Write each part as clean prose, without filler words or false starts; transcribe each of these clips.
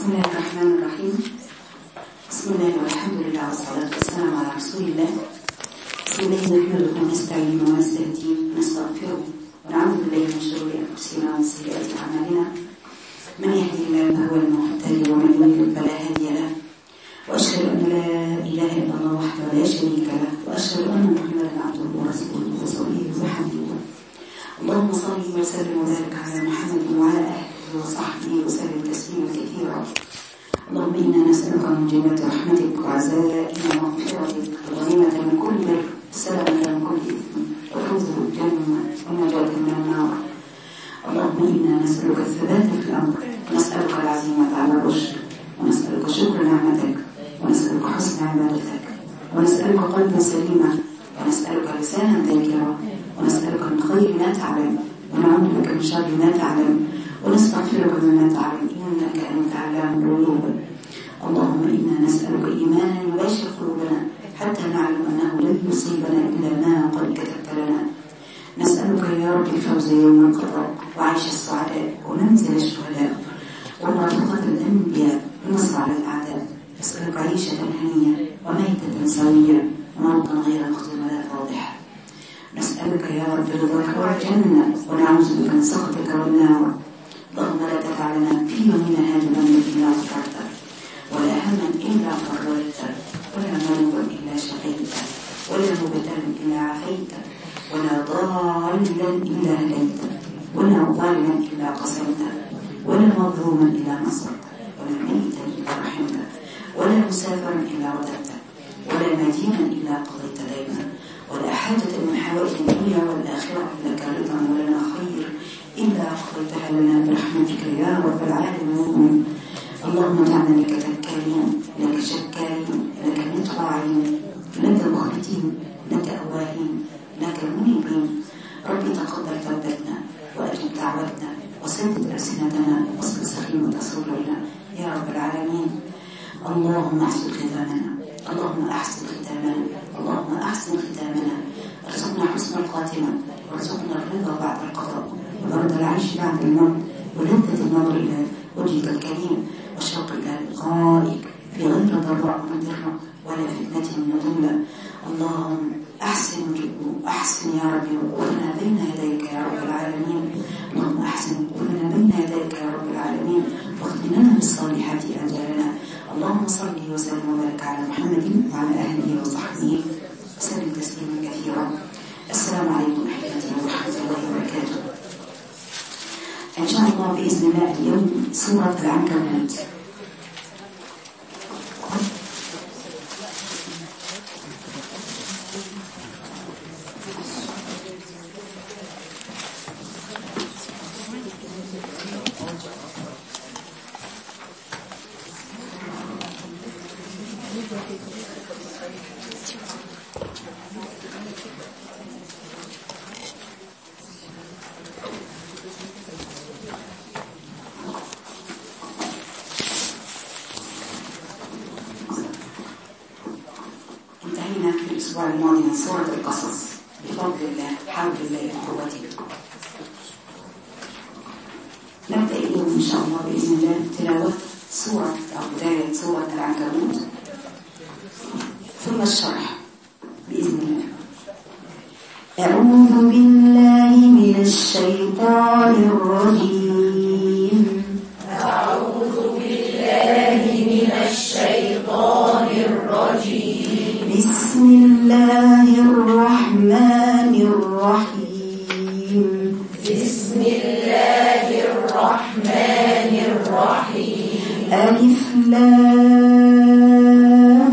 بسم الله الرحمن الرحيم. بسم الله والحمد لله والصلاة والسلام على رسول الله. بسم الله نحمده ونستعينه ونستهديه ونستغفره ونعوذ بالله من شرور أنفسنا ومن سيئات أعمالنا. من يهدي الله فهو المهتدي ومن يضلل فلا هادي له. وأشهد أن لا إله إلا الله وحده لا شريك له، وأشهد أن محمدا عبده ورسوله وصفيه وحبيبه. اللهم صل وسلم وبارك على محمد وعلى آله وصحبه وسلم تسليما كثيرا. اللهم إنا نسألك من جنة رحمتك وعزائم مغفرتك وغنيمة من كل بر سلامة من كل إثم وفوز بالجنة ونجاة من النار. اللهم إنا نسألك الثبات في الأمر، ونسألك العزيمة على الرشد، ونسألك شكر نعمتك، ونسألك حسن عبادتك، ونسألك قلبا سليما، ونسألك لسانا ذاكرا، ونسألك من خير ما تعلم، ونعوذ بك من شر ما تعلم، ونستغفرك مما تعلم إنك أنت علام الغيوب. اللهم إنا نسألك إيمانا يباشر قلوبنا حتى نعلم أنه لن يصيبنا إلا ما قد كتبت لنا. نسألك يا رب الفوز يوم القضاء وعيش السعداء ومنزل الشهداء ومرافقة الأنبياء ونصر على الأعداء. نسألك عيشة هنية وميتة سوية وموتا غير مخزن ولا فاضح. نسألك يا رب رضاك والجنة ونعوذ بك من سخطك والنار. اللهم لا تدع لنا في يومنا هذا ذنبا إلا غفرته، ولا هما إلا فرجته، ولا مريضا إلا شفيته، ولا مبتلا إلا عافيته، ولا ضالا إلا هديته، ولا ظالما إلا قسمته، ولا مظلوما إلا نصرته، ولا ميتا إلا رحمته، ولا مسافرا إلا رددته، ولا مدينا إلا قضيت دينا، ولا حاجة من حوائج الدنيا والآخرة لك رضا ولنا خير إلا قضيتها لنا برحمتك يا رب العالمين. اللهم اجعلنا لك ذكارين، لك شكارين، لك مطواعين، لك مخبتين، لك أواهين، لك منيبين. ربي تقبل توبتنا وأجب دعوتنا وسدد ألسنتنا واصل سخيمة صدورنا يا رب العالمين. اللهم احسن ختامنا، اللهم احسن ختامنا، اللهم احسن ختامنا. ارزقنا حسن الخاتمة، وارزقنا الرضا بعد القضاء، وبرد العيش بعد الموت، ولذة النظر إلى وجهك الكريم، والشوق إلى لقائك في غير ضراء مضرة ولا فتنة مضلة. اللهم أحسن يا رب وقفنا بين يديك يا رب العالمين. اللهم أحسن وقفنا بين يديك يا رب العالمين، واختم لنا بالصالحات أجالنا. اللهم صل وسلم وبارك على محمد وعلى آله وصحبه وسلم تسليما كثيرا. السلام عليكم ورحمة الله وبركاته. إن شاء الله بإذن الله اليوم سورة العنكبوت. انتهينا في الأسبوع الماضي من سورة القصص بفضل الله حول الله وقوته. نبدأ اليوم إن شاء الله بإذن الله تلاوة سورة أو بداية سورة العنكبوت ثم الشرح بإذن الله. أعوذ بالله من الشيطان الرجيم. أعوذ بالله من الشيطان الرجيم. بسم الله الرحمن الرحيم. بسم الله الرحمن الرحيم. ألف لام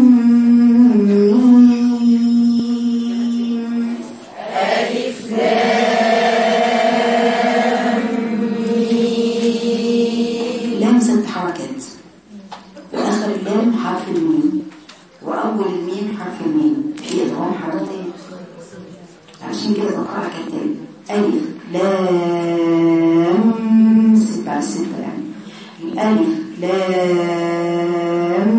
ميم. ألف لام ميم. لام 6 حركات، وآخر اللام حرف الميم، وأول الميم حرف الميم، في إضغام حركتين عشان كده بقرأها كالتالي: ألف لام 6 على 6 يعني. الألف لام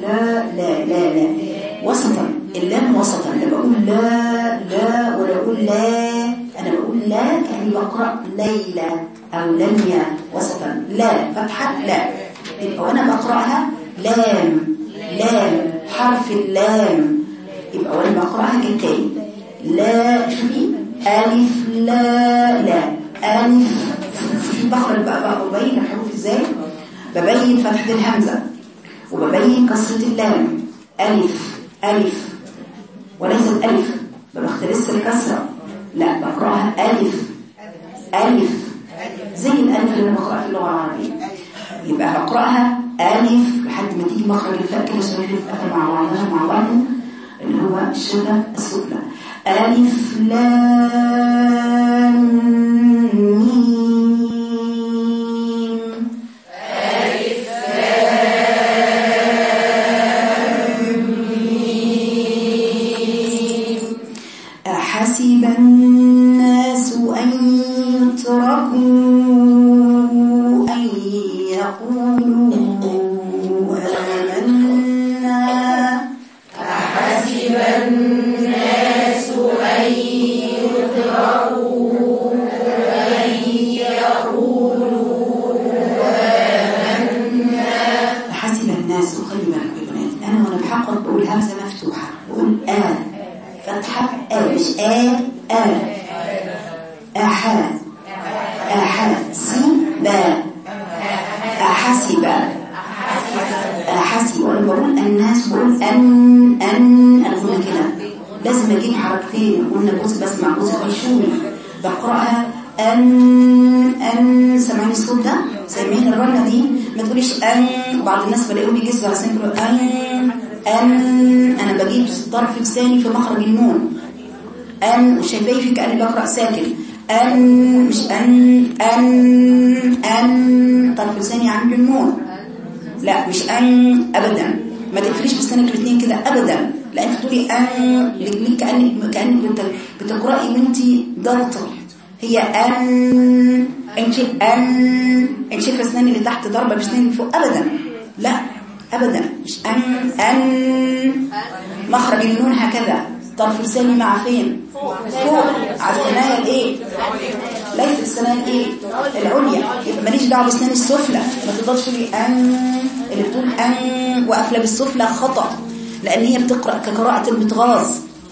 لا لا لا لا وسطا، اللام وسطا، لا بقول لا لا ولا بقول لا، أنا بقول لا كأني بقرأ ليلى أو لميا وسطا، لا فتحة لا، يبقى وأنا بقرأها لام لام حرف اللام، يبقى وأنا بقرأها كالتالي لا، شوفي ألف لا لا ألف، بخرج بقى ببين الحروف ازاي، ببين فتحة الهمزة وببين كسرة اللام، ألف ألف وليست ألف، ما بختلس الكسرة، لا بقرأها ألف ألف زي الألف اللي بقرأها في اللغة العربية، يبقى بقرأها ألف لحد ما تيجي مخرج الفاء كده عشان نتفق مع بعضها مع بعض اللي هو الشدة السفلى، ألف لام ميم، ألف لام ميم. أحسب الناس أن يتركوا أن يقولوا آمنا، أحسب الناس أن يتركوا أن يقولوا آمنا. أحسب الناس، خلي بالك يا بنات، أنا وأنا بحقق بقول همزة مفتوحة، بقول فتحة مش أحاسب أحسب، وأنا بقول الناس بقول أنا بقول كده لازم أجيب حركتين، قلنا جزء بسمع جزء بيشوني، بقرأها سامعين الصوت ده، سامعين الرنة دي، ما تقوليش بعض الناس بلاقيهم يجزوا على سنة يقولوا أنا بجيب طرف لساني في مخرج النون، وشايفايفي كأني بقرأ ساكن، مش طرف لساني عند النون، لا مش أبدا، ما تقفليش بسنانك الاثنين كده أبدا، لا انت تقولي رجليك كأنك بتقرأي وانتي ضغطة، هي انت شايفه اسناني اللي تحت ضربه بسناني اللي فوق ابدا، لا ابدا، مش مخرج النون هكذا، طرف لساني مع فين فوق على الثنايا الايه، ليس الثنايا الايه العليا، يبقى ماليش دعوه باسنان السفلى، ما تقدرش تقولي اللي بتقول وقافله بالسفلى خطا، لان هي بتقرا كقراءه المتغاظ،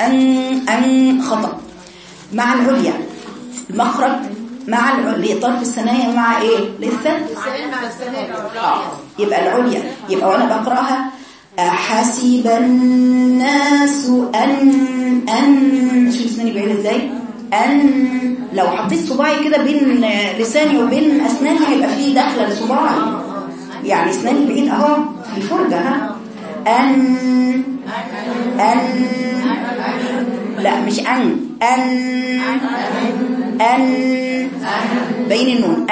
خطا، مع العليا المخرج مع طرف الثنايا مع ايه لسه يبقى العليا، يبقى وانا بقراها حسب الناس ان شوف اسناني بعيده ازاي، لو حطيت صباعي كده بين لساني وبين اسناني هيبقى فيه دخله لصباعي، يعني اسناني بعيد اهو في فرجه، لا مش بين النون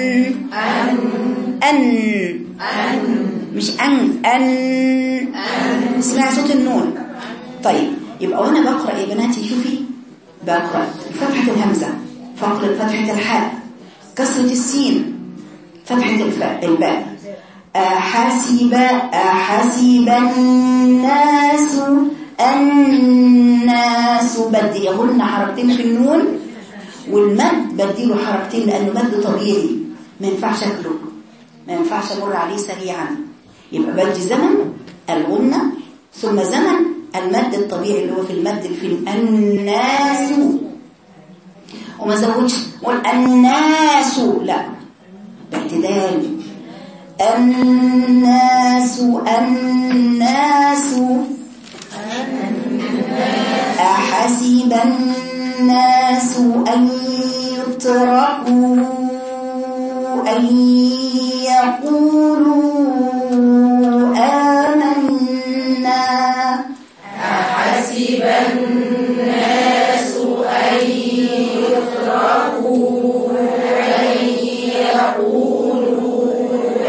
مش اسمع صوت النون. طيب يبقى وانا بقرأ يا بناتي شوفي، بقرأ فتحة الهمزة، فتحة الحاء، كسرة السين، فتحة الباء، أحسب الناس بديهن حركتين في النون، والمد بديله حركتين لأنه مد طبيعي ما ينفعش أكله، ما ينفعش أمر عليه سريعا، يبقى بدي زمن الغنة ثم زمن المد الطبيعي اللي هو في المد في الناس، وما زودش قول الناس، لا باعتدال، الناس أحسب الناس أن يتركوا أن يقولوا آمنا، أحسب الناس أن يتركوا أن يقولوا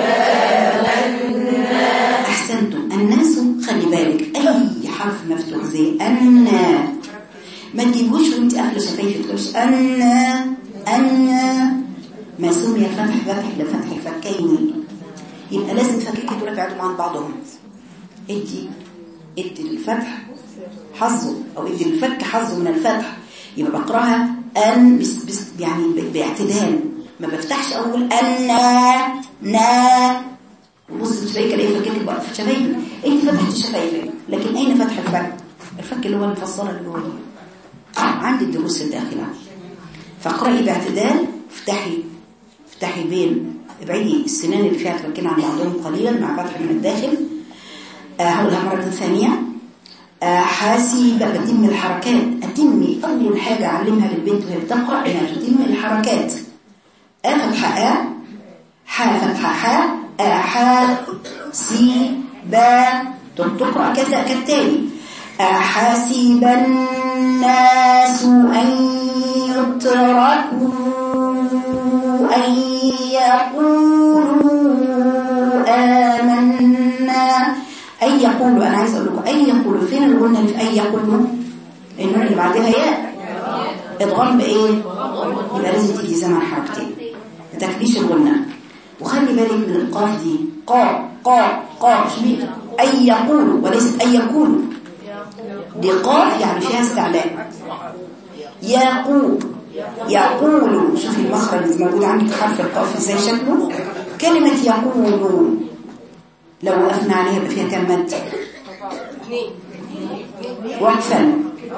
آمنا. أحسنتم. الناس خلي بالك أي حرف مفتوح زي ما تجيبوش وانت قافله شفايفك، تقولش ما سمي الفتح فتح لفتح الفكين، يبقى لازم فكيك دول يبعدوا عن بعضهم، ادي الفتح حظه، او ادي الفك حظه من الفتح. يبقى بقراها ان يعني باعتدال، ما بفتحش اقول ان نا. بص الشفايف كده ايه، فكيت بقى في الشفايف، انت فتحت الشفايف، لكن اين فتح الفك؟ الفك اللي هو المفصله اللي هو عند الضروس الداخله. فاقرأي باعتدال، افتحي بين، ابعدي السنان اللي فيها تفكين عن بعضهم قليلا مع فتح من الداخل. هقولها مرة ثانية. حاسبة، بتم الحركات، أتمي أول حاجة أعلمها للبنت وهي بتقرأ إنها تتم الحركات. فتحة ح فتحة ح سي با، تقرأ كذا كالتالي: حاسب الناس أن يتركوا أن يقولوا آمنا. أن يقولوا، أنا عايز أقول لكم أن يقولوا، فين اللي قلنا في أن يقولوا؟ النون اللي بعدها ياء، إضغام بإيه؟ يبقى لازم تيجي زمن حركتين، ما تكفيش الغنة. وخلي بالك من القاف دي، قا شبيه أن يقولوا وليست أن يقولوا. دي قاف يعني فيها استعلاء. يقول، شوفي المخرج اللي موجود عندك حرف القاف ازاي شكله. كلمة يقولون لو وقفنا عليها يبقى فيها كم مد؟ وقفا.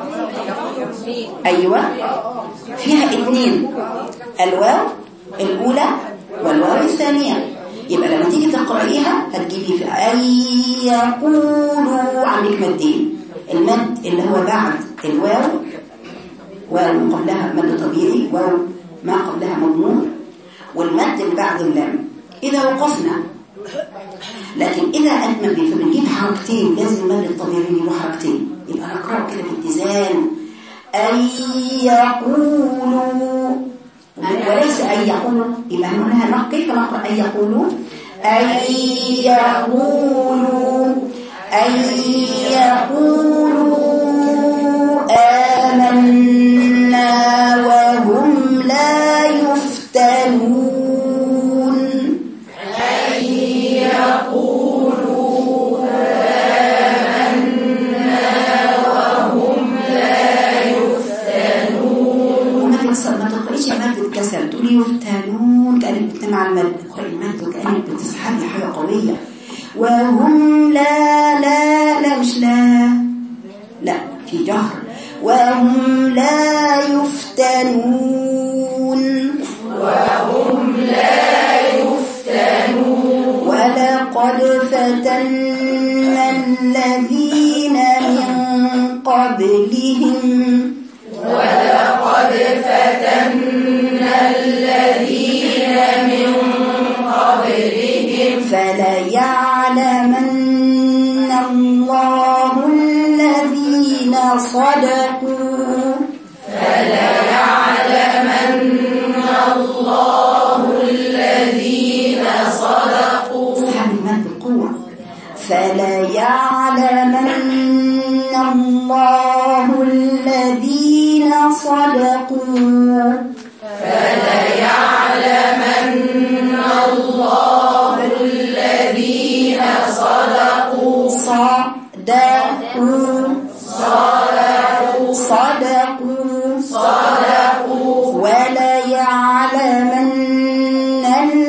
ايوه فيها 2، الواو الاولى والواو الثانية. يبقى لما تيجي تقرأيها هتجيبي في أن يقولوا عندك مدين. المد اللي هو بعد الواو، واو قبلها مد طبيعي، واو ما قبلها مضمون، والمد اللي بعد اللام. إذا وقفنا، لكن إذا أتمم به فبنجيب حركتين، لازم المد الطبيعي يجيبوا حركتين. يبقى نقرأ كده باتزان أن يقولوا وليس أن يقولوا. يبقى هنا كيف نقرأ أن يقولوا؟ أن يقولوا آمنا وهم لا يفتنون. أن يقولوا آمنا وهم لا يفتنون. ما تقرأيش مد الكسر، تقولي يفتنون كأنك بتجمع المد، تقرأي المد وكأنك بتسحبي حاجة قوية. وهم لا مش لا في جهر. وهم لا يفتنون. ولقد فتنا الذين من قبلهم. فليعلمن الله الذين صدقوا. سحب المد بقوة. فليعلمن الله الذين صدقوا. صدقوا وليعلمن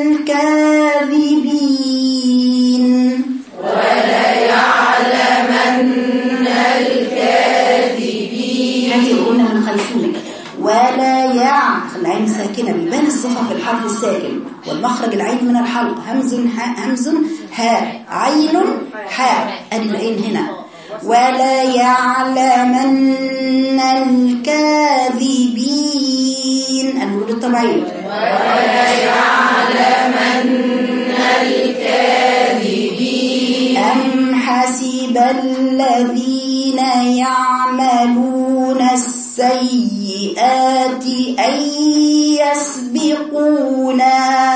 الكاذبين. هذه قلنا من خلفونك. العين ساكنة بيبان الصفة في الحرف الساكن، والمخرج العين من الحلق همز هاء عين حاء. ادي العين هنا. ولا يعلمن الكاذبين، النون الطبيعي. أم حسب الذين يعملون السيئات أن يسبقونا.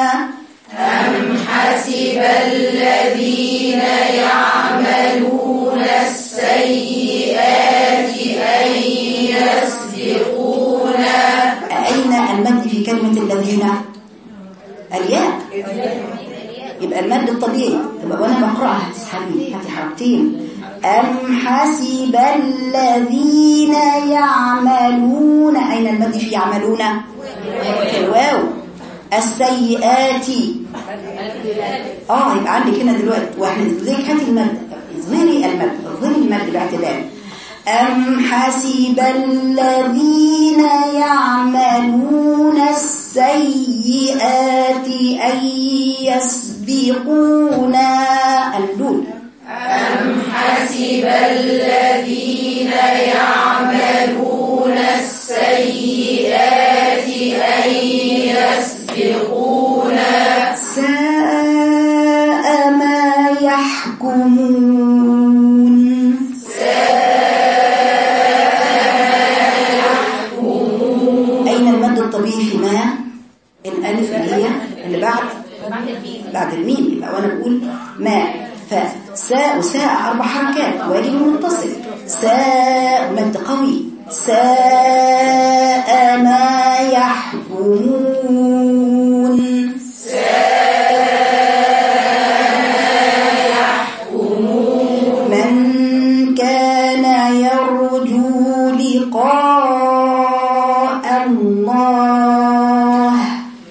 أين المد في كلمة الذين؟ الياء. يبقى المد الطبيعي. يبقى وانا بقرأها هاتي حركتين. أم حسب الذين يعملون، أين المد في يعملون؟ في الواو. السيئات يبقى عندك هنا دلوقتي واحنا ازيك هاتي المد، اظهري المد باعتدال. أم حسب الذين يعملون السيئات أن يسبقونا اللول. أم حسب الذين يعملون السيئات أن يسبقونا ساء ما يحكمون. أين المد الطبيعي في ما؟ الألف اللي هي اللي بعد الميم. يبقى وأنا بقول ما فساء وساء 4 حركات واجب متصل. ساء مد قوي. ساء ما يحكمون. من كان يرجو لقاء الله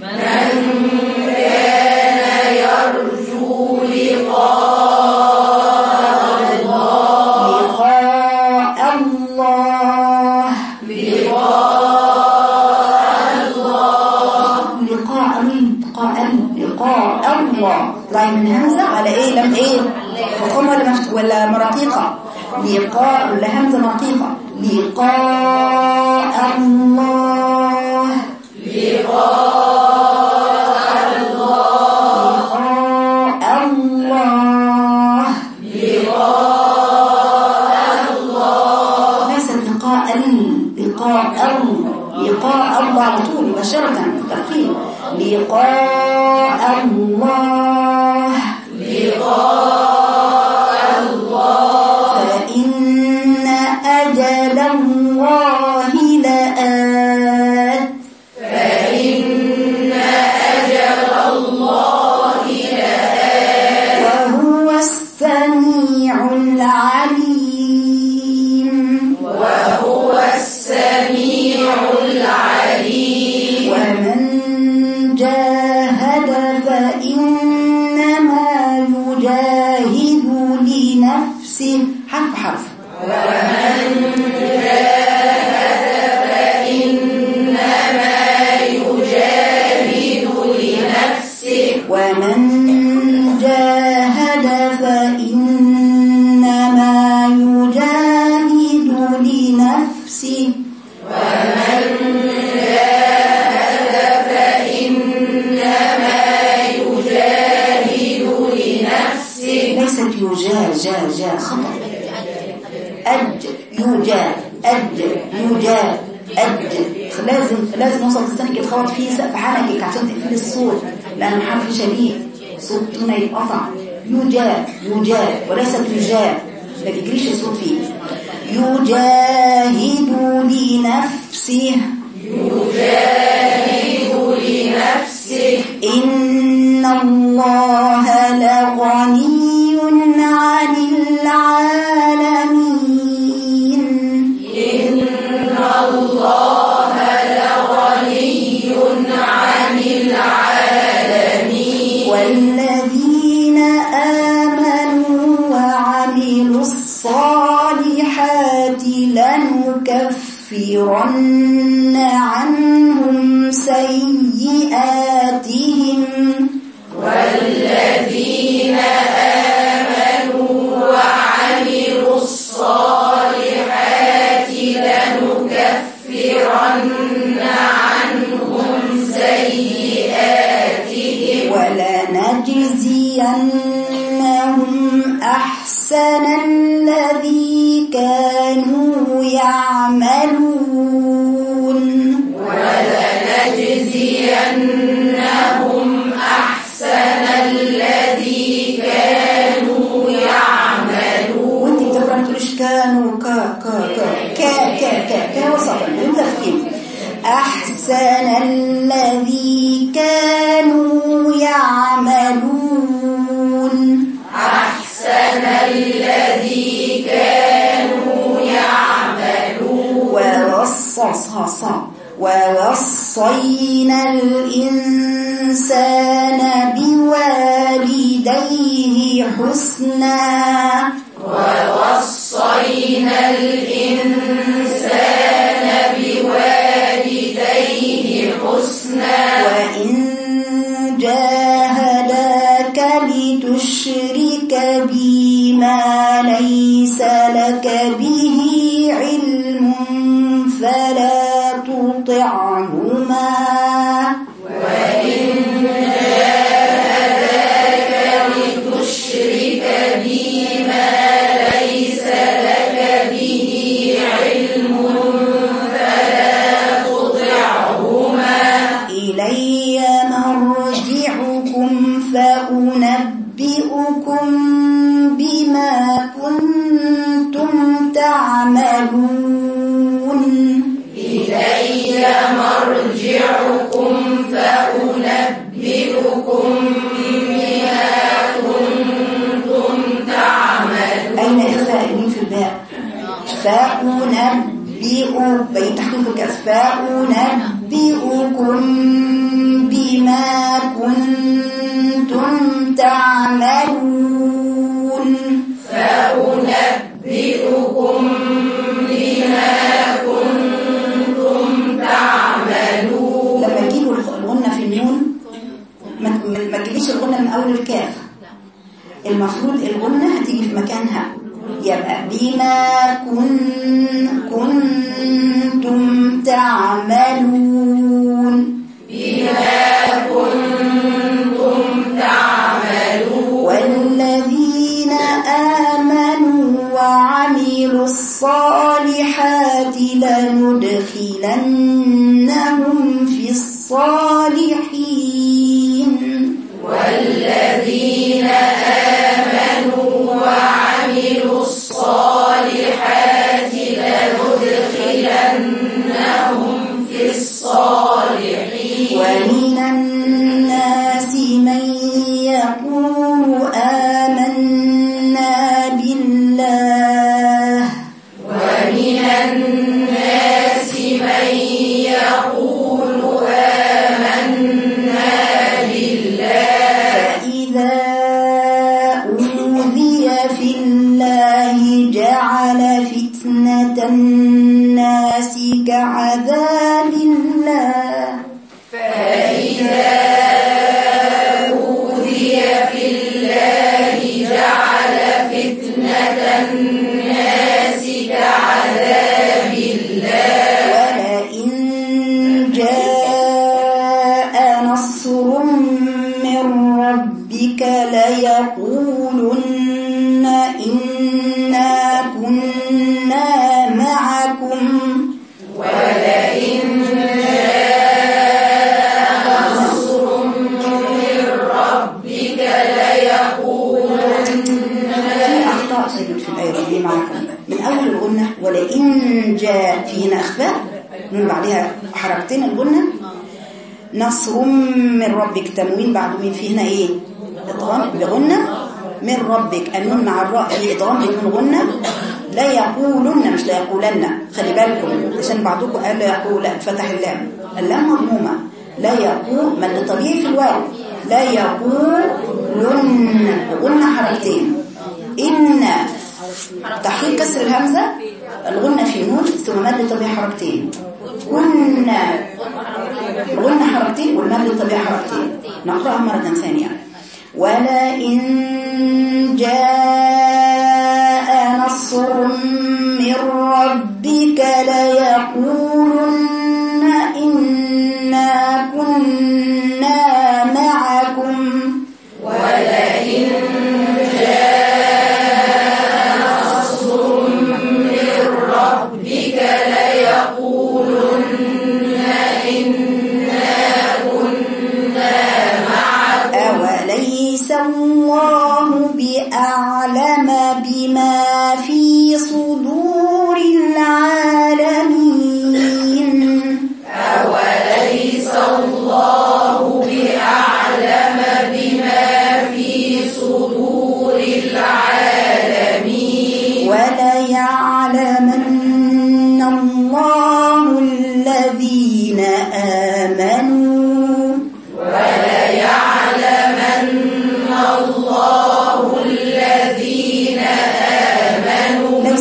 طلعي من همزة على ايه؟ لم ايه؟ فخم ولا مرقيقة؟ لقاء ولا همزة مرقيقة؟ لقاء الله. لقاء الله. لقاء الله. لقاء الله. ليست لقاء الله على طول مباشرة تفخيم. لقاء الله. لقاء الله. فإن أجل الله لآت. فإن أجل الله لآت. وهو السميع العليم. وهو السميع العليم. ومن جاهد فإنما يجاهد لنفسه. حرف ومن جاهد فإنما يجاهد لنفسه. ومن جاهد فإنما يجاهد لنفسه. ومن جاهد فإنما يجاهد لنفسه. ليست يجاهد خطأ. يجاهد لازم وصل لسانك الخبط فيه سقف حنكك عشان تقفل الصوت لأنه حرف شديد صوت هنا يتقطع. يجاهد وليست يجاهد ما تجريش الصوت فيه. يجاهد لنفسه. إن الله لغني عن العالمين. إن الله لغني عن العالمين. والذين آمنوا وعملوا الصالحات لنكفرن عنهم سيئاتهم. والذين آمنوا وعملوا الصالحات لنكفرن عنهم سيئاتهم. ولنجزينهم أحسن الذي كانوا يعملون. ولنجزينهم أحسن الذي كانوا يعملون. وانت تقرأ تقولش كانوا كا وسطا بالتفكير. أحسن الذي كانوا يعملون. أحسن الذي ووصينا الإنسان بوالديه حسنا ووصينا الإنسان بوالديه حسنا وإن جاهداك لتشرك بي ما ليس لك به علم فلا تطعهما وإن جاهداك لتشرك بي ما ليس لك به علم فلا تطعهما إلي مرجعكم فأنبئكم بما كنتم تعملون إلي مرجعكم فأنبئكم بما كنتم تعملون. أين إخفاء الميم في الباء؟ فأنبئكم بين تحقيق الكاف فأنبئكم بما كنتم تعملون فأنبئكم بما كنتم تعملون. لما تجيبوا الغنة في النون ما تجيبيش الغنة من أول الكاف، المفروض الغنة هتيجي في مكانها، يبقى بما كنتم تعملون بما كنتم تعملون. والذين آمنوا وعملوا الصالحات لندخلنهم في الصالحين والذين آمنوا وعملوا الصالحات لندخلنهم في الصالحين. ومن الناس من يقول آمنا بالله ومن الناس من يقول آمنا بالله فإذا أوذي في الله جعل فتنة الناس كعذاب الله فإذا أوذي في الله جعل فتنة الناس كعذاب الله. ولئن جاء نصر من ربك ليقولن إنا كنا معكم ولئن جاء نصر من ربك ليقولن في أخطاء سيدنا في الآية دي معكم من أول الغنة. ولئن جاء في هنا أخفاء من بعدها حركتين الغنة. نصر من ربك تنوين بعد من في هنا إيه إضغام بغنة من ربك النون مع الراء في إضغام بدون غنة. لا يقولن مش لا يقولن، خلي بالكم عشان بعضكم قال لا يقول فتح اللام مضمومة. لا يقول من الطبيعي في الواو لا يقولن غنة حركتين. إن تحقيق كسر الهمزة الغنة في نون ثم مد طبيعي حركتين. كنا الغنة حركتين والمد الطبيعي حركتين. نقرأها مرة ثانية. ولئن جاء نصر من ربك ليقولن إنا كنا معكم ولئن جاء نصر من ربك ليقولن إنا كنا معكم. أوليس الله بأعلم بما في صدور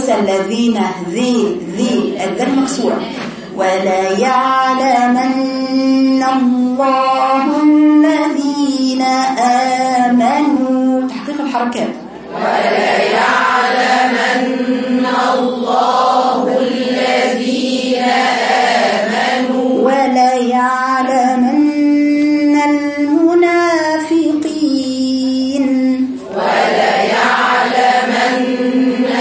وليس الذين ذي الذال مكسورة. ولا يعلمن الله الذين آمنوا، تحقيق الحركات. ولا يعلمن الله الذين آمنوا ولا يعلمن المنافقين ولا يعلمن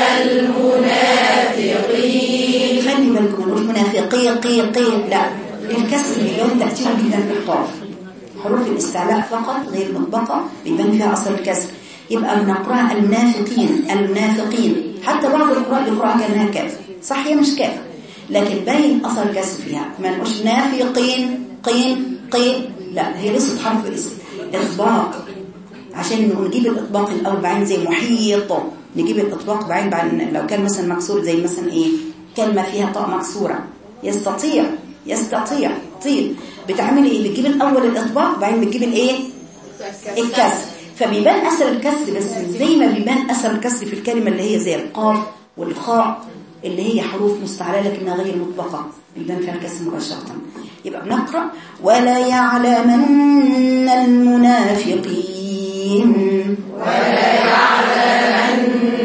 المنافقين. خلي بالكم نقول منافقين قي لا، الكسر بيبان تأثيره جدا في الحروف. حروف الاستعلاء فقط غير مطبقة بيبان فيها أصل الكسر. يبقى بنقرأ المنافقين، حتى بعض القراء بيقرأها كأنها كاف، صح هي مش كاف لكن باين أثر الكسر فيها. ما نقولش نافقين قين لا، هي لسه حرف إطباق، عشان نجيب الإطباق الأول بعدين زي محيط، نجيب الإطباق بعدين لو كان مثلا مكسور زي مثلا إيه كلمة فيها طاء مكسورة يستطيع طيب، بتعمل إيه؟ بتجيب الأول الإطباق بعدين بتجيب الإيه الكسر، فبيبان أثر الكسر. بس زي ما بيبان أثر الكسر في الكلمة اللي هي زي القاف والخاء اللي هي حروف مستعلة لكنها غير مطبقة بيبان فيها الكسر مباشرة. يبقى بنقرأ ولا يعلمن المنافقين ولا يعلمن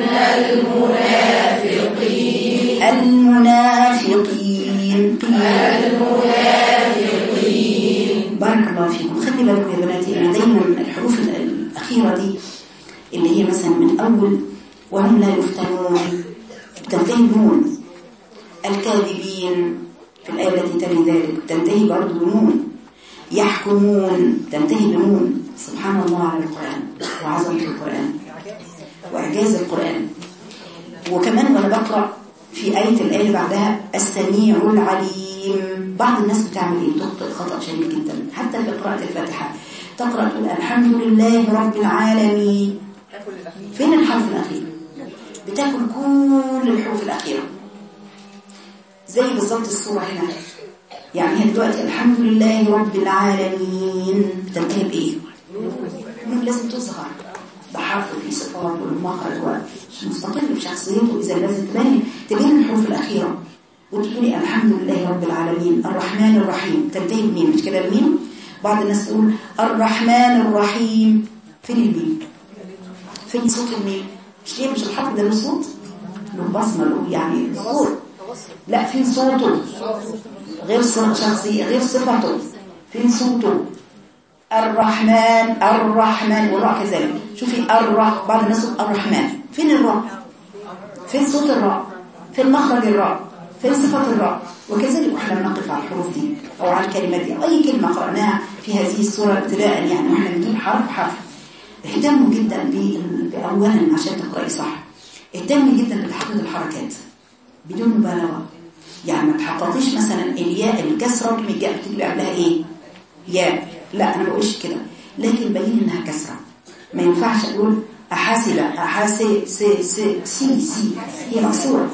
المنافقين. بارك الله فيكم. خلي بالكم يا بناتي، يعني دايما الحروف الأخيرة دي اللي هي مثلا من أول وهم لا يفتنون تنتهي بنون. الكاذبين في الآية التي تلي ذلك تنتهي برضه بنون. يحكمون تنتهي بنون. سبحان الله على القرآن وعظمة القرآن وإعجاز القرآن. وكمان وأنا بقرأ في الآية اللي بعدها السميع العليم. بعض الناس بتعمل إيه؟ تخطئ خطأ شديد جدا حتى في قراءة الفاتحة، تقرأ تقول الحمد لله رب العالمين. فين الحرف الأخير؟ بتاكل كل الحروف الأخيرة زي بالضبط الصورة هنا. يعني هي دلوقتي الحمد لله رب العالمين بتنتهي بإيه؟ نون لازم تظهر بحرف في صفات والمخرج مستقل بشخصيته. إذا لازم تبين الحروف الأخيرة وتقولي الحمد لله رب العالمين الرحمن الرحيم تنتهي بمين؟ مش كده الميم؟ بعض الناس تقول الرحمن الرحيم. فين الميم؟ فين صوت الميم؟ مش ليه مش الحرف ده له صوت؟ له بصمة له يعني صوت. لا فين صوته؟ غير شخصية غير صفته. فين صوته؟ الرحمن والراء كذلك. شوفي الراء، بعض الناس تقول الرحمن. فين الراء؟ فين صوت الراء؟ فين مخرج الراء؟ فين صفة الراء؟ وكذلك احنا بنقف على الحروف دي او على الكلمات دي. اي كلمة قرأناها في هذه الصورة ابتداء يعني واحنا بنجيب حرف اهتموا جدا بأولا عشان تقرأي صح. اهتمي جدا بتحقيق الحركات بدون مبالغة. يعني ما تحققيش مثلا الياء الكسرة من الجاء بتكتبي قبلها ايه؟ ياء. لا انا ما بقولش كده، لكن بين انها كسرة. ما ينفعش اقول احاسب سي هي مكسورة.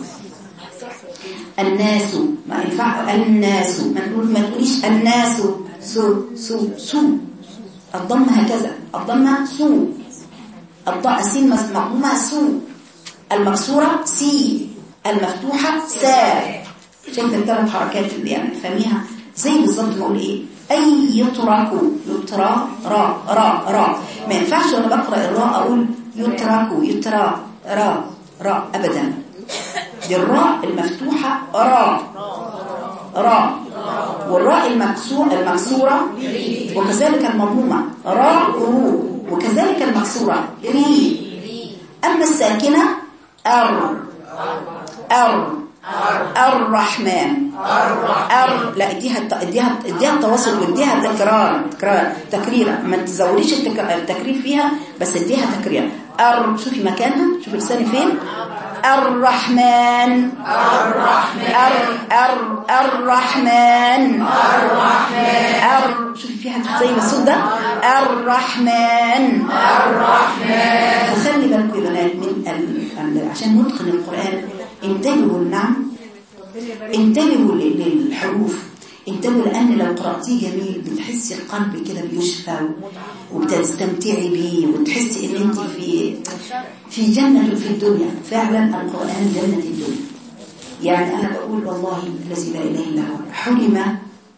الناس ما ينفع الناس، ما تقوليش الناس سو الضمه هكذا، الضمه سو، السين مضمومه سو، المكسوره سي، المفتوحه سا. شايف الثلاث حركات اللي يعني فاهميها زي بالظبط. بقول ايه؟ اي يتركوا يترى را. ما ينفعش وانا بقرا الراء اقول يتركوا يترى را ابدا. دي الراء المفتوحه را والراء المكسوره وكذلك المضمومه رو وكذلك المكسوره ري. اما الساكنه الرحمن لا اديها التواصل واديها تكرير. ما تزوديش التكرير فيها بس اديها تكرير. شوفي مكانها، شوفي لساني فين. الرحمن شوفي فيها زي ما الصوت ده الرحمن. فخلي بالكم يا بنات من عشان نتقن القرآن انتبهوا للحروف. انتبهوا، لأن لو قرأتيه جميل بتحسي القلب كده بيشفى وبتستمتعي بيه وتحسي ان انت في جنة في الدنيا. فعلا القرآن جنة الدنيا. يعني أنا بقول والله الذي لا إله إلا هو حرم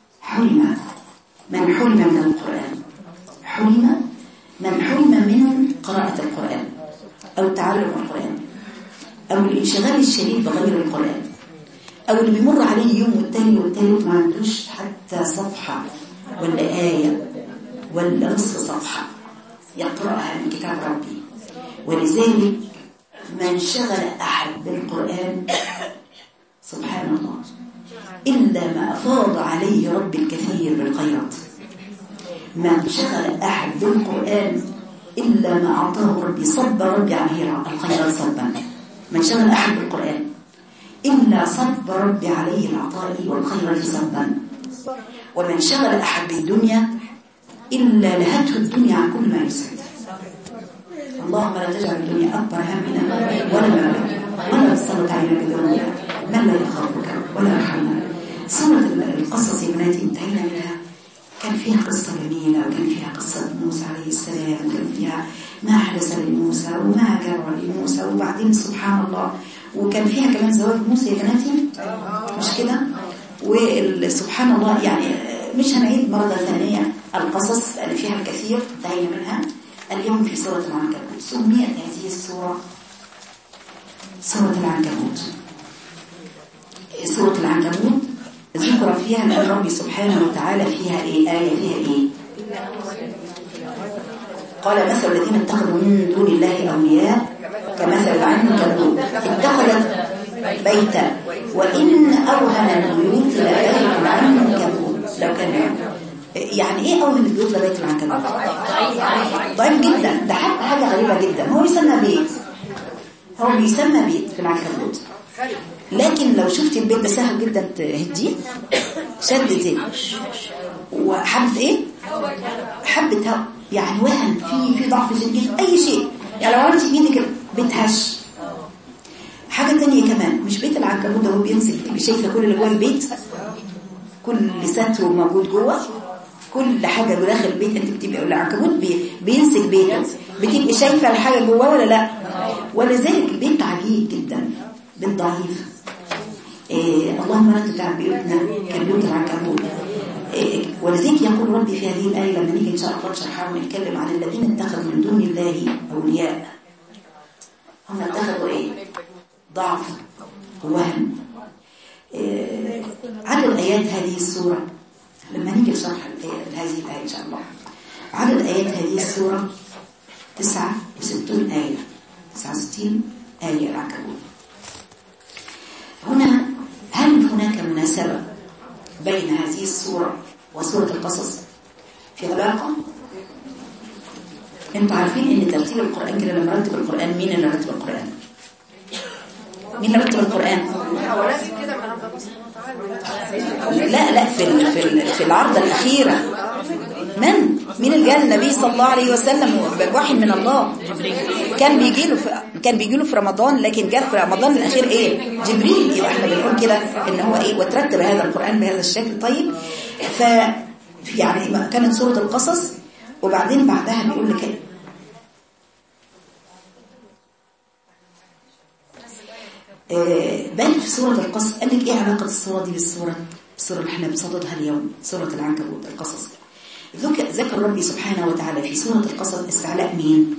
من حرم من القرآن، حرم من حرم من قراءة القرآن أو تعلم القرآن أو الانشغال الشديد بغير القرآن، أو اللي بيمر عليه يوم والتاني والتالت ما عندوش حتى صفحة ولا آية ولا نصف صفحة يقرأها من كتاب ربي. ولذلك ما انشغل أحد بالقرآن سبحان الله إلا ما أفاض عليه رب الكثير بالخيرات. ما انشغل أحد بالقرآن إلا ما أعطاه ربي صب ربي عليه الخيرات صبا. ما انشغل أحد بالقرآن إلا صب ربي عليه العطاء والخيرات صبا. وما انشغل أحد بالدنيا إلا لهته الدنيا عن كل ما يسعد. اللهم لا تجعل الدنيا أكبر همنا ولا تسلط علينا بالدنيا من لا يخافك ولا يرحمنا. سورة القصص يا بناتي انتهينا منها. كان فيها قصة جميلة، وكان فيها قصة موسى عليه السلام، وكان فيها ما حدث لموسى وما جرى لموسى، وبعدين سبحان الله وكان فيها كمان زواج موسى يا بناتي، مش كده؟ وسبحان الله يعني مش هنعيد مرة ثانية القصص لأن فيها الكثير انتهينا منها. اليوم في سورة العنكبوت. سميت هذه السورة سورة العنكبوت. سورة العنكبوت ذكر فيها أن ربي سبحانه وتعالى فيها آية فيها إيه؟ قال مثل الذين اتخذوا من دون الله أولياء كمثل العنكبوت اتخذت بيتا وإن أوهن البيوت لبيت العنكبوت. لو كان يعني إيه أوهن البيوت لبيت العنكبوت؟ ضعيف جدا. ده حتى حاجة غريبة جدا. هو يسمى بيت، هو بيسمى بيت في العنكبوت، لكن لو شفت البيت ده سهل جدا تهديه. شد زيت وحبة ايه؟ حبة هوا، يعني وهن في ضعف شديد اي شيء. يعني لو عملتي بايدك بيت هش. حاجة تانية كمان، مش بيت العنكبوت ده هو بيمسك، شايفة كل اللي جوه البيت، كل ستر موجود جوه، كل حاجة داخل البيت. انت بتبقى العنكبوت بيمسك بيته، بتبقى شايفة الحاجة جوه ولا لا؟ ولذلك البيت عجيب جدا، بيت ضعيف. اللهم لا تجعل بيوتنا كبيوت العنكبوت. ولذلك يقول ربي في هذه الآية لما نيجي إن شاء الله نشرحها ونتكلم عن الذين اتخذوا من دون الله أولياء. هم اتخذوا إيه؟ ضعف ووهن. عدد آيات هذه السورة لما نيجي نشرح هذه الآية إن شاء الله، عدد آيات هذه السورة 69 آية. 69 آية العنكبوت. هنا هل هناك مناسبة بين هذه السورة وسورة القصص؟ في علاقة؟ انتوا عارفين ان ترتيب القرآن كده لما رتب القرآن مين اللي رتب القرآن؟ مين اللي رتب القرآن؟ لا في العرض الأخيرة مين اللي جاء النبي صلى الله عليه وسلم بوحي من الله؟ كان بيجي له في رمضان، لكن جاء في رمضان الأخير ايه؟ جبريل. يبقى احنا بنقول كده ان هو ايه وترتب هذا القرآن بهذا الشكل. طيب يعني كانت سورة القصص وبعدين بعدها بيقول لك بل في سورة القصص قال لك ايه علاقة السورة دي بالسورة اللي احنا بصددها اليوم، سورة العنكبوت القصص. ذكر ربي سبحانه وتعالى في سورة القصص استعلاء مين؟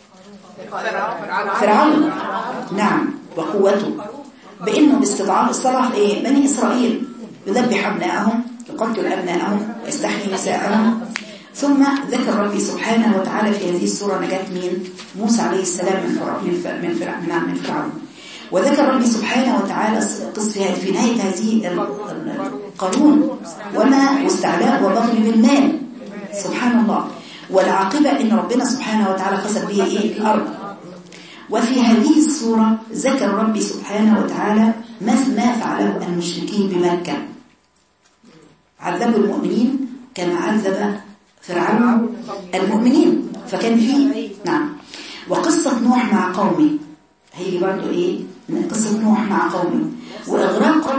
فرعون. نعم، وقوته، بانه باستضعاف الصلاح ايه؟ بني اسرائيل، يذبح ابنائهم، يقتل ابنائهم، يستحيي نساءهم. ثم ذكر ربي سبحانه وتعالى في هذه السورة نجاة مين؟ موسى عليه السلام من فرعون. وذكر ربي سبحانه وتعالى قصة في نهاية هذه القانون واستعلاء وبغي بالمال. سبحان الله. والعاقبة ان ربنا سبحانه وتعالى قصد به ايه؟ الارض. وفي هذه السورة ذكر ربي سبحانه وتعالى ما فعله المشركين بمكة. عذبوا المؤمنين كما عذب فرعون المؤمنين. فكان فيه نعم. وقصة نوح مع قومه هي برضو ايه؟ قصة نوح مع قومه، وإغراق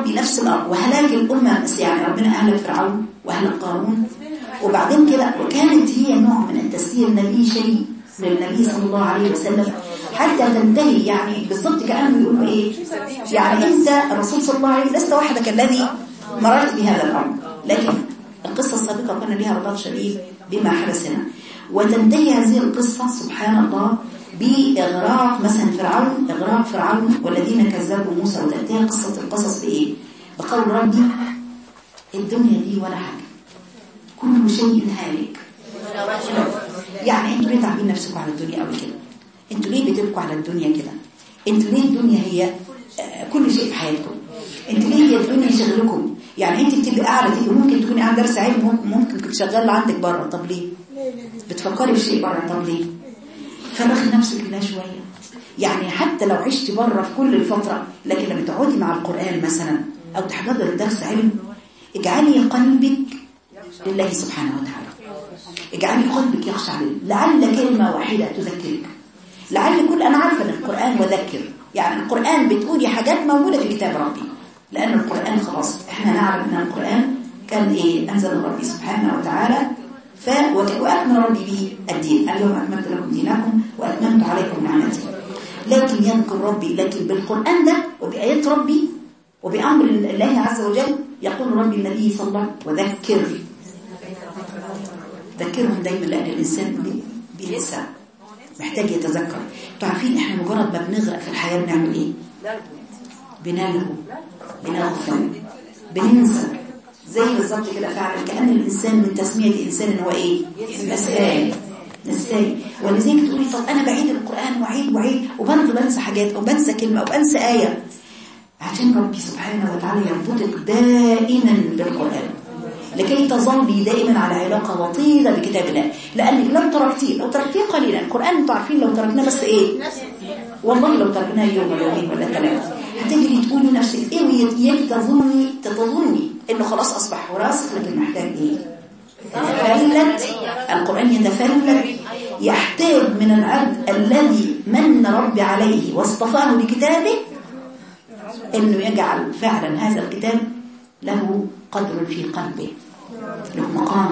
ربي نفس الأرض وهلاك الأمة، يعني ربنا أهلك فرعون وأهلك قارون، وبعدين كده وكانت هي نوع من التسيير النبي شيء للنبي صلى الله عليه وسلم حتى تنتهي، يعني بالضبط كأنه يقول إيه، يعني أنت الرسول صلى الله عليه وسلم لست وحدك الذي مررت بهذا الأمر، لكن القصة السابقة كان لها رباط شديد بما حدث هنا. وتنتهي هذه القصة سبحان الله بإغراق مثلا فرعون، إغراق فرعون والذين كذبوا موسى، وتنتهي قصة القصص بإيه؟ بقول ربي الدنيا دي ولا حاجة، كل شيء هالك. يعني انتوا ليه تعبين نفسكم على الدنيا قوي كده؟ انتوا ليه بتبكوا على الدنيا كده؟ انتوا ليه الدنيا هي كل شيء في حياتكم؟ انتوا ليه هي الدنيا شغلكم؟ يعني انت بتبقى قاعده كده ممكن تكوني قاعده درس علم، ممكن كنت شغاله عندك بره، طب ليه؟ بتفكري في شيء بره، طب ليه؟ فرغي نفسك لله شويه. يعني حتى لو عشت بره في كل الفتره، لكن لما تقعدي مع القرآن مثلا او تحضري درس علم، اجعلي قلبك لله سبحانه وتعالى، اجعلي قلبك يخشى عليه، لعل كلمه واحده تذكرك، لعل كل انا عارفه ان القرآن وذكر، يعني القرآن بتقولي حاجات موجوده في كتاب ربي، لأن القرآن خلاص احنا نعلم ان القرآن كان ايه، انزل ربي سبحانه وتعالى وأكمل ربي به الدين، اليوم أكملت لكم دينكم وأتممت عليكم نعمتي. لكن يذكر ربي، لكن بالقرآن ده وبآيات ربي وبأمر الله عز وجل يقول ربي النبي صلى الله عليه وسلم وذكر، ذكرهم دايما، لأن الإنسان بينسى، محتاج يتذكر. تعرفين احنا مجرد ما بنغرق في الحياة بنعمل ايه؟ بنلهو، بنغفل، بننسى، زي بالظبط كده فعلا كأن الإنسان من تسمية الإنسان إن هو إيه؟ نساي. ولذلك تقولي طب أنا بعيد القرآن وعيد وبرضه بنسى حاجات أو بنسى كلمة أو بنسى آية، عشان ربي سبحانه وتعالى يربطك دائما بالقرآن لكي تظلي دائما على علاقة وطيدة بكتاب الله، لأنك لو تركتيه قليلا، القرآن انتوا عارفين لو تركناه بس إيه؟ والله لو تركناه يوم ولا يومين ولا ثلاثة هتجري تقولي نفسك ايه، وياك تظني انه خلاص اصبح راسخ، لكن محتاج ايه؟ يتفلت القرآن، يتفلت، يحتاج من العبد الذي من ربي عليه واصطفاه لكتابه انه يجعل فعلا هذا الكتاب له قدر في قلبه، له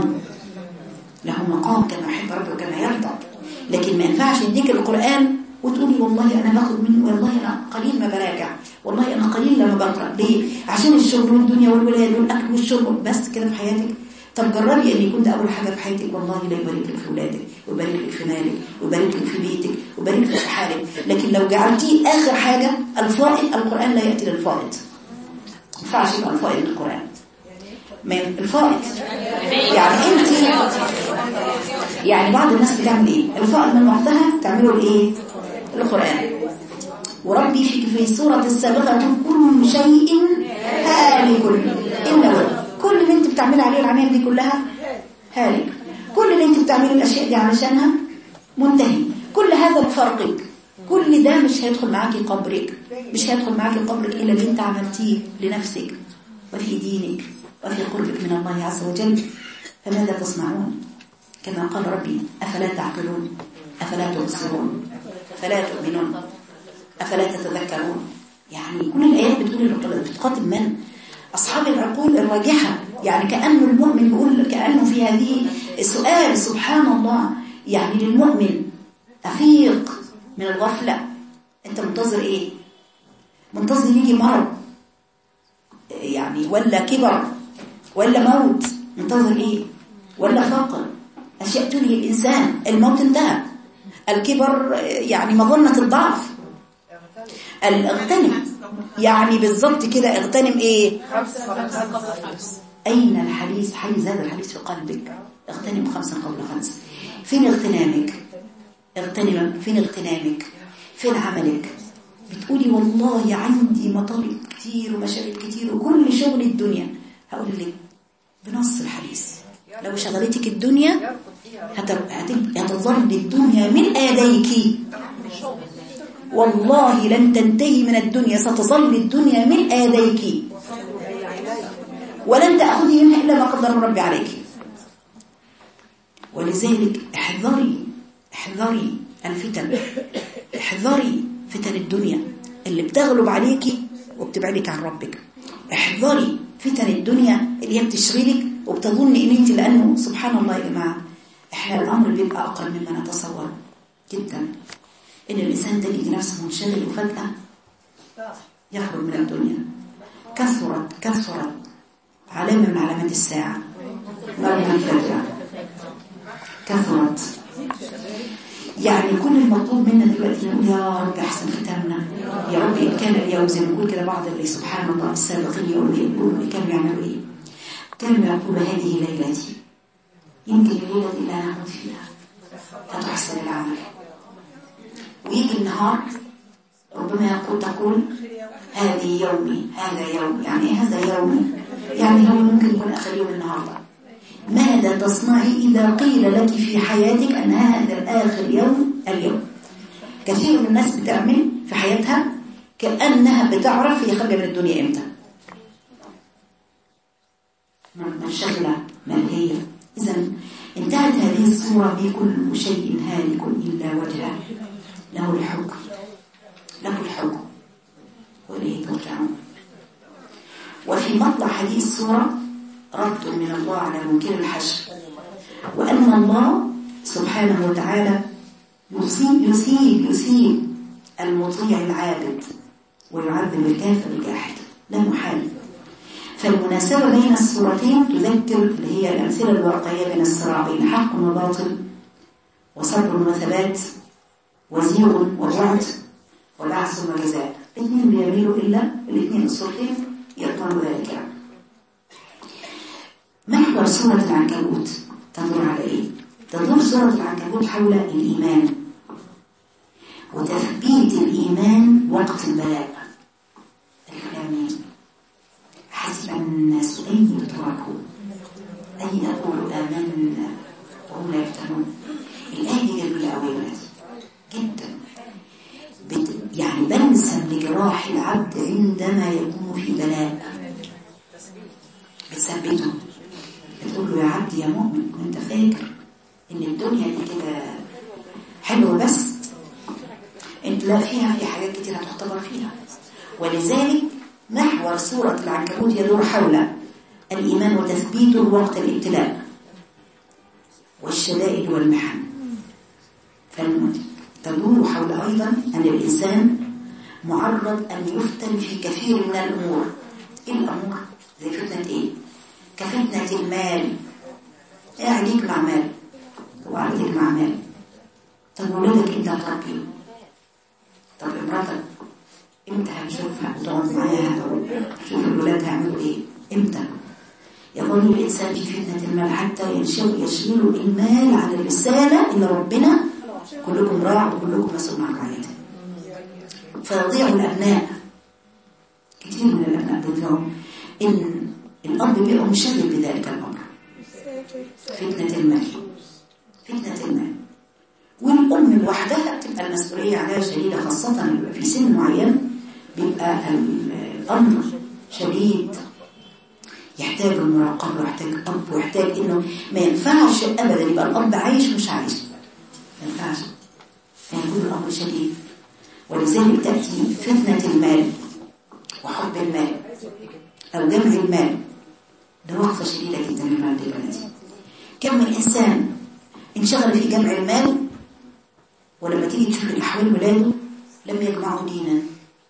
مقام كما يحب ربه وكما يرضى. لكن ما ينفعش يديك القرآن وتقولي والله أنا باخد منه، والله أنا قليل ما براجع، والله أنا قليل لما بقرأ، ليه؟ عشان الشغل والدنيا والولاد والأكل والشرب بس كده في حياتك. طب جربي أن يكون ده أول حاجة في حياتك، والله لا يبارك لك في ولادك ويبارك لك في مالك ويبارك لك في بيتك ويبارك لك في حالك. لكن لو جعلتيه آخر حاجة الفائض، القرآن لا يأتي للفائض، ما ينفعش يبقى الفائض القرآن، الفائض يعني انت، يعني بعض الناس بتعمل ايه؟ الفائض من وقتها تعملوا الايه؟ القرآن. وربي في سورة السابقة كل شيء هالك إلا وجهه، كل اللي انت بتعمل عليه العمل دي كلها هالك، كل اللي انت بتعمل الأشياء دي علشانها منتهي، كل هذا بفرقك، كل ده مش هيدخل معاكي قبرك، مش هيدخل معاكي قبرك إلا اللي انت عملتيه لنفسك وفي دينك وفي قربك من الله عز وجل. فماذا تصنعون؟ كما قال ربي أفلا تعقلون، أفلا تبصرون، أفلا تؤمنون، أفلا تتذكرون. يعني كل الآيات بتخاطب من؟ أصحاب العقول الراجحة. يعني كأنه المؤمن بيقول، كأنه في هذه السؤال سبحان الله، يعني للمؤمن أفيق من الغفلة. أنت منتظر إيه؟ منتظر يجي مرض يعني، ولا كبر، ولا موت؟ منتظر إيه؟ ولا فقر؟ أشياء تلهي الإنسان. الموت انتهى، الكبر يعني مظنة الضعف، اغتنم يعني بالضبط كده، اغتنم ايه؟ أين الحديث؟ حيز هذا الحديث في قلبك. اغتنم 5 قبل 5. فين اغتنامك؟ فين اغتنامك؟ فين عملك؟ بتقولي والله عندي مطالب كتير ومشاغل كتير وكل شغل الدنيا. هقول لك بنص الحديث، لو شغلتك الدنيا هتظل الدنيا من يديك، والله لن تنتهي من الدنيا، ستظل الدنيا من يديك ولن تأخذي منها إلا ما قدر ربي عليك. ولذلك احذري الفتن، احذري فتن الدنيا اللي بتغلب عليك وبتبعدك عن ربك. احذري فتن الدنيا اللي هي بتشغلك لك وبتظن ان انت، لانه سبحان الله يا جماعه احنا الامر بيبقى اقل مما نتصور جدا، ان الانسان تجد نفسه منشغل وفجاه يخرج من الدنيا. كثرت علامه من علامات الساعه، مرمى الفجر كثرت. يعني كل المطلوب منا دلوقتي نقول يا رب احسن ختامنا، يا رب ان كان اليوم زي ما نقول كده بعض اللي سبحان الله السابقين يقولوا اللي كانوا يعملوا ايه؟ كانوا يقولوا هذه ليلتي، يمكن الليله دي اللي انا هموت فيها فتحسن العمل. ويجي النهار ربما تقول هذه يومي، هذا يومي. يعني ايه هذا يومي؟ يعني هو ممكن يكون اخر يوم النهارده. ماذا تصنعي إذا قيل لك في حياتك أن هذا آخر يوم اليوم؟ كثير من الناس بتعمل في حياتها كأنها بتعرف هي خارجة من الدنيا إمتى، منشغلة ملهية. إذا انتهت هذه الصورة بكل شيء هالك إلا وجهه له الحكم وإليه ترجعون. وفي مطلع هذه الصورة رد من الله على منكر الحشر، وأن الله سبحانه وتعالى يثيب المطيع العابد ويعذب الكافر الجاحد، لا محال. فالمناسبة بين الصورتين تذكر اللي هي الأمثلة الواقعية بين الصراع بين حق وباطل وصبر وثبات وزيغ وبعد وبعث وجزاء. الاثنين بيميلوا إلا الاثنين الصورتين يقتضوا ذلك. محور سورة العنكبوت تدور على إيه؟ تدور سورة العنكبوت حول الإيمان وتثبيت الإيمان وقت البلاء. الكلامين حسب الناس أن يتركوا أن يقولوا آمنا وهم لا يفتنون. الآية دي جميلة أوي جدا، يعني بلسم لجراح العبد عندما يكون في بلاء، بتثبته، بتقول له يا عبدي يا مؤمن وانت فاكر ان الدنيا دي كده حلوه، بس انت لا فيها في حاجات كتير هتختبر فيها. ولذلك محور سورة العنكبوت يدور حول الإيمان وتثبيته وقت الابتلاء والشدائد والمحن. تدور حول أيضا أن الإنسان معرض أن يفتن في كثير من الأمور. إيه الأمور؟ زي فتنة إيه؟ كفتنة المال. قاعد يجمع مال وقاعد يجمع مال. طب ولادك انت هتربي، طب امراتك امتى هتشوفها وتقعد معاها وتشوف الولاد هيعملوا ايه امتى؟ يظل الانسان في فتنة المال حتى يشغلوا المال عن الرسالة اللي ربنا كلكم راع وكلكم مسؤول عن رعيته. فيضيع الابناء، كثير من الابناء بيضيعوا ان الأب بيبقى مشغل بذلك الأمر. فتنة المال. والأم لوحدها بتبقى المسؤولية عليها شديدة، خاصة في سن معين بيبقى الأمر شديد، يحتاج المراقبة ويحتاج أب ويحتاج إنه ما ينفعش أبدا يبقى الأب عايش مش عايش، ما ينفعش، فيكون الأمر شديد. ولذلك تأتي فتنة المال وحب المال أو جمع المال، ده وقفة شديدة جدا للمال دلوقتي. كم من إنسان انشغل في جمع المال ولما تيجي تشوف الأحوال ولاده لم يجمعوا دينا.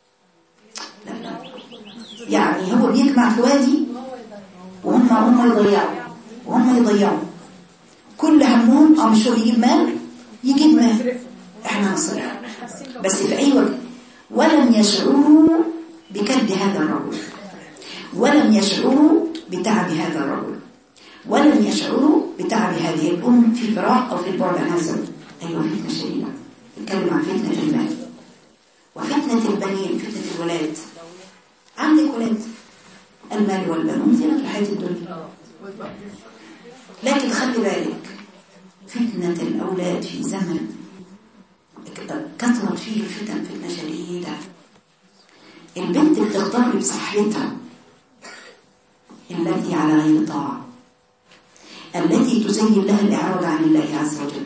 لا يعني هو بيجمع في وادي وهم يضيعوا كل همهم مش هو يجيب مال، احنا نصرف بس في أي وقت. ولم يشعروا بكد هذا الرجل، ولم يشعروا بتعب هذا الرجل، ولم يشعروا بتعب هذه الأم في الفراق أو في البعد عن هذا. أيوة فتنة شديدة. نتكلم عن فتنة المال وفتنة البنين، فتنة الولاد. عندك ولاد، المال والبنون زينة الحياة الدنيا، لكن خلي بالك فتنة الأولاد في زمن كثرت فيه الفتن فتنة شديدة. البنت بتغتر بصحتها التي على غير طاعة، التي تزين لها الإعراض عن الله عز وجل،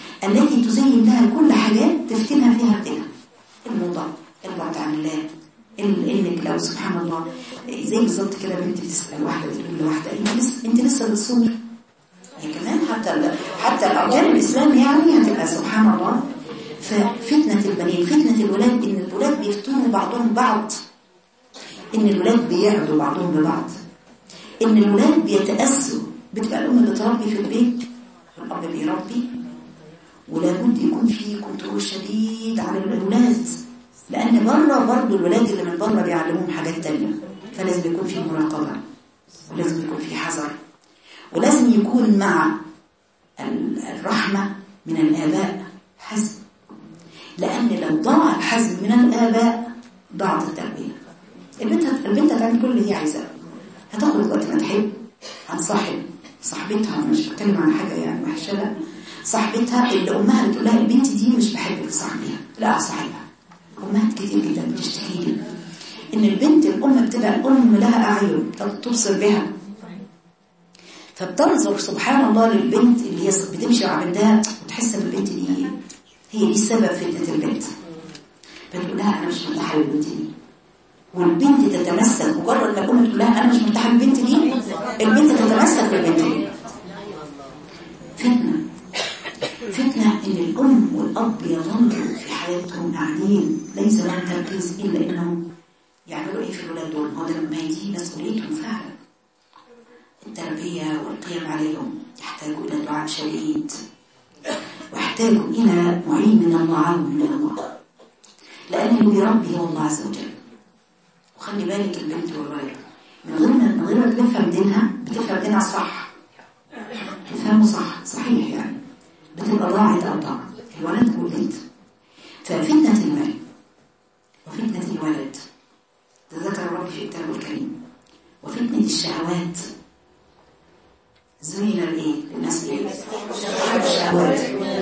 التي تزين لها كل حاجات تفتنها فيها فتنة، الموضة، البعد عن الله، انك لو سبحان الله زي بالظبط كده بنت بتسال واحده تقول لواحده انت لسه بتصومي؟ هي كمان حتى الاركان الاسلام يعني هتبقى سبحان الله. ففتنه البنين فتنه الولاد، ان الولاد بيفتنوا بعضهم بعض، ان الولاد بيعدوا بعضهم ببعض، ان الولاد بيتاسوا. بتبقى الام بتربي في البيت والاب بيربي، ولابد يكون في كنترول شديد على الاولاد، لان بره برضه الولاد اللي من بره بيعلموهم حاجات تانية، فلازم يكون في مراقبه، ولازم يكون في حذر، ولازم يكون مع الرحمه من الاباء حزم، لان لو ضاع الحزم من الاباء ضاعت التربيه. البنت هتعمل كل اللي هي عايزاه، هتخرج وقت ما تحب، هتصاحب صاحبتها، مش بتكلم عن حاجه يعني وحشه، لا، صاحبتها اللي امها بتقول لها البنت دي مش بحبك صاحبيها، لا صاحبها. امهات كتير جدا بتشتكي لي ان البنت الام بتبقى الام لها اعين تبصر بها، فبتنظر سبحان الله للبنت اللي هي بتمشي مع بنتها وتحس ان البنت دي هي دي سبب فتنه البنت، فتقول لها انا مش مرتاحه للبنت دي، والبنت تتمسك. مجرد ما الام تقول لها انا مش مرتاحه للبنت دي، البنت تتمسك بالبنت دي. فتنه ان الام والاب يظلوا في حياتهم قاعدين ليس لهم تركيز الا انهم يعملوا ايه في الولاد دول. هو ده ما هي دي مسؤوليتهم فعلا، التربيه والقيام عليهم يحتاجوا الى دعاء شديد، ويحتاجوا الى معين من الله، عون من الله، لان اللي بيربي هو الله عز وجل. وخلي بالك البنت والراجل من غير ما تفهم دينها، بتفهم دينها صح، تفهمه صحيح يعني، بتبقى ضاعت أو ضاعت الولد والبنت. ففتنة المال وفتنة الولد تذكر الرب في كتابه الكريم، وفتنة الشهوات. زين الايه للناس ايه؟ الشهوات.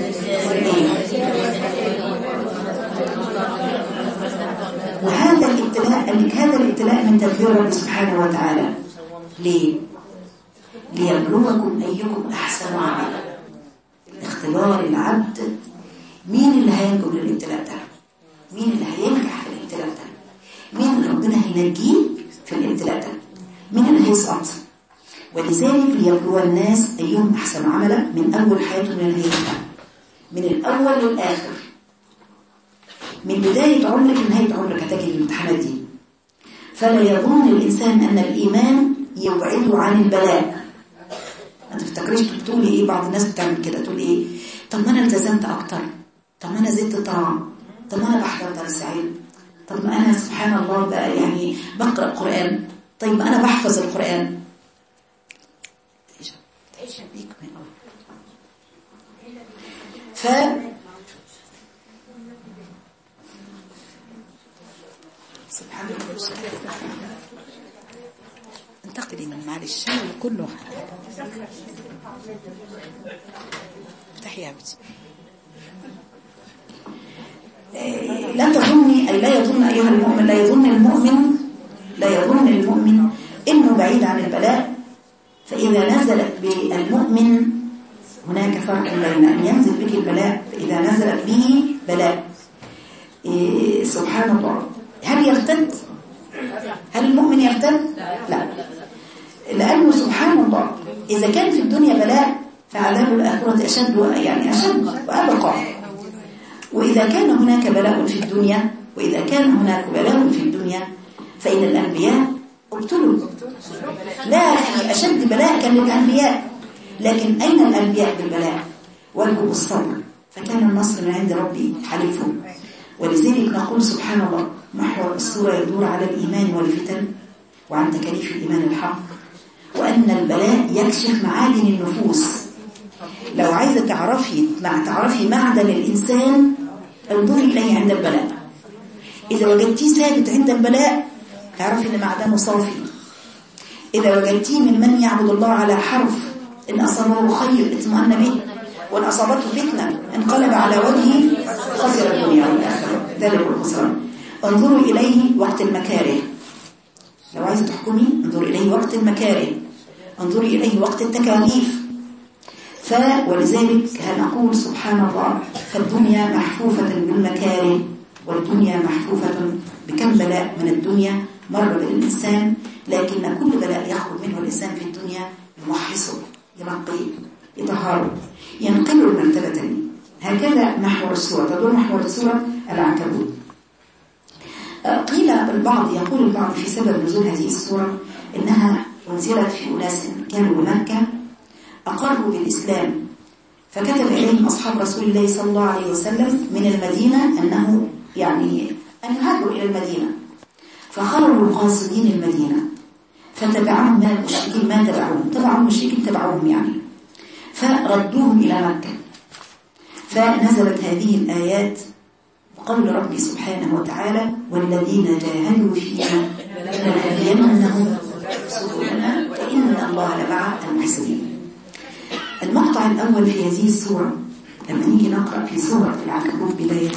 وهذا الابتلاء من تدبير رب سبحانه وتعالى. ليه؟ ليبلوكم أيكم أحسن عملا. اختبار العبد، مين اللي هينجو من الابتلاء ده؟ مين اللي هينجح في الابتلاء ده؟ مين اللي ربنا هينجيه في الابتلاء ده؟ مين اللي هيسقط؟ ولذلك ليبلو الناس أيهم أحسن عملا، من أول حياته لنهايتها، من الأول للآخر، من بداية عمرك لنهاية عمرك هتجي الامتحانات دي. فلا يظن الإنسان أن الإيمان يبعده عن البلاء. ما تفتكريش تقولي إيه، بعض الناس بتعمل كده، تقول إيه، طب ما أنا التزمت أكتر، طب ما أنا زدت طاعة، طب ما أنا بحضر درس علم، طب ما أنا سبحان الله بقى يعني بقرأ قرآن، طيب ما أنا بحفظ القرآن. سبحان الله انتقلي من معلش كله افتحي يا بنتي. لا تظني، أي لا يظن أيها المؤمن، لا يظن المؤمن إنه بعيد عن البلاء. فإذا نزلت بالمؤمن هناك فرق بين أن ينزل بك البلاء، فإذا نزلت به بلاء سبحان الله. هل يرتد؟ هل المؤمن يرتد؟ لا، لأنه سبحان الله إذا كان في الدنيا بلاء فعذاب الآخرة أشد وأبقى. وإذا كان هناك بلاء في الدنيا، فإن الأنبياء ابتلوا. لا، في أشد بلاء كان للأنبياء، لكن أين الأنبياء بالبلاء؟ وجهوا الصبر، فكان النصر من عند ربي حليفهم. ولذلك نقول سبحان الله محور الصورة يدور على الإيمان والفتن وعن تكاليف الإيمان الحق، وأن البلاء يكشف معادن النفوس. لو عايزة تعرفي معدن الإنسان، انظري إليه عند البلاء. إذا وجدتيه ثابت عند البلاء تعرفي أن معدنه صافي. إذا وجدتيه من يعبد الله على حرف، إن أصابه خير اطمأن به، وإن أصابته فتنة انقلب على وجهه خسر الدنيا والآخرة، ذلك الخسران. انظروا إليه وقت المكاره. لو عايزة تحكمي انظروا إليه وقت المكاره، انظروا إليه وقت التكاليف. ولذلك هنقول سبحان الله، فالدنيا محفوفة بالمكاره والدنيا محفوفة بكم بلاء من الدنيا مر بالإنسان، لكن كل بلاء يخرج منه الإنسان في الدنيا يمحصه، ينقيه، يطهره، ينقله المرتبة تانية. هكذا محور السورة، تدور محور السورة العنكبوت. قيل البعض، يقول البعض في سبب نزول هذه السورة إنها أنزلت في أناس كانوا بمكة أقروا بالإسلام، فكتب إليهم أصحاب رسول الله صلى الله عليه وسلم من المدينة أنه يعني أن يهاجروا إلى المدينة، فخرجوا قاصدين المدينة فتبعهم ما المشركين ما تبعوهم، تبعهم المشركين تبعوهم يعني، فردوهم إلى مكة. فنزلت هذه الآيات وقول ربي سبحانه وتعالى والذين جاهدوا فينا لنهدينهم سبلنا وإن الله لمع المحسنين. المقطع الأول في هذه السورة لما نيجي نقرأ في سورة العنكبوت بداية،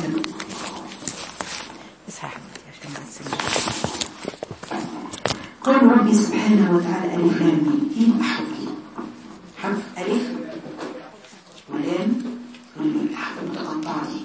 قول ربي سبحانه وتعالى ألف لام ميم، هي أحرف حرف ألف ولام والميم، الحرف المتقطعة دي.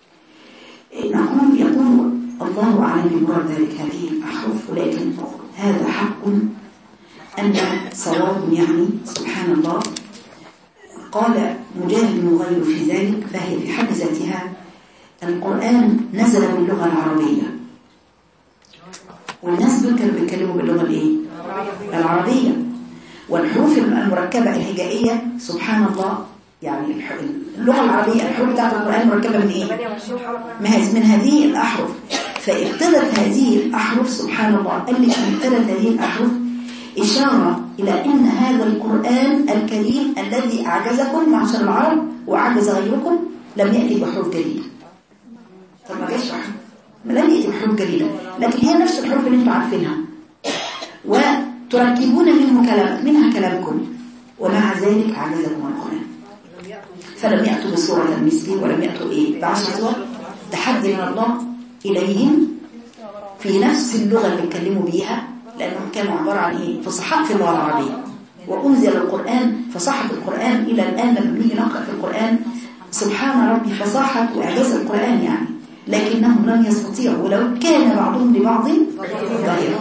يقول الله أعلم بمراد ذلك هذه الأحرف، ولكن هذا حق أن صواب يعني سبحان الله. قال مجاهد وغيره في ذلك، فهي في حد ذاتها القرآن نزل باللغة العربية، والناس دول كانوا بيتكلموا باللغة الايه؟ العربية. والحروف المركبة الهجائية سبحان الله، يعني اللغة العربية الحروف بتاعت القرآن مركبة من ايه؟ من هذه الأحرف. فابتدت هذه الأحرف سبحان الله، قال لك ابتدت هذه الأحرف إشارة إلى أن هذا القرآن الكريم الذي أعجزكم معشر العرب وأعجز غيركم لم يأتي بحروف جديدة. طب ما جاش لم يأتي بحروف جديدة، لكن هي نفس الحروف اللي انتم عارفينها، وتركبون منها كلامكم، ومع ذلك أعجزكم القرآن. فلم يأتوا بصورة مثله ولم يأتوا بعشر صور، تحدي من الله إليهم في نفس اللغة اللي اتكلموا بيها، لأنهم كانوا عبارة عن فصحاء في اللغة العربية. وأنزل القرآن فصاحة القرآن إلى الآن لما نيجي نقرأ في القرآن سبحان ربي فصاحة وإعجاز القرآن يعني، لكنهم لم يستطيعوا ولو كان بعضهم لبعض ظاهرا.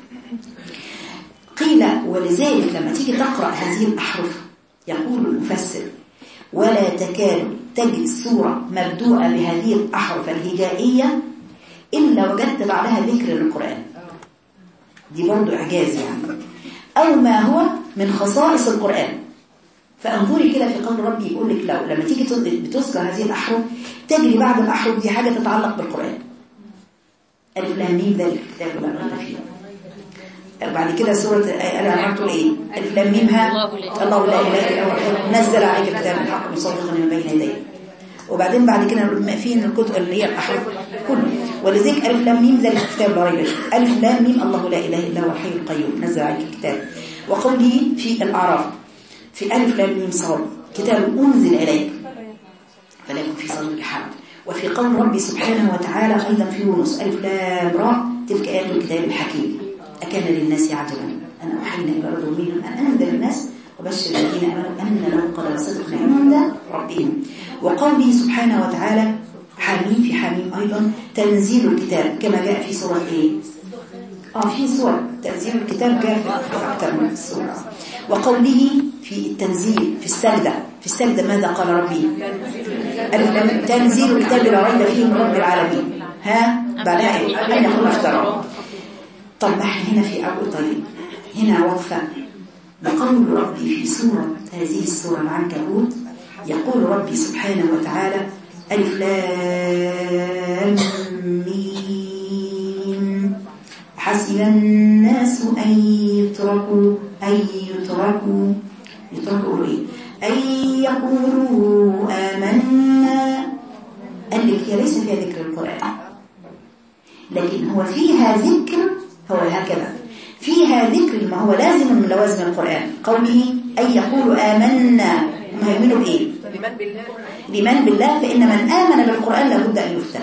قيل ولذلك لما تيجي تقرأ هذه الأحرف يقول المفسر ولا تكاد تجد سورة مبدوءة بهذه الأحرف الهجائية إلا وجدت بعدها ذكر للقرآن. دي برضو إعجاز يعني، أو ما هو من خصائص القرآن. فانظري كده في قول ربي يقول لك لو لما تيجي بتذكر هذه الأحرف تجري بعد الأحرف دي حاجة تتعلق بالقرآن. ألف لام ميم ذلك الكتاب لا ريب فيه. بعد كده سورة الأنعام تقول إيه؟ ألف لام ميم ها الله لا إله إلا هو نزل عليك الكتاب بالحق مصدقا لما بين يديه. وبعدين بعد كده فين الكتب اللي هي الأحرف كله، ولذلك ألف لام ميم ذلك الكتاب لا ريب فيه. ألف لام ميم الله لا إله إلا هو الحي القيوم نزل عليك الكتاب. وقوله في الأعراف في ألف لام ميم صاد كتاب أنزل إليك فلا يكن في صدرك حرج. وفي قول ربي سبحانه وتعالى أيضا في يونس ألف لام را تلك آيات الكتاب الحكيم أكان للناس عجبا أن أوحينا إلى رجل منهم أن أنذر الناس وبشر الذين آمنوا أن لهم قدم صدق عند ربهم. وقوله سبحانه وتعالى حميم في حميم أيضا تنزيل الكتاب كما جاء في سورة إيه؟ في سورة تنزيل الكتاب جاء في أكثر من السورة. وقوله في التنزيل في السجدة ماذا قال ربي؟ تنزيل الكتاب لا ريب فيه من رب العالمين. ها بعدها أين كنا افترى. طب احنا هنا في أول طريق هنا وقفة بقول ربي في سورة هذه السورة العنكبوت. يقول ربي سبحانه وتعالى ألف لام ميم حسب الناس أن يتركوا أن يقولوا آمنا. قال لك هي ليس فيها ذكر القرآن، لكن هو فيها ذكر، هو هكذا فيها ذكر ما هو لازم من لوازم القرآن. قوله أن يقولوا آمنا، هم يؤمنوا بإيه؟ لمن بالله، فإن من آمن بالقرآن لابد أن يفتن.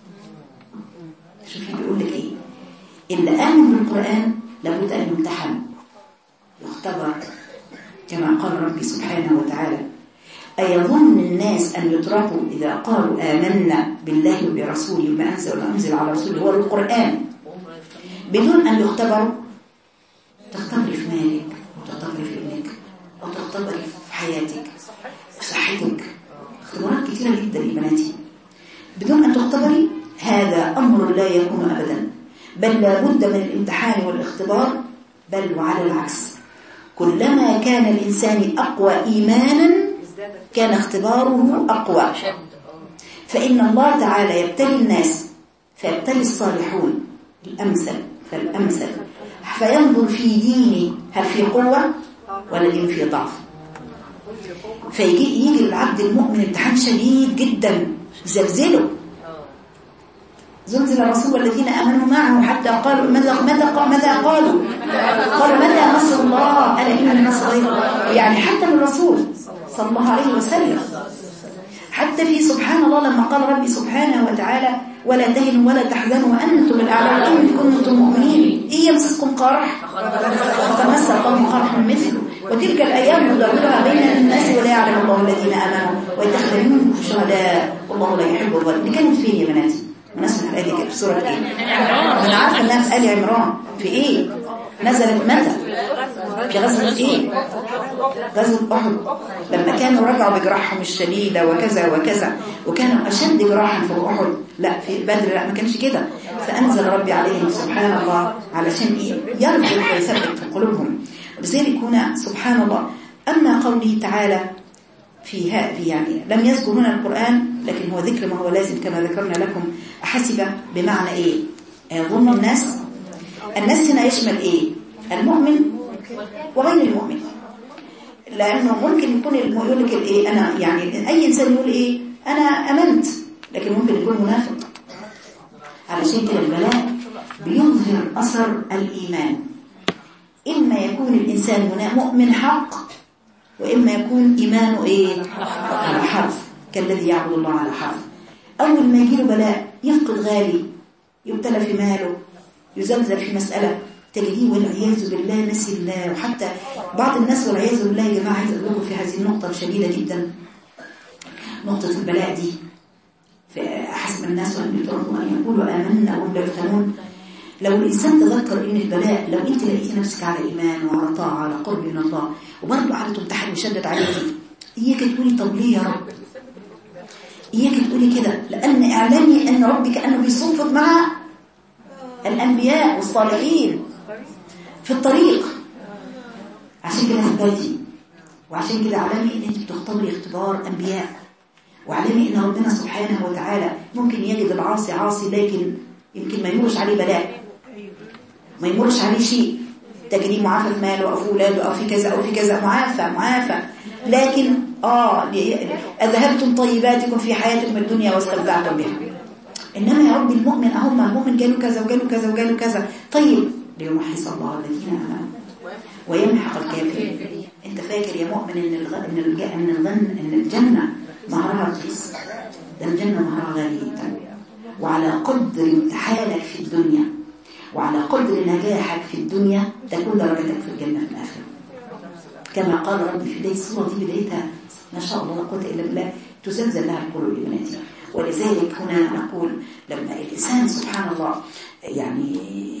شوفي بيقول لك إيه؟ اللي آمن بالقرآن لابد أن يمتحن يختبر، كما قال ربي سبحانه وتعالى أيظن الناس أن يتركوا إذا قالوا آمنا بالله وبرسوله وما أنزل على رسوله هو القرآن بدون أن يختبروا، تختبري في مالك وتختبري في ابنك أو تختبري في حياتك في صحتك، اختبارات كثيرة جدا يا بناتي بدون أن تختبري، هذا أمر لا يكون أبدا، بل لا بد من الامتحان والاختبار، بل وعلى العكس كلما كان الإنسان أقوى إيمانا كان اختباره أقوى. فإن الله تعالى يبتلي الناس فيبتلي الصالحون الأمثل فالأمثل، فينظر في دينه هل في قوة ولا دين في ضعف. فيجي العبد المؤمن امتحان شديد جدا زلزله، زلزل الرسول والذين آمنوا معه حتى قالوا ماذا قالوا متى نصر الله ألا إن النصر يعني حتى الرسول صلى الله عليه وسلم، حتى في سبحان الله لما قال ربي سبحانه وتعالى ولا تهنوا ولا تحزنوا وأنتم الأعلون إن كنتم مؤمنين إن يمسسكم قرح فتمس قوم قرح مثله وتلك الأيام نداولها بين الناس ولا يعلم الله الذين آمنوا ويتخذ منكم شهداء والله لا يحب الظالمين. دي كانت فين يا بناتي؟ مناسبة الآية دي كانت في سورة إيه؟ أنا عارفة إنها في آل عمران. في إيه؟ نزلت متى؟ في غزوة إيه؟ غزوة أحد لما كانوا رجعوا بجراحهم الشديدة وكذا وكذا وكانوا أشد جراحا في أحد. لا في بدر لا ما كانش كده، فأنزل ربي عليهم سبحان الله علشان يرجع ويثبت في قلوبهم. بذلك هنا سبحان الله. أما قوله تعالى في هذه يعني لم يذكر هنا القرآن لكن هو ذكر ما هو لازم كما ذكرنا لكم. أحسب بمعنى إيه؟ ظن الناس هنا يشمل إيه؟ المؤمن وغير المؤمن، لأنه ممكن يكون يقول لك إيه أنا يعني أي إنسان يقول إيه أنا أمنت لكن ممكن يكون منافق. علشان كده البلاء بيظهر أثر الإيمان، إما يكون الإنسان مؤمن حق وإما يكون إيمانه إيه على حرف كالذي يعبد الله على حرف. أول ما يجيله بلاء يفقد غالي، يبتلى في ماله، يزلزل في مسألة تجديه والعياذ بالله نسي الله. وحتى بعض الناس والعياذ بالله يا جماعة عايز أقول لكم في هذه النقطة شديدة جدا، نقطة البلاء دي. فحسب الناس أن يقولوا آمنا وهم لا يفتنون. لو الإنسان تذكر إن البلاء لو أنت لقيتي نفسك على إيمان وعلى طاعة على قرب من الله وبرضه على تمتحن وشدد عليكي، إياك تقولي طب ليه يا رب؟ إياك تقولي كده، لأن إعلامي أن ربي كأنه بيصفق مع الأنبياء والصالحين في الطريق. عشان كده ثباتي، وعشان كده علمي أن أنت بتختبري اختبار أنبياء، وعلمي أن ربنا سبحانه وتعالى ممكن يجد العاصي عاصي لكن يمكن ما يمرش عليه بلاء، ما يمرش عليه شيء، تجري معافى في ماله أو في أولاده أو في كذا أو في كذا، معافى لكن أذهبتم طيباتكم في حياتكم الدنيا واستمتعتم بها. إنما يا رب المؤمن أهم المؤمن جاله كذا وجاله كذا وجاله كذا، طيب ليمحص الله الذين آمنوا ويمحق الكافرين. أنت فاكر يا مؤمن إن الجنة مهرها رخيص؟ ده الجنة مهرها غالي جدا، وعلى قدر امتحانك في الدنيا وعلى قدر نجاحك في الدنيا تكون درجتك في الجنة في الآخرة. كما قال ربي في بداية السورة دي، بدايتها ما شاء الله لا قوة إلا بالله تزلزل لها القلوب يا بناتي. ولذلك هنا نقول لما الإنسان سبحان الله يعني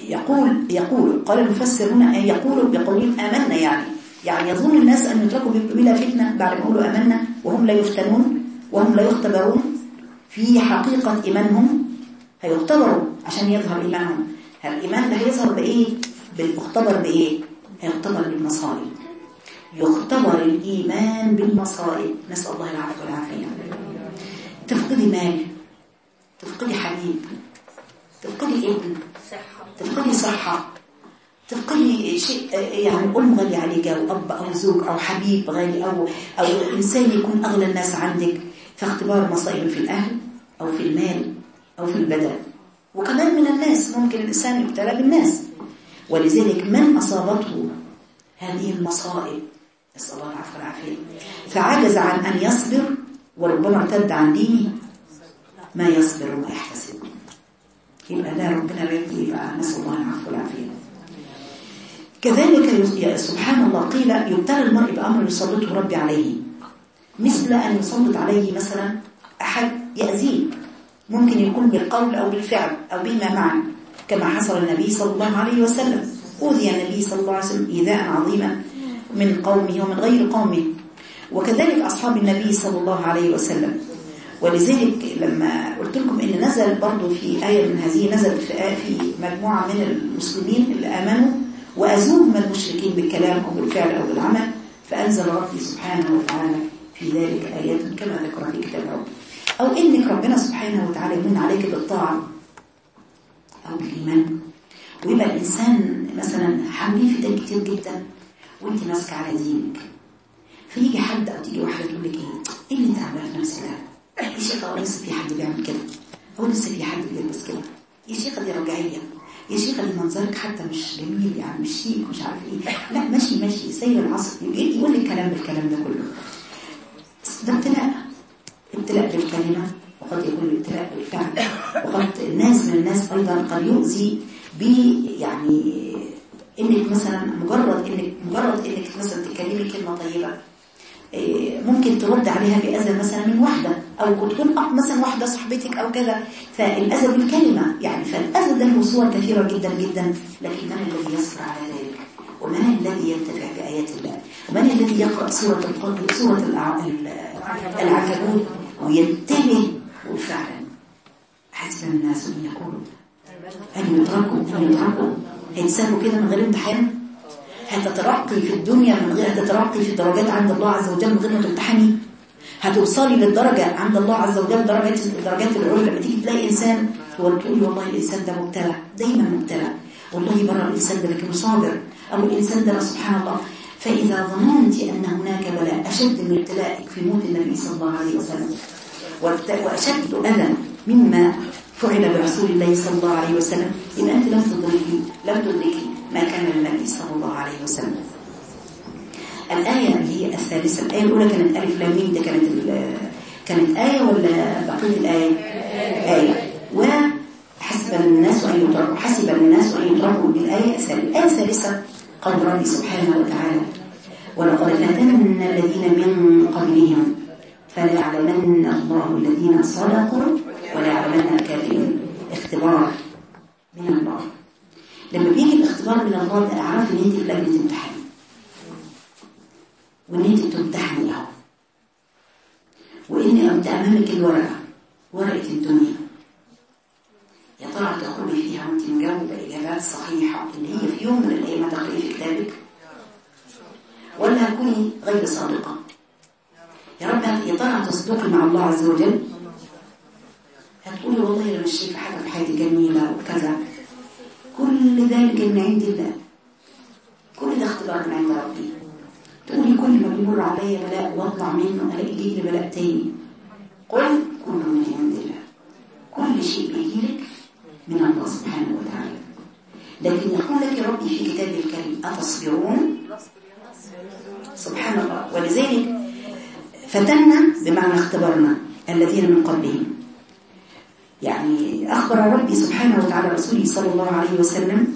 يقول قال المفسر هنا يقولون آمنا، يعني يظن الناس أن يتركوا بلا فتنة بعد ما يقولوا آمنا وهم لا يفتنون وهم لا يختبرون. في حقيقة إيمانهم هيختبروا عشان يظهر إيمانهم. الإيمان ده هيظهر بإيه؟ بالمختبر بإيه؟ هيختبر بالمصائب. يختبر الإيمان بالمصائب، نسأل الله العافية والعافية. تفقدي مال، تفقدي حبيب، تفقدي ابن، تفقدي صحة، تفقدي شيء يعني أم غالي عليك أو أب أو زوج أو حبيب غالي أو إنسان يكون أغلى الناس عندك. فاختبار مصائب في الأهل أو في المال أو في البدن، وكمان من الناس ممكن الإنسان يبتلى بالناس. ولذلك من أصابته هذه المصائب نسأل الله العافية والعافية فعجز عن أن يصبر وربما ارتد عن دينه ما يصبر وما يحتسب، يبقى لا ربنا لا يبقى نسأل الله العافية والعافية. كذلك سبحان الله قيل يبتلى المرء بأمر يسلطه ربي عليه، مثل أن يسلط عليه مثلا أحد يأذيه ممكن يكون بالقول أو بالفعل أو بما معا، كما حصل النبي صلى الله عليه وسلم. أوذي النبي صلى الله عليه وسلم إيذاء عظيما من قومه ومن غير قومه، وكذلك أصحاب النبي صلى الله عليه وسلم. ولذلك لما قلت لكم إن نزل برضو في آية من هذه، نزلت في مجموعة من المسلمين اللي آمنوا وأذوهم المشركين بالكلام أو بالفعل أو بالعمل، فأنزل ربي سبحانه وتعالى في ذلك آيات كما ذكر في كتاب ربي. أو إنك ربنا سبحانه وتعالى يمن عليك بالطاعة أو بالإيمان، ويبقى الإنسان مثلا حاملين في دين كتير جدا وانت ماسكة على دينك، فيجي حد أو تيجي واحدة تقول لك إيه اللي انت عاملاه في نفسك ده؟ يا شيخة لسه في حد بيعمل كده، هو لسه في حد بيلبس كده، يا شيخة دي رجعية، يا شيخة دي منظرك حتى مش جميل، يعني مش شيك، مش عارف ايه، لا ماشي سير العصر، يقول لك كلام بالكلام ده كله. ده ابتلاء بالكلمة، وقد يكون ابتلاء بالفعل، وقد الناس من الناس أيضا قد يؤذي يعني انك مثلا مجرد انك مثلا تكلمي كلمة طيبة ممكن ترد عليها بأذى مثلا من واحدة، أو تكون مثلا واحدة صاحبتك أو كذا، فالأذى بالكلمة يعني، فالأذى ده له صور كثيرة جدا جدا. لكن من الذي يصبر على ذلك؟ ومن الذي ينتفع بآيات الله؟ ومن الذي يقرأ سورة العنكبوت وينتبه فعلا؟ حسب الناس أن يقولوا أن يتركوا هيتسالوا كده من غير امتحان؟ هتترقي في الدنيا من غير، هتترقي في الدرجات عند الله عز وجل من غير ما تمتحني؟ هتوصلي للدرجة عند الله عز وجل درجات العلو. لما تيجي تلاقي إنسان وتقولي والله الإنسان ده مبتلى، دايما مبتلى، والله بره الإنسان ده لكن صابر، أو الإنسان ده سبحان الله. فإذا ظننت أن هناك بلاء أشد من ابتلائك في موت النبي صلى الله عليه وسلم، وأشد أذى مما فعل برسول الله صلى الله عليه وسلم، إن أنت لم تدركي ما كان للنبي صلى الله عليه وسلم. الآية اللي هي الثالثة، الآية الأولى كانت ألف لام ميم، ده كانت آية ولا بقية الآية؟ آية. وحسب الناس أن يتركوا بالآية الثالثة. الآية الثالثة قول ربي سبحانه وتعالى ولقد فتنا الذين من قبلهم فليعلمن الله الذين صدقوا وليعلمن الكاذبين. اختبار من الله. لما بيجي الاختبار من الله ده اعرف ان انت في لجنه امتحان، وان انت بتمتحني اهو، وان انت امامك ورقه الدنيا، يا ترى تدخلي فيها وانت مجاوبه اجابات صحيحه اللي هي في يوم من الايام هتقرأي في كتابك، ولا هتكوني غير صادقه؟ يا رب يا ترى هتصدقي مع الله عز وجل؟ هتقولي والله انا مش شايفه حاجه في حياتي جميله وكذا، كل ذلك من عند الله، كل ده اختبار من عند ربي. تقولي كل ما بيمر عليا بلاء واطلع منه الاقي يجي بلاء تاني. قل كل من عند الله، كل شيء بيجيلك من الله سبحانه وتعالى. لكن يقول لك ربي في كتابه الكريم أتصبرون؟ سبحان الله. ولذلك فتنا بمعنى اختبرنا الذين من قبلهم. يعني أخبر ربي سبحانه وتعالى رسوله صلى الله عليه وسلم،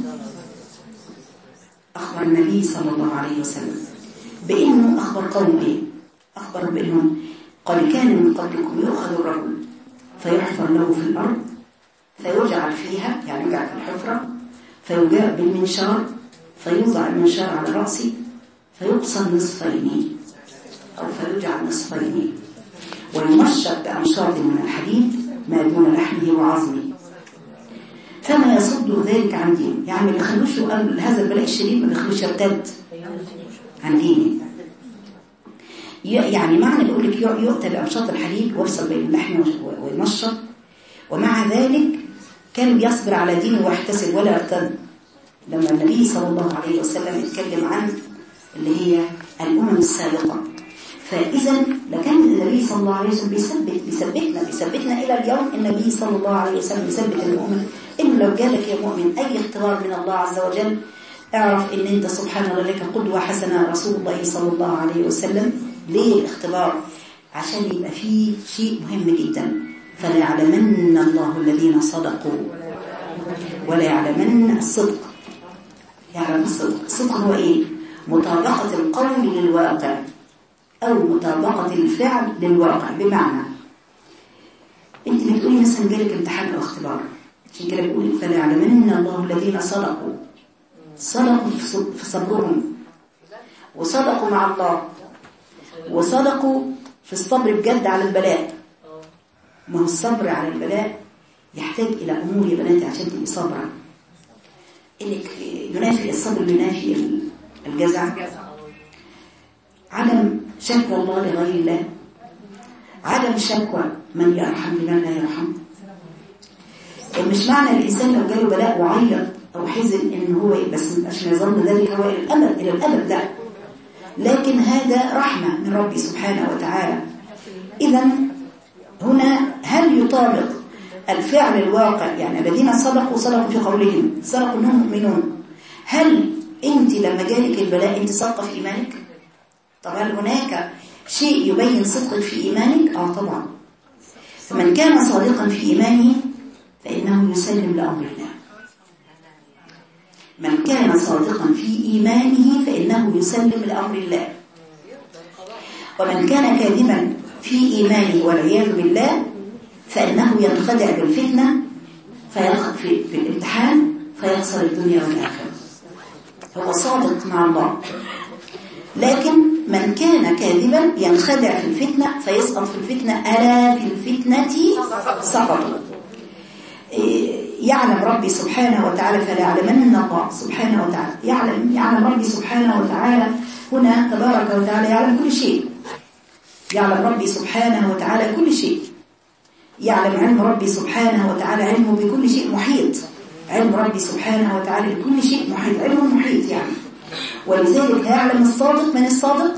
أخبر النبي صلى الله عليه وسلم بأنه أخبر قوم إيه؟ أخبر بأنهم قد كان من قبلكم يؤخذ الرجل فيحفر له في الأرض فيجعل فيها، يعني يجعل في الحفرة، فيجاء بالمنشار فيوضع المنشار على رأسه فيقسم نصفين أو فيجعل نصفين ويمشط بأمشاط من الحديد ما دون لحمه وعظمه فما يصد ذلك عن دين. يعني ما يخلوش هذا البلاء الشديد، ما يخلوش يرتد عن دينه. يعني معنى بيقول لك يؤتى بأمشاط الحديد ويفصل بين اللحم ويمشط، ومع ذلك كان بيصبر على دينه ويحتسب ولا يرتد. لما النبي صلى الله عليه وسلم يتكلم عن اللي هي الأمم السابقة، فإذا لكان النبي صلى الله عليه وسلم بيثبتنا إلى اليوم. النبي صلى الله عليه وسلم يثبت المؤمن إنه لو جالك يا مؤمن أي اختبار من الله عز وجل اعرف إن أنت سبحان الله لك قدوة حسنة رسول الله صلى الله عليه وسلم. ليه الاختبار؟ عشان يبقى فيه شيء مهم جدا. فليعلمن الله الذين صدقوا ولا يعلمن الصدق. يعلم الصدق. الصدق هو إيه؟ مطابقة القول للواقع أو مطابقة الفعل للواقع. بمعنى أنت بتقولي قولي مثلا جالك امتحان او اختبار، عشان كده بيقول فليعلمن الله الذين صدقوا في صبرهم، وصدقوا مع الله، وصدقوا في الصبر بجد على البلاء. ما هو الصبر على البلاء يحتاج إلى أمور يا بناتي عشان تبقي صبرا. إنك ينافي الصبر، ينافي الجزع، عدم شكوى الله لغير الله، عدم شكوى من يرحم لمن لا يرحم. مش معنى الإنسان لو جاله بلاء وعيط أو حزن إن هو بس مش يظن ذلك هو إلى الأبد ده، لكن هذا رحمة من ربي سبحانه وتعالى. إذا هنا هل يطابق الفعل الواقع؟ يعني الذين صدقوا في قولهم، صدقوا انهم مؤمنون. هل انت لما جالك البلاء انت صادقه في ايمانك؟ طب هل هناك شيء يبين صدقك في ايمانك؟ طبعا. فمن كان صادقا في ايمانه فانه يسلم لامر الله. من كان صادقا في ايمانه فانه يسلم لامر الله. ومن كان كاذبا في إيمانه والعياذ بالله فإنه ينخدع بالفتنة في الامتحان فيخسر الدنيا والآخرة. هو صادق مع الله، لكن من كان كاذبا ينخدع في الفتنة فيسقط في الفتنة. ألا في الفتنة سقطوا. يعلم ربي سبحانه وتعالى فليعلمن الله سبحانه وتعالى. يعلم ربي سبحانه وتعالى هنا تبارك وتعالى، يعلم كل شيء. يعلم ربي سبحانه وتعالى كل شيء. يعلم علم ربي سبحانه وتعالى، علمه بكل شيء محيط. علم ربي سبحانه وتعالى بكل شيء محيط، علمه محيط يعني. ولذلك يعلم الصادق من الصادق،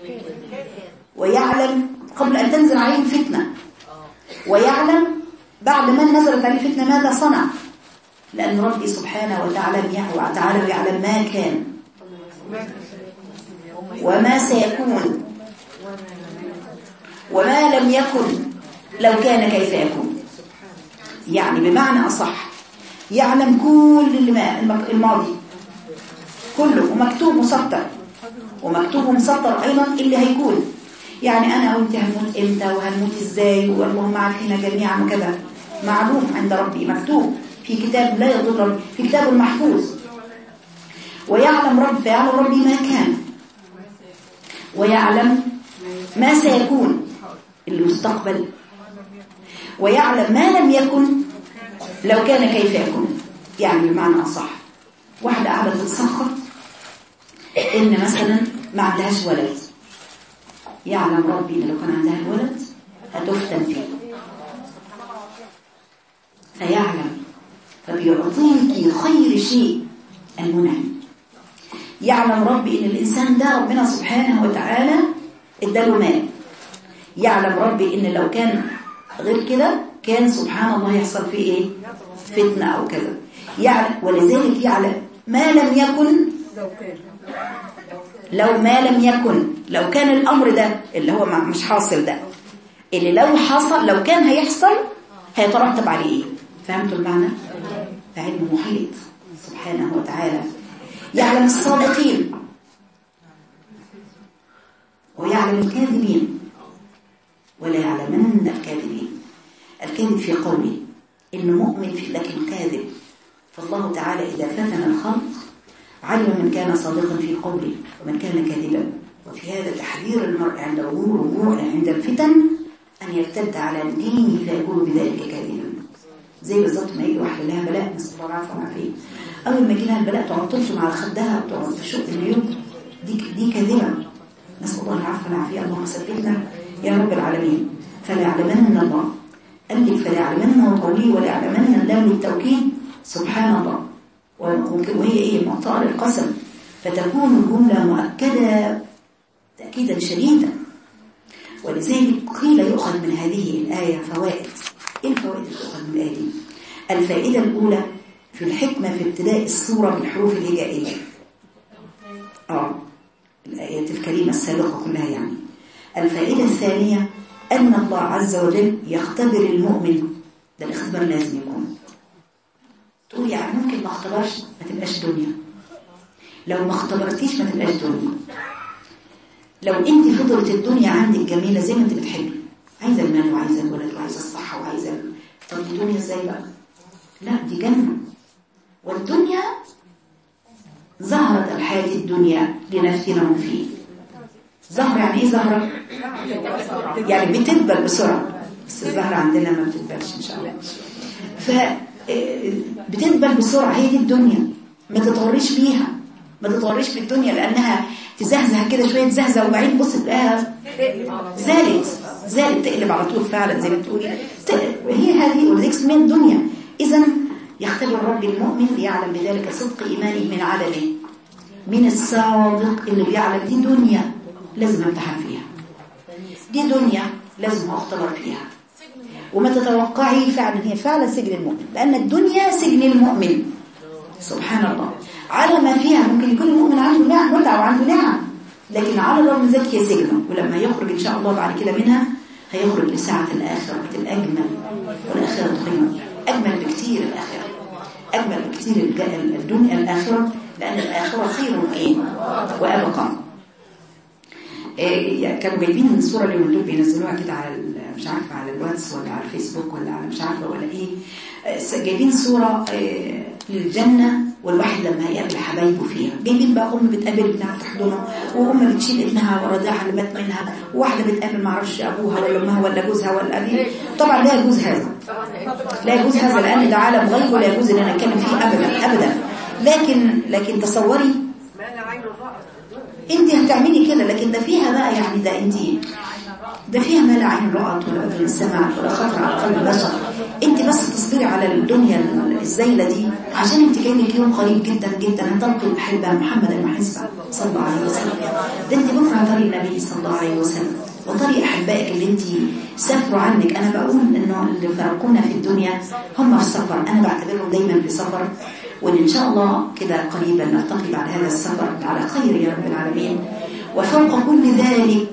ويعلم قبل أن تنزل عليه الفتنة، ويعلم بعد ما نزلت عليه الفتنة ماذا صنع. لأن ربي سبحانه وتعالى يعلم ما كان وما سيكون وما لم يكن لو كان كيف يكون. يعني بمعنى أصح يعلم كل الماضي كله، ومكتوب مسطر، ومكتوب مسطر أيضا اللي هيكون. يعني أنا وأنت هنموت إمتى وهنموت إزاي واللهم عارفين جميعا وكذا، معلوم عند ربي، مكتوب في كتاب لا يضل ربي، في كتاب المحفوظ. ويعلم ربي ما كان، ويعلم ما سيكون المستقبل، ويعلم ما لم يكن لو كان كيف يكون. يعني بمعنى أصح واحدة قاعدة تتسخط إن مثلا ما عندهاش ولد، يعلم ربي إن لو كان عندها الولد هتفتن فيه، فيعلم فبيعطيك خير شيء المنعم. يعلم ربي إن الإنسان ده ربنا سبحانه وتعالى اداله مال، يعلم ربي إن لو كان غير كده كان سبحان الله يحصل فيه إيه؟ فتنة أو كذا. يعلم، ولذلك يعلم ما لم يكن لو كان الأمر ده اللي هو مش حاصل ده، اللي لو حصل لو كان هيحصل هيترتب عليه إيه؟ فهمتوا المعنى؟ فعلم محيط سبحانه وتعالى. يعلم الصادقين ويعلم الكاذبين، ولا يعلمن الكاذبين. الكاذب في قوله إنه مؤمن في لكن كاذب. فالله تعالى إذا فتن الخلق علم من كان صادقا في قوله ومن كان كاذبا. وفي هذا تحذير المرء عند عند الفتن أن يرتد على دينه فيكون بذلك كاذبا. زي بالظبط ما يجي واحدة لها بلاء، نسأل الله العافية والعافية، أول ما يجي لها البلاء تقعد ترسم على خدها وتقعد في شق اليوم، دي كاذبة. نسأل الله العافية والعافية. اللهم ثبتنا يا رب العالمين. فلا يعلمن الله، قال لك فلا يعلمن قولي ولا يعلمن اللام للتوكيد سبحان الله، وهي ايه؟ معطاء للقسم، فتكون الجملة مؤكدة تأكيدا شديدا. ولذلك قيل يؤخذ من هذه الآية فوائد. ايه الفوائد اللي تؤخذ من الآية دي؟ الفائدة الأولى في الحكمة في ابتداء السورة بالحروف الهجائية. الآيات الكريمة السابقة كلها يعني. الفائدة الثانية أن الله عز وجل يختبر المؤمن. ده الاختبار لازم يكون. تقول يعني ممكن ما اختبرش ما تبقاش دنيا. لو ما اختبرتيش ما تبقاش دنيا. لو انت فضلت الدنيا عندك جميلة زي ما انت بتحبي، عايزة المال وعايزة الولد وعايزة الصحة وعايزة طب دي دنيا ازاي بقى؟ لا دي جنة. والدنيا ظهرت الحياة الدنيا لنفتنهم فيه. زهرة يعني ايه زهرة؟ يعني بتدبل بسرعة، بس الزهرة عندنا ما بتدبلش ان شاء الله. بتدبل بسرعة. هي دي الدنيا، ما تتغريش بيها، ما تتغريش بالدنيا، لأنها تزهزه كده شوية زهزة وبعدين بص تلاقيها زالت تقلب على طول فعلا زي ما بتقولي. هي هذه ولذلك اسمها الدنيا. إذن يختبر الرب المؤمن ليعلم بذلك صدق إيمانه من عدمه. من الصادق اللي بيعلم دي دنيا لازم امتحن فيها، دي دنيا لازم اختبر فيها. وما تتوقعي فعلا هي فعلا سجن المؤمن، لأن الدنيا سجن المؤمن. سبحان الله. على ما فيها ممكن يكون المؤمن عنده نعم ولا عنده نعم، لكن على الرغم من ذلك هي سجنه. ولما يخرج إن شاء الله بعد كده منها هيخرج لساعة الآخرة الأجمل. والآخرة قيمة أجمل بكتير. الآخرة أجمل بكتير الدنيا الآخرة، لأن الآخرة خير وأبقى. كانوا جايبين الصورة اللي دول بينزلوها كده على مش عارفة على الواتس ولا على الفيسبوك ولا على مش عارفة ولا ايه، جايبين صورة للجنة والواحد لما هيقابل حبايبه فيها. جايبين بقى أم بتقابل ابنها تحضنه، وأم بتشيل ابنها ورضاعها اللي مات منها، وواحدة بتقابل معرفش أبوها ولا أمها ولا جوزها ولا أبيه. طبعا لا يجوز هذا، لا يجوز هذا، لأن ده عالم غيب ولا يجوز ان انا اتكلم فيه أبدا أبدا. لكن تصوري انت هتعملي كده، لكن ده فيها بقى يعني ده انت ده فيها ما لا عين رأت ولا أذن سمعت ولا خطر على قلب البشر. انت بس تصبري على الدنيا الزيلة دي، عشان انت جاي لك يوم قريب جدا جدا هتلقي الأحبة محمد المحسن صلى الله عليه وسلم. ده انت بكره على طريق النبي صلى الله عليه وسلم وطريق أحبائك اللي انت سافروا عنك. أنا بقول إنه اللي فرقونا في الدنيا هم في السفر، أنا بعتبرهم دايما في سفر، وإن إن شاء الله كده قريبا نلتقي بعد هذا السفر على خير يا رب العالمين. وفوق كل ذلك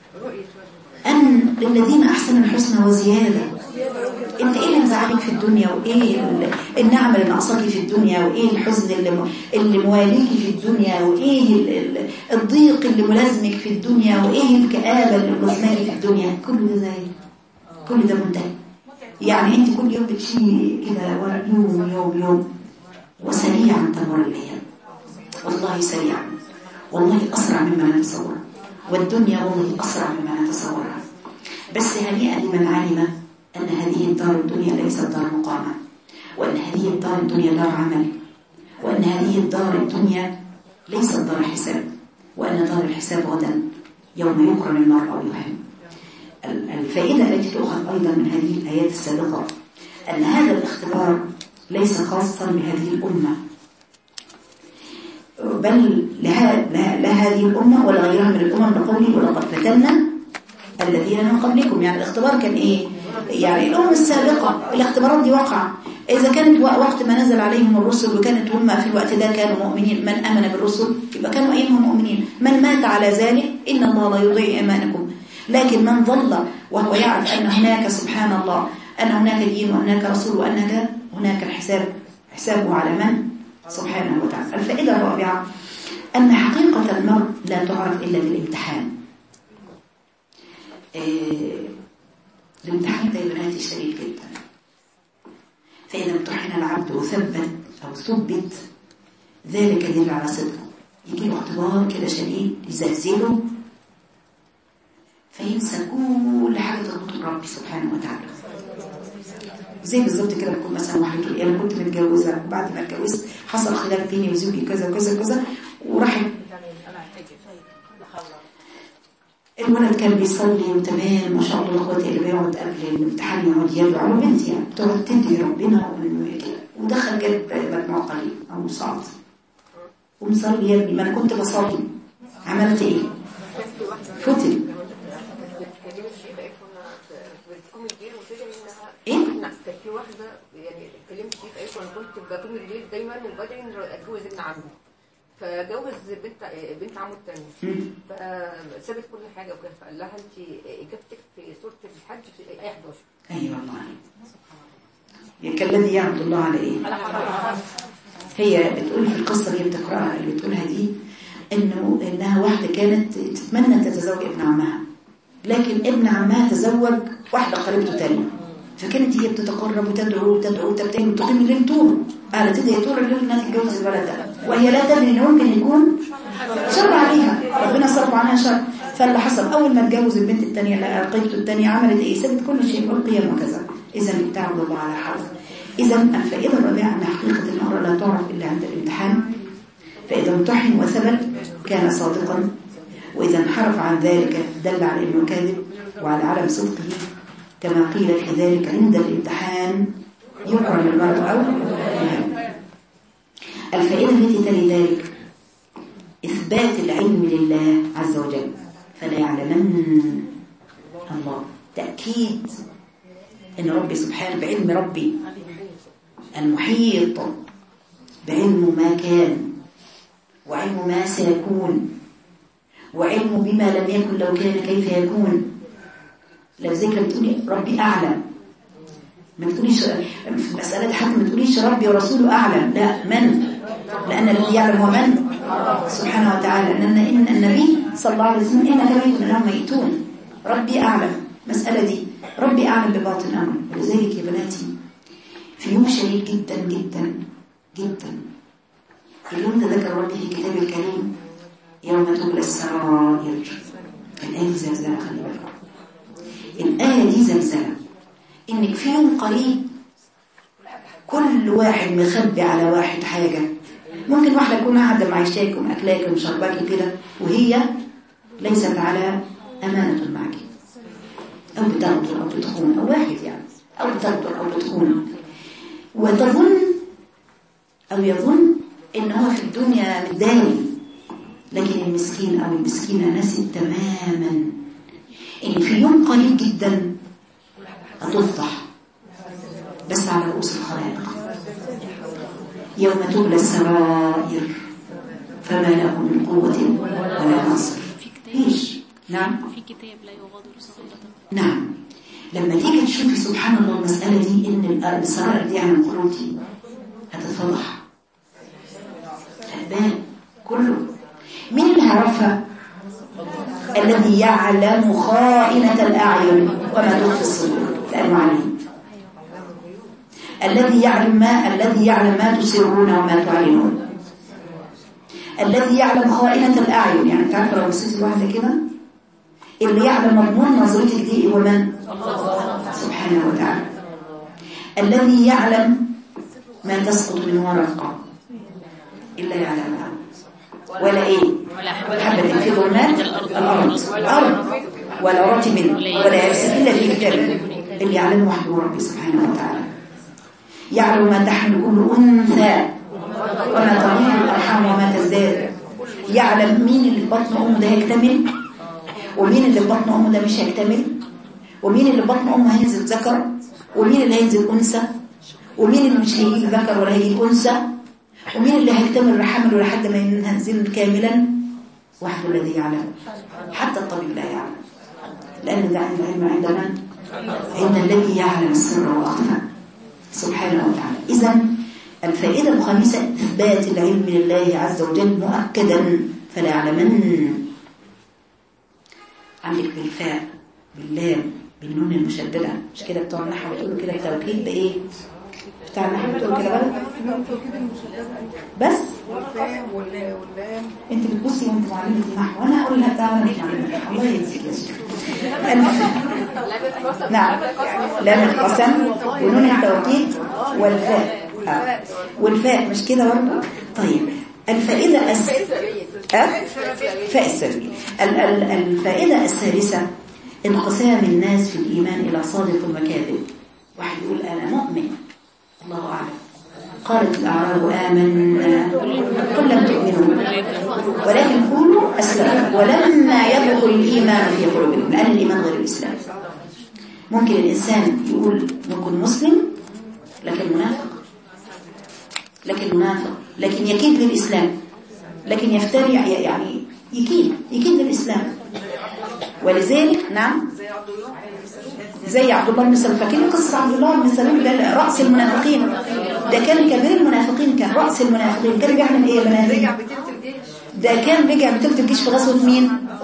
أن للذين أحسنوا الحسنى وزيادة. انت ايه اللي مزعلك في الدنيا، وايه النعمة اللي ناقصاكي في الدنيا، وايه الحزن اللي مواليكي في الدنيا، وايه الضيق اللي ملازمك في الدنيا، وايه الكآبة اللي ملازماكي في الدنيا. كل ده زي كل ده منتهي. يعني انت كل يوم بتشيلي كده يوم يوم يوم، وسريعا تمر الايام. والله سريعا، والله اسرع مما نتصور، والدنيا والله اسرع مما نتصورها. بس هنيئا لمن علم أن هذه الدار الدنيا ليست دار مقامة، وأن هذه الدار الدنيا دار عمل، وأن هذه الدار الدنيا ليست دار حساب، وأن دار الحساب غدا يوم يكرم المرء ويهم. الفائدة التي تؤخذ أيضا من هذه الآيات السابقة أن هذا الاختبار ليس خاصا بهذه الأمة، بل لا هذه الأمة ولا غيرها من الأمم لقوله ولقد فتنا الذين من قبلكم. يعني الاختبار كان إيه؟ يعني الأمم السابقة الاختبارات دي وقع. إذا كانت وقت ما نزل عليهم الرسل وكانت هم في الوقت ده كانوا مؤمنين، من آمن بالرسل يبقى كانوا أيهم مؤمنين، من مات على ذلك إن الله لا يضيع إيمانكم. لكن من ظل وهو يعرف أن هناك سبحان الله أن هناك دين وهناك رسول وأن هناك حسابه على من سبحانه وتعالى. الفائدة الرابعة أن حقيقة المرء لا تعرف إلا بالامتحان. الامتحان ده يا بناتي شديد جدا. فإذا امتحن العبد وثبت أو ثبت ذلك يدل على صدقه. يجي له اختبار كده شديد يزلزله فينسى كل حاجة تربطه بربي سبحانه وتعالى. زي بالظبط كده بكون مثلا واحد تقول أنا كنت متجوزة وبعد ما اتجوزت حصل خلاف بيني وزوجي كذا وكذا وكذا، وراح الولد كان بيصلي وتمام ما شاء الله اخواتي اللي بيقعد قبل الامتحان يقعد يدعو بنتي يعني تقعد تدعي ربنا ودخل جاب مجموع قليل او صعد ومصلي يا ابني ما انا كنت بصلي عملت ايه؟ فتن ايه؟ كانت في واحده يعني اتكلمت فيه قالت انا كنت بقوم الليل دايما وبدعي اتجوز ابن عمي، فجوز بنت عمه الثانيه فسابت كل حاجه وكده، فقال لها انت اجابتك في سوره الحج في ايه 11. ايوه والله كالذي يعبد الله على ايه؟ هي بتقول في القصه اللي بتقراها اللي بتقولها دي انها واحده كانت تتمنى تتزوج ابن عمها، لكن ابن عمها تزوج واحده قريبته ثانيه، فكانت هي بتتقرب وتدعو وتدعو وتبتهل وتقيم الليل طول قالت تدعي طول الليل انها تتجوز الولد ده، وهي لا تدري ان ممكن يكون شر عليها، ربنا صرف عنها شر. فاللي حصل اول ما اتجوز البنت الثانيه لقيته الثانيه عملت ايه؟ سابت كل شيء والقيم وكذا. اذا ابتعد الله على حظ. اذا الفائده الرابعه ان حقيقه المرء لا تعرف الا عند الامتحان، فاذا امتحن وثبت كان صادقا، واذا انحرف عن ذلك دل على انه كاذب وعلى عدم صدقه، كما قيل كذلك عند الامتحان يقرن المرء او يهان. الفائده التي تلي ذلك إثبات العلم لله عز وجل، فلا يعلمن الله، تأكيد أن ربي سبحانه بعلم ربي المحيط بعلم ما كان وعلم ما سيكون وعلم بما لم يكن لو كان كيف يكون. لو ذكر بتقولي ربي أعلم، ما تقوليش في مسألة حتى ما تقوليش ربي ورسوله أعلم، لا، من؟ لأن الذي يعلم هو من؟ سبحانه وتعالى. لأن النبي صلى الله عليه وسلم إنك ميت إنهم ميتون، ربي أعلم. مسألة دي ربي أعلم بباطن أمر. ولذلك يا بناتي في يوم شديد جدا جدا جدا، اليوم ده ذكر ربي في كتاب الكريم يوم تبلى السرائر. الآية دي زلزلة، خلي بالكم، الآية دي زلزلة. إنك في يوم قريب كل واحد مخبي على واحد حاجة. ممكن واحدة تكون قاعدة معيشاكم أكلاكم شرباكي كده وهي ليست على أمانة معك، أو بتغدر أو بتخون، أو واحد يعني أو بتغدر أو بتخون، وتظن أو يظن إن هو في الدنيا متداري، لكن المسكين أو المسكينة نسيت تماما إن في يوم قريب جدا هتفضح بس على رؤوس الخلائق. يوم تبلى السرائر فما له من قوة ولا نصر. ليش؟ نعم، في كتاب لا يغادر صغيرة. نعم، لما تيجي تشوفي سبحان الله المسألة دي إن السرائر دي عن القلوب دي هتتفضح، هتبان كله. مين اللي هيعرفها؟ الذي يعلم خائنة الأعين وما تخفي الصدور، لأنه عليم. الذي يعلم ما تسرون وما تعلنون، الذي يعلم خائنة الأعين. يعني تعرف لو بصيتي الواحدة كده اللي يعلم مضمون نظرتك دي هو من؟ سبحانه وتعالى. الذي يعلم ما تسقط من ورقة إلا يعلمها، ولا إيه؟ حبة في ظلمات الأرض ولا رطب ولا يابس إلا في كتاب. اللي يعلم وحده ربي سبحانه وتعالى. يعلم ما تحمل كل أنثى وما تغير الأرحام وما تزداد. يعلم مين اللي في بطن أمه ده هيكتمل، ومين اللي في بطن أمه ده مش هيكتمل، ومين اللي في بطن أمه هينزل ذكر، ومين اللي هينزل أنثى، ومين اللي مش هيجيب ذكر ولا هيجيب أنثى، ومين اللي هيكتمل حمله لحد ما ينزل كاملا. وحده الذي يعلم، حتى الطبيب لا يعلم، لأن ده العلم عند من؟ عند الذي يعلم السر وأخفى سبحانه وتعالى. إذن الفائدة الخامسة إثبات العلم لله عز وجل مؤكدا، فلا يعلمن. عندك بالفاء باللام بالنون المشددة، مش كده بتوع النحو بتقولوا كده التوكيد بإيه؟ بتاع النحو بتقول كده بقى بس واللام. انت بتبصي وانت معلمة النحو وانا اقول لها تعالى نحن الله يجزيك يا شيخ. نعم، لام القسم ونون التوكيد والفاء. والفاء مش كده برضه. طيب الفائدة الفائدة الثالثة انقسام الناس في الإيمان إلى صادق وكاذب. واحد يقول أنا مؤمن، الله أعلم. قالت الأعراب آمنا قل لم تؤمنوا ولكن قولوا أسلمنا ولما يدخل الإيمان في قلوبكم، لأن الإيمان غير الإسلام. ممكن الإنسان يقول ممكن مسلم لكن منافق، لكن يكيد للإسلام، لكن يفتري يعني يكيد للإسلام. ولذلك نعم زي عبد الله بن سلول. فاكرين قصة عبد الله بن سلول ده رأس المنافقين، ده كان كبير المنافقين، كان رأس المنافقين. كان بيعمل ايه يا بنات؟ ده كان رجع بتلت الجيش في غزوة مين؟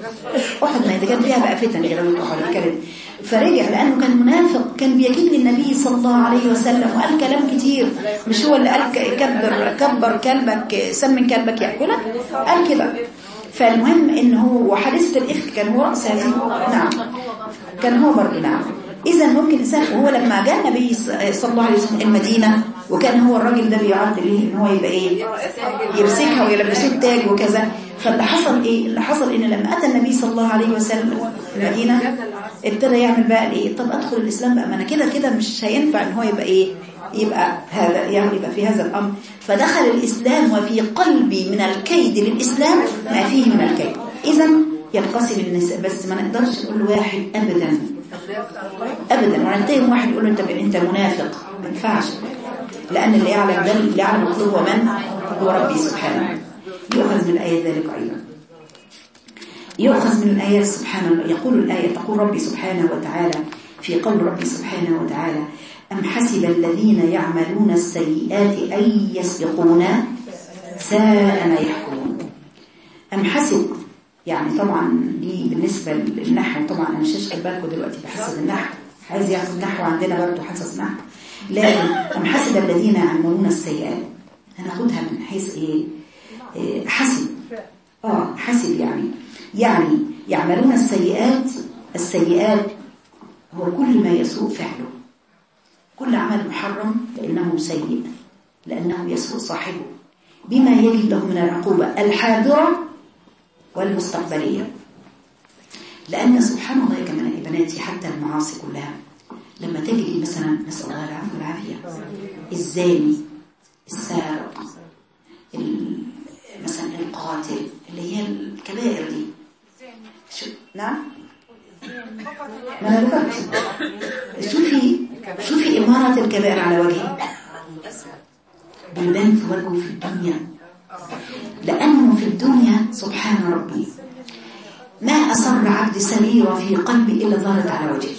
أحد ما كان فيها بقى فتن غير أحد كانت. فرجع لأنه كان منافق، كان بيكيد للنبي صلى الله عليه وسلم وقال كلام كتير. مش هو اللي قال كبر كلبك، سمن كلبك يأكلك، قال كده. فالمهم إن هو وحادثة الإفك كان هو رأس هذه. نعم كان هو برضه. نعم. إذا ممكن إنسان، وهو لما جاء النبي صلى الله عليه وسلم المدينة وكان هو الراجل ده بيعرض ليه إن هو يبقى إيه، يمسكها ويلبسه التاج وكذا. فاللي حصل إيه؟ اللي حصل إن لما أتى النبي صلى الله عليه وسلم المدينة ابتدى يعمل بقى إيه، طب أدخل الإسلام بقى، ما أنا كده مش هينفع إن هو يبقى إيه، يبقى هذا يعني يبقى في هذا الأمر. فدخل الإسلام وفي قلبي من الكيد للإسلام ما فيه من الكيد. إذا ينقسم النساء، بس ما نقدرش نقول واحد أبدا وننتهم واحد يقول له انت منافق، ما ينفعش. لأن اللي يعلم ده اللي يعلم القلوب هو من؟ هو ربي سبحانه. يؤخذ من الآيات ذلك أيضا، يؤخذ من الآيات سبحان الله. يقول الآية، تقول ربي سبحانه وتعالى في قول ربي سبحانه وتعالى: أم حسب الذين يعملون السيئات أن يسبقونا ساء ما يحكمون. أم حسب يعني طبعا دي بالنسبة للنحو، طبعا أنا مش هشكل بالكم دلوقتي بحسب النحو، عايز ياخد النحو عندنا برضه حسب نحو. لكن أم حسب الذين يعملون السيئات هناخدها من حيث إيه؟ حسب. حسب يعني يعملون السيئات هو كل ما يسوء فعله، كل عمل محرم لأنه سيء، لأنه يسوء صاحبه بما يجب له من العقوبة الحاضرة والمستقبلية. لأن سبحان الله يا بناتي حتى المعاصي كلها لما تجري مثلا، نسأل الله العافية والعافية، الزاني، السارق، مثلا القاتل، اللي هي الكبائر دي. نعم ما أنا ذكرت. شوفي إمارة الكبائر على وجهه، بيبان في وجهه في الدنيا، لأنه في الدنيا سبحان ربي ما أصر عبد سريرة في قلبي إلا ظهرت على وجهه.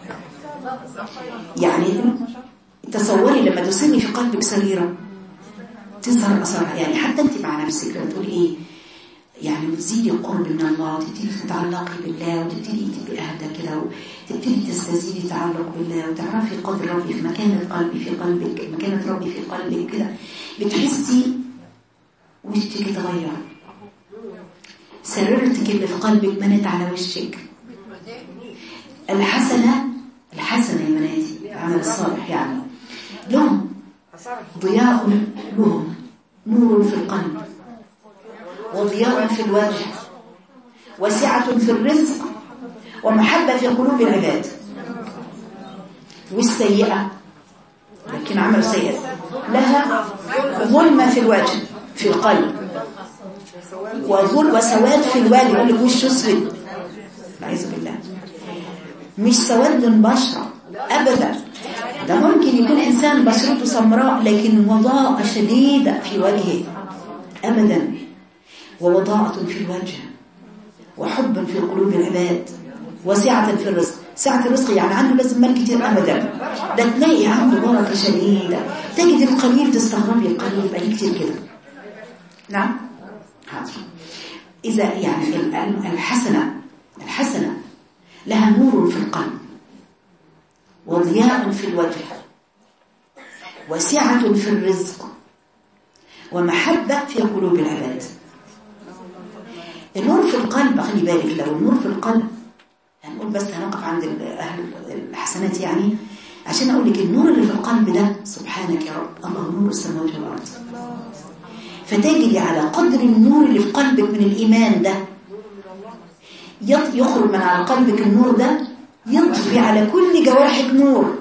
يعني تصوري لما تسمي في قلبك سريرة تظهر أثرها. يعني حتى أنت مع نفسك لما تقولي إيه، يعني بتزيدي قرب من الله وتبتدي تتعلقي بالله وتبتدي تبقي أهدى كده وتبتدي تستزيدي تعلق بالله وتعرفي قدر ربي في مكانة قلبي في قلبك، مكانة ربي في قلبك كده، بتحسي وشك تغير، سررتك اللي في قلبك منت على وشك. الحسنة يا بناتي، العمل الصالح يعني لهم ضياء، لهم نور في القلب وضياء في الوجه وسعة في الرزق ومحبة في قلوب العباد. والسيئة لكن عمل سيئة لها ظلمة في الوجه في القلب وسواد في الوجه، يقول لك وش اسود، أعوذ بالله، مش سواد البشرة أبدا. ده ممكن يكون إنسان بشرته سمراء لكن وضاءة شديدة في وجهه أبدا، ووضاءة في الوجه وحب في قلوب العباد وسعة في الرزق. سعة الرزق يعني عنده لازم مال كتير أبدا، ده تلاقي عنده بركة شديدة، تجد القليل تستغربي القليل يبقى كتير كده. نعم حاضر. إذا يعني الحسنة لها نور في القلب وضياء في الوجه وسعة في الرزق ومحبة في قلوب العباد. النور في القلب، خلي بالك، لو النور في القلب هنقول بس هنقف عند أهل الحسنات يعني عشان أقول لك النور اللي في القلب ده سبحانك يا رب، الله نور السماوات والأرض. فتجري على قدر النور اللي في قلبك من الإيمان ده يخرج من على قلبك النور ده يضفي على كل جوارحك نور،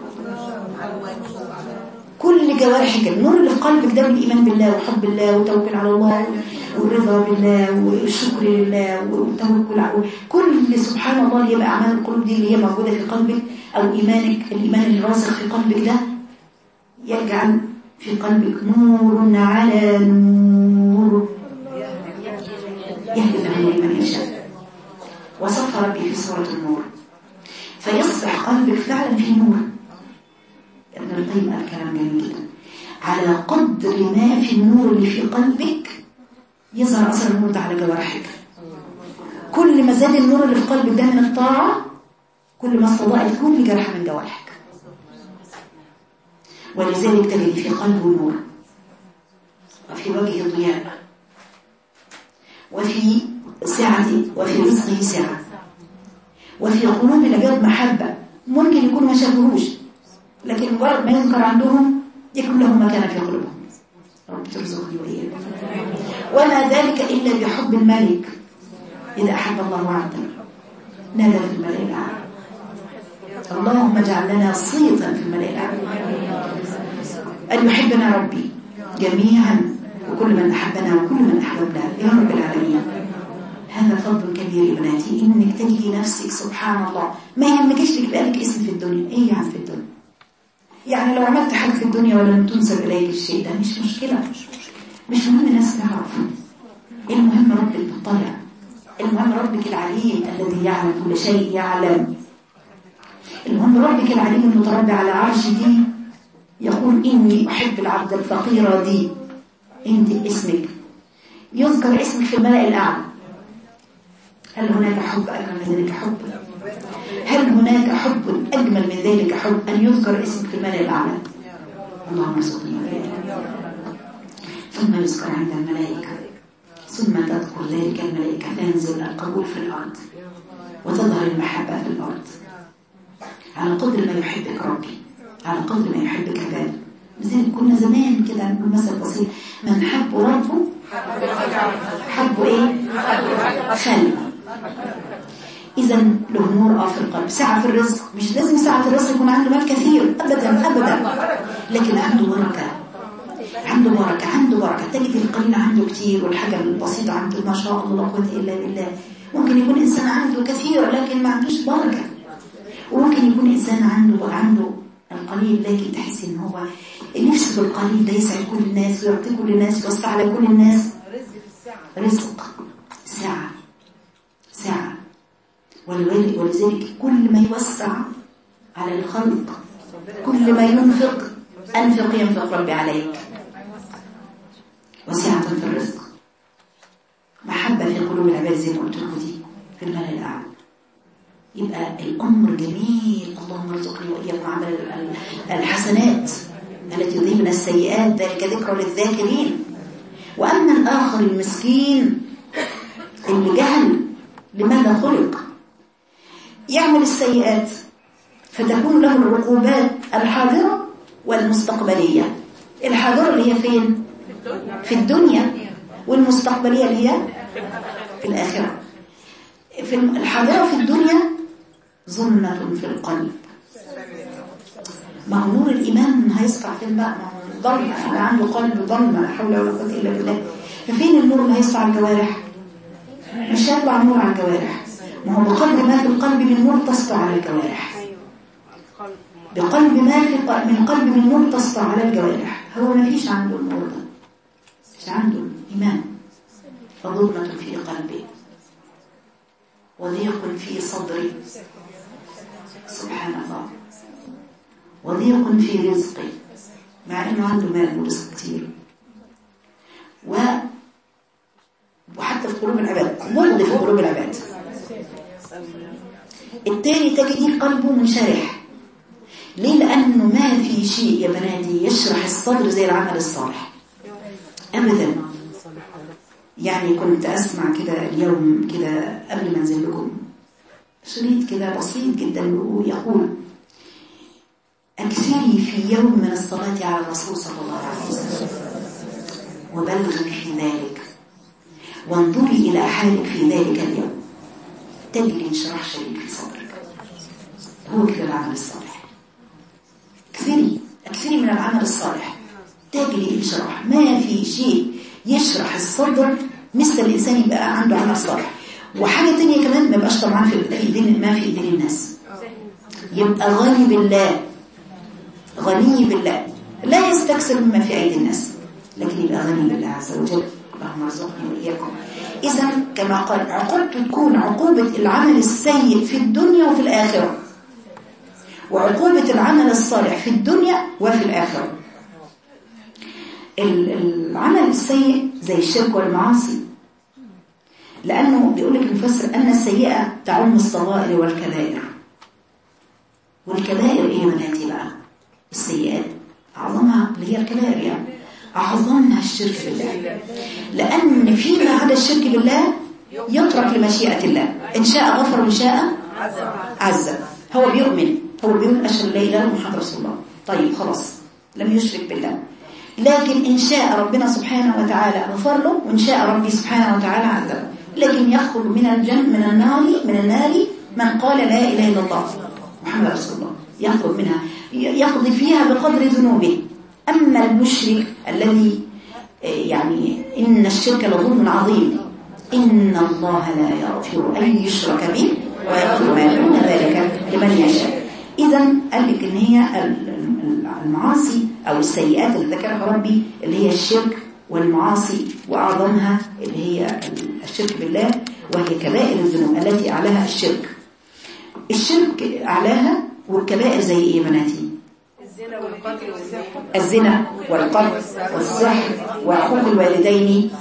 كل جوارحك النور اللي في قلبك ده بالإيمان بالله وحب الله وتوكل على الله والرضا بالله والشكر لله وتوكل على كل سبحان الله اللي يبقى أعمال القلوب دي اللي هي موجودة في قلبك، أو إيمانك، الإيمان اللي راسخ في قلبك ده يجعل في قلبك نور على نور يهدي الله من يشاء. وصف ربي في سورة النور فيصبح قلبك فعلا في نور. ابن القيم قال كلام جميل جدا، على قدر ما في النور اللي في قلبك يظهر أثر النور ده على جوارحك. كل كل ما زاد النور اللي في قلبك ده من الطاعة كل ما استضاءت كل جرح من جوارحك. ولذلك تجد في قلبه نور وفي وجهه ضياء وفي سعة وفي رزقه سعة وفي قلوب العباد محبة. ممكن يكونوا ما شافوهوش لكن مجرد ما يذكر عندهم يكون لهم مكانة في قلوبهم. رب ترزقني وإياكم. وما ذلك إلا بحب الملك. إذا أحب الله عبدا نادى في الملأ الأعلى اللهم اجعل لنا صيتا في الملأ الأعلى أن يحبنا ربي جميعا وكل من أحبنا وكل من أحببنا يا رب العالمين. هذا فضل كبير يا بناتي إنك تجدي نفسك سبحان الله ما يهمكش يبقى لك اسم في الدنيا. إيه يعني في الدنيا؟ يعني لو عملت حاجة في الدنيا ولم تنسب إليك الشيء ده مش مشكلة، مش مهم الناس تعرف. المهم ربك مطلع، المهم ربك العليم الذي يعلم كل شيء يعلم. المهم ربك العليم المتربع على عرش دي يقول إني أحب العبد الفقير دي. انت اسمك يذكر اسمك في الملأ الأعلى. هل هناك حب أجمل من ذلك حب؟ هل هناك حب أجمل من ذلك حب أن يذكر اسمك في الملأ الأعلى؟ اللهم ارزقنا ثم يذكر عند الملائكة ثم تذكر ذلك الملائكة فينزل القبول في الأرض وتظهر المحبة في الأرض على قدر ما يحبك ربي، على قدر ما يحبك عباده. لذلك كنا زمان كده نقول مثل بسيط من حب ربه حب ايه؟ خلق. اذا له نور في القلب، سعة في الرزق. مش لازم سعة الرزق يكون عنده مال كثير ابدا ابدا، لكن عنده بركه، عنده بركه، عنده بركه. تجد القليل عنده كثير والحاجه البسيطه عنده ما شاء الله لا قوه الا بالله. ممكن يكون انسان عنده كثير لكن ما عندوش بركه، وممكن يكون انسان عنده القليل لكن تحس ان هو نفسه بالقليل ده يسعد كل الناس ويعطي كل الناس ويوسع على كل الناس. رزق سعة. ولذلك كل ما يوسع على الخلق كل ما ينفق ينفق ربي عليك. وسعة في الرزق، محبة في قلوب العباد زي ما قلت لكم دي في الملأ الأعلى. يبقى الأمر جميل. اللهم ارزقني وإياكم عمل الحسنات التي يذهبن السيئات ذلك ذكر للذاكرين. وأما الآخر المسكين اللي جهل لماذا خلق يعمل السيئات فتكون له العقوبات الحاضرة والمستقبلية. الحاضرة اللي هي فين؟ في الدنيا، والمستقبلية اللي هي في الآخرة. في الحاضرة في الدنيا ظلمة في القلب. ما هو نور الإيمان هيسطع في الماء، ما هو ظلمة، اللي عنده قلب ظلمة لا حول ولا قوة إلا بالله. ففين النور اللي هيسطع على الجوارح؟ مش هيطلع نور على الجوارح. ما هو بقلب ما في القلب من نور تسطع على الجوارح. بقلب ما في من قلب من نور تسطع على الجوارح. هو ما فيش عنده النور ده، مش عنده إيمان. فظلمة في قلبه وضيق في صدري، سبحان الله، وضيق في رزقي مع انه عنده مال ورزق كتير. وحتى في قلوب العباد بغض في قلوب العباد. التاني تجدي قلبه منشرح. ليه؟ لانه ما في شيء يا بناتي يشرح الصدر زي العمل الصالح ابدا. يعني كنت أسمع كده اليوم كده قبل ما أنزل لكم شريط كده بسيط جدا يقول أكثري في يوم من الصلاة على الرسول صلى الله عليه وسلم وبلغي في ذلك وانظري إلى حالك في ذلك اليوم تجري انشراح شديد في صدرك. هو كده العمل الصالح. أكثري من العمل الصالح تجري انشراح. ما في شيء يشرح الصدر مثل الإنسان يبقى عنده عمل صالح. وحاجة تانية كمان ما يبقاش طبعا ما في ايدين الناس، يبقى غني بالله، غني بالله، لا يستكثر مما في ايدي الناس لكن يبقى غني بالله عز وجل. اللهم ارزقني واياكم. اذا كما قال عقوبته تكون عقوبة العمل السيء في الدنيا وفي الآخرة، وعقوبة العمل الصالح في الدنيا وفي الآخرة. العمل السيء زي الشرك والمعاصي لأنه بيقول لك المفسر أن السيئة تعم الصغائر والكبائر. والكبائر إيه بناتي بقى؟ السيئات أعظمها اللي هي الكبائر، يعني أعظمها الشرك بالله، لأن فيما عدا الشرك بالله يترك لمشيئة الله، إن شاء غفر وإن شاء عذب. هو بيؤمن، هو بيقول أشهد لا إله إلا الله محمد رسول الله، طيب خلاص لم يشرك بالله، لكن إن شاء ربنا سبحانه وتعالى غفر له، وإن شاء ربي سبحانه وتعالى عذب. لكن يخرج من النار من قال لا إله إلا الله محمد رسول الله، يخرج منها يقضي فيها بقدر ذنوبه. أما المشرك الذي يعني إن الشرك لظلم عظيم، إن الله لا يغفر أن يشرك به ويغفر ما دون ذلك لمن يشاء. إذا قال لك إن هي المعاصي أو السيئات اللي ذكرها ربي اللي هي الشرك والمعاصي، وأعظمها اللي هي الشرك بالله، وهي كبائر الذنوب التي أعلاها الشرك. الشرك أعلاها، والكبائر زي إيه بناتي؟ الزنا والقتل والسحر وعقوق الوالدين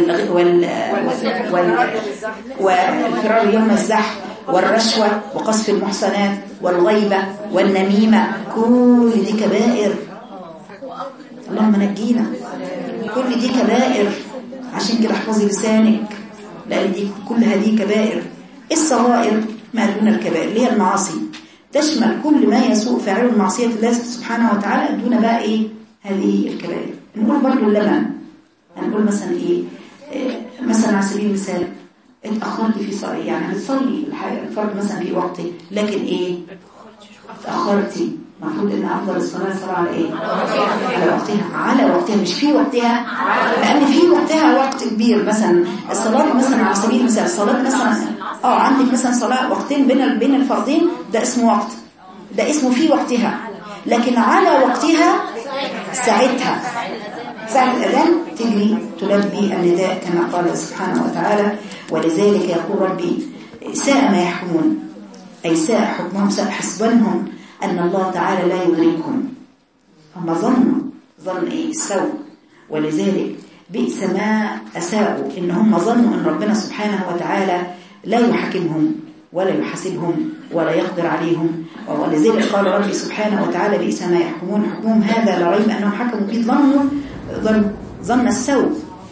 والفرار يوم الزحف والرشوة وقذف المحصنات والغيبة والنميمة، كل دي كبائر. اللهم نجينا، كل دي كبائر. عشان كده احفظي لسانك، لأن دي كل هذه كبائر. الصغائر ما دون الكبائر اللي هي المعاصي، تشمل كل ما يسوء فاعله معصية الله سبحانه وتعالى دون بقى ايه هذه الكبائر. نقول برضو اللبن، هنقول مثلا ايه مثلا على سبيل المثال اتأخرتي في صلاة، يعني هتصلي الفرض مثلا في وقته، لكن ايه اتأخرتي، المفروض ان افضل الصلاة على ايه؟ على وقتها، على وقتها مش في وقتها، لان في وقتها وقت كبير. مثلا الصلاة مثلا على سبيل المثال الصلاة مثلا عندك مثلا صلاة وقتين بين الفرضين، ده اسمه وقت، ده اسمه في وقتها. لكن على وقتها ساعتها ساعة الأذان تجري تلبي النداء كما قال سبحانه وتعالى. ولذلك يقول ربي ساء ما يحكمون، أي ساء حكمهم، ساء حسبانهم أن الله تعالى لا يدركهم. هم ظن إيه؟ السوء. ولذلك بئس ما أساءوا، إن هم ظنوا أن ربنا سبحانه وتعالى لا يحكمهم ولا يحاسبهم ولا يقدر عليهم. ولذلك قال ربي سبحانه وتعالى بئس ما يحكمون، حكمهم هذا لا ريب أنهم حكموا به ظن السوء.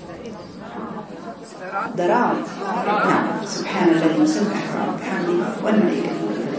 ضرار. نعم، سبحان الذي يسبح بحمده والملائكة.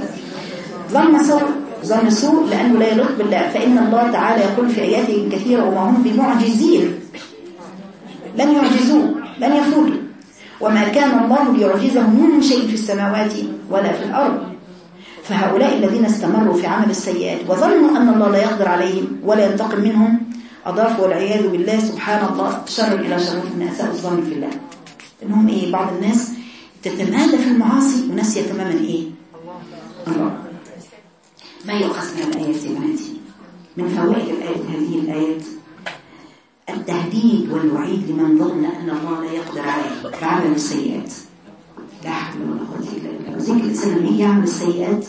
ظن سوء لأنه لا يليق بالله، فإن الله تعالى يقول في آياته كثيرة وما هم بمعجزين، لن يعجزوه، لن يفوتوا، وما كان الله ليعجزه من شيء في السماوات ولا في الأرض. فهؤلاء الذين استمروا في عمل السيئات وظنوا أن الله لا يقدر عليهم ولا ينتقم منهم، أضافوا والعياذ بالله سبحان الله شر إلى شر من أساء الظن في الله. إنهم إيه؟ بعض الناس تتمادى في المعاصي ونسي تماما إيه؟ الله. ما يؤخذ من الآيات يا بناتي؟ من فوائد هذه الآيات التهديد والوعيد لمن ظن أن الله لا يقدر عليه بعمل السيئات. لا حول ولا قوة إلا بالله. وذلك الإنسان لما يعمل السيئات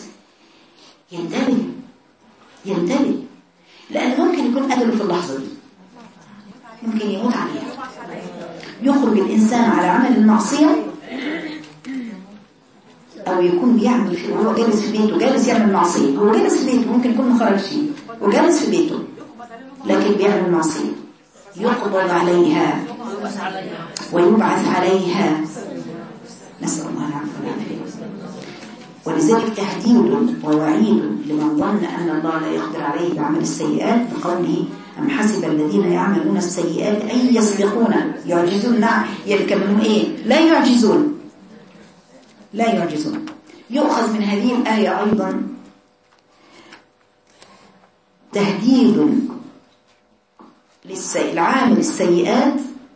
ينتبه، لأن ممكن يكون أجله في اللحظة دي، ممكن يموت عليها. يخرج الإنسان على عمل المعصية، أو يكون بيعمل وهو جالس في بيته، جالس يعمل معصية، هو جالس في بيته، ممكن يكون مخرج فيه وجالس في بيته لكن بيعمل معصية، يقبض عليها ويبعث عليها، نسأل الله العافية والعافية. ولذلك تهديد ووعيد لمن ظن أن الله لا يقدر عليه بعمل السيئات بقوله أم حسب الذين يعملون السيئات أن يسبقونا يعجزون. نعم، يلكمنهم إيه؟ لا يعجزون. يؤخذ من هذه الآية أيضا تهديد للعامل السيئات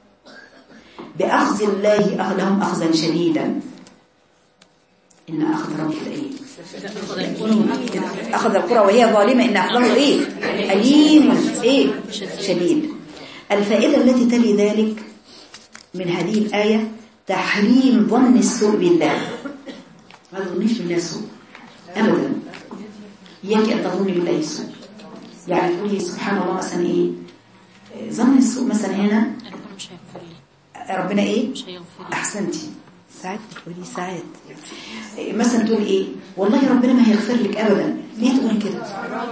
بأخذ الله لهم أخذا شديدا. إن أخذ ربك إيه؟ أخذ القرى وهي ظالمة إن أخذه إيه؟ أليم إيه؟ شديد. الفائدة التي تلي ذلك من هذه الآية تحريم ظن السوء بالله. ما تظنيش بالله سوء أبدا، إياك أن تظني بالله سوء. يعني تقولي سبحان الله مثلا إيه؟ ظن السوء مثلا هنا ربنا إيه؟ أحسنتي، ساعات تقولي ساعات مثلا تقول ايه والله ربنا ما هيغفر لك ابدا، ليه تقولي كده؟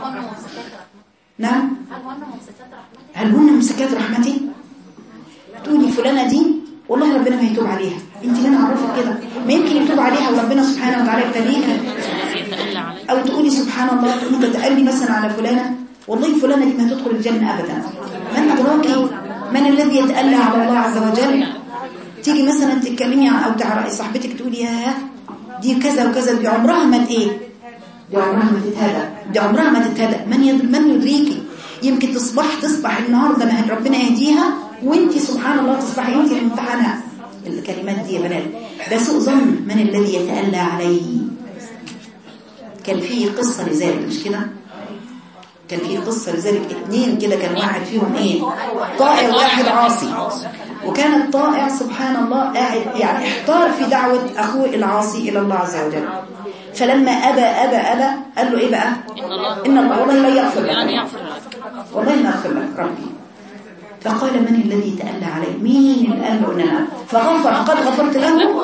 نعم، هل هن ممسكات رحمتي؟ تقولي فلانه دي والله ربنا ما يتوب عليها، انت ليه عرفت كده؟ ما يمكن يتوب عليها وربنا سبحانه وتعالى يبتليها. او تقولي سبحان الله تقولي تتقلي مثلا على فلانه والله فلانه دي ما هتدخل الجنه ابدا، من ادراكي من الذي يتألى على الله عز وجل؟ تيجي مثلا تتكلمي او تعرفي صاحبتك تقولي يا دي كذا وكذا، دي عمرها ما ايه، دي عمرها ما تتهدى، دي عمرها ما تتهدى، من يدريكي؟ يمكن تصبح النهارده ما ربنا يهديها وانت سبحان الله تصبحي انت الممتحنه. الكلمات دي يا بنات ده سوء ظن. من الذي يتألى علي؟ كان في قصه لذلك مش كده؟ كان في قصة لذلك اتنين كده، كان واحد فيهم ايه طائع واحد عاصي، وكان الطائع سبحان الله قاعد يعني احتار في دعوة اخوه العاصي الى الله عز وجل، فلما ابى قال له ايه بقى؟ ان الله والله لا يغفر لك، والله لا يغفر لك ربي. فقال من الذي تألى علي؟ مين اللي قال له ان انا؟ فغفر، قد غفرت له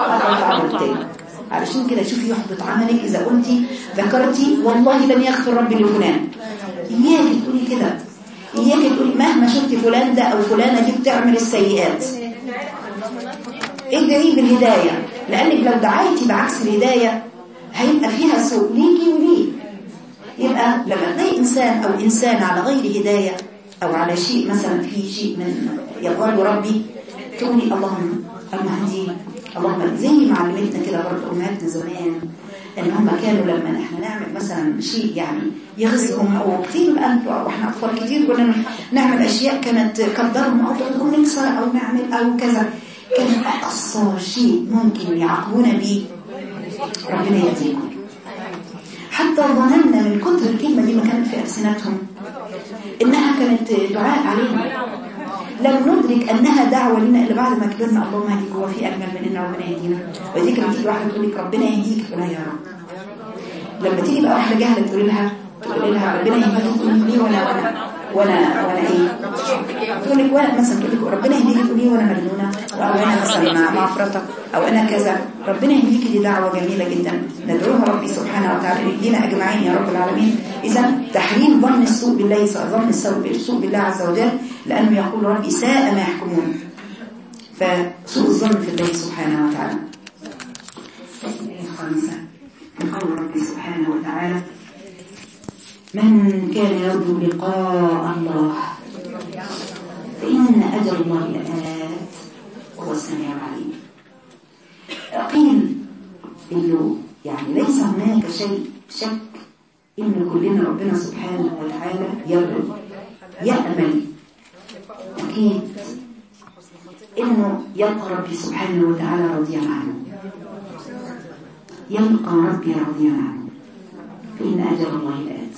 علشان كده شوفي يحبط عملك إذا قلتي ذكرتي والله لن يغفر ربي لفلان. إياك تقولي كده، إياك تقولي مهما شفتي فلان ده أو فلانة دي بتعمل السيئات ادعي بالهداية، لأنك لو دعيتي بعكس الهداية هيبقى فيها سوء ليكي وليه. يبقى لما تلاقي إنسان أو إنسان على غير هداية أو على شيء مثلا في شيء من يبغض ربي تقولي اللهم اهديه، اللهم زي ما علمتنا كده برضه امهاتنا زمان ان هم كانوا لما احنا نعمل مثلا شيء يعني يغزهم او كتير واحنا اطفال كتير كنا نعمل اشياء كانت قدرهم او تقول نكسر او نعمل او كذا، كان اقصى شيء ممكن يعاقبونا به ربنا يهديكم. حتى ظننا من كتر الكلمه دي ما كانت في السنتهم انها كانت دعاء عليهم، لم ندرك أنها دعوة لنا إلا بعد ما كبرنا. اللهم اهديك، هو في أجمل من إن ربنا يهدينا؟ وذيك لما تيجي واحدة تقول لك ربنا يهديك تقول لها يا رب. لما تيجي بقى واحدة جاهلة تقول لها ربنا يهديك تقول لي وأنا إيه؟ تقول لك وأنا مثلا تقول لك ربنا يهديك تقول لي وأنا مجنونة أو أنا مثلا معفرطة أو أنا كذا. ربنا يهديك دي دعوة جميلة جدا ندعوها ربي سبحانه وتعالى يهدينا أجمعين يا رب العالمين. إذا تحريم ظن السوء بالله، ظن السوء بالله عز وجل، لأنه يقول ربي ساء ما يحكمون، فسوء الظن في الله سبحانه وتعالى. الخامسة من قول ربي سبحانه وتعالى من كان يرجو لقاء الله فإن أجل الله لآت وهو السميع العليم. قيل إنه يعني ليس هناك شك إن كلنا ربنا سبحانه وتعالى يرجو يأمل أكيد إنه يلقى ربي سبحانه وتعالى رضيا عنه، يلقى ربي رضيا عنه فإن أجل الله لآت.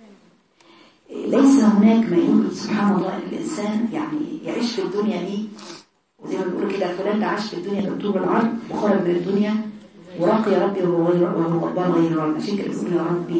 ليس هناك ما يقول سبحان الله الإنسان يعني يعيش في الدنيا دي، وزي ما بيقولوا كده فلان ده عاش في الدنيا بالطول والعرض وخرج من الدنيا ورقي ربي وهو غضبان غير راضي. عشان كده بيقول يا ربي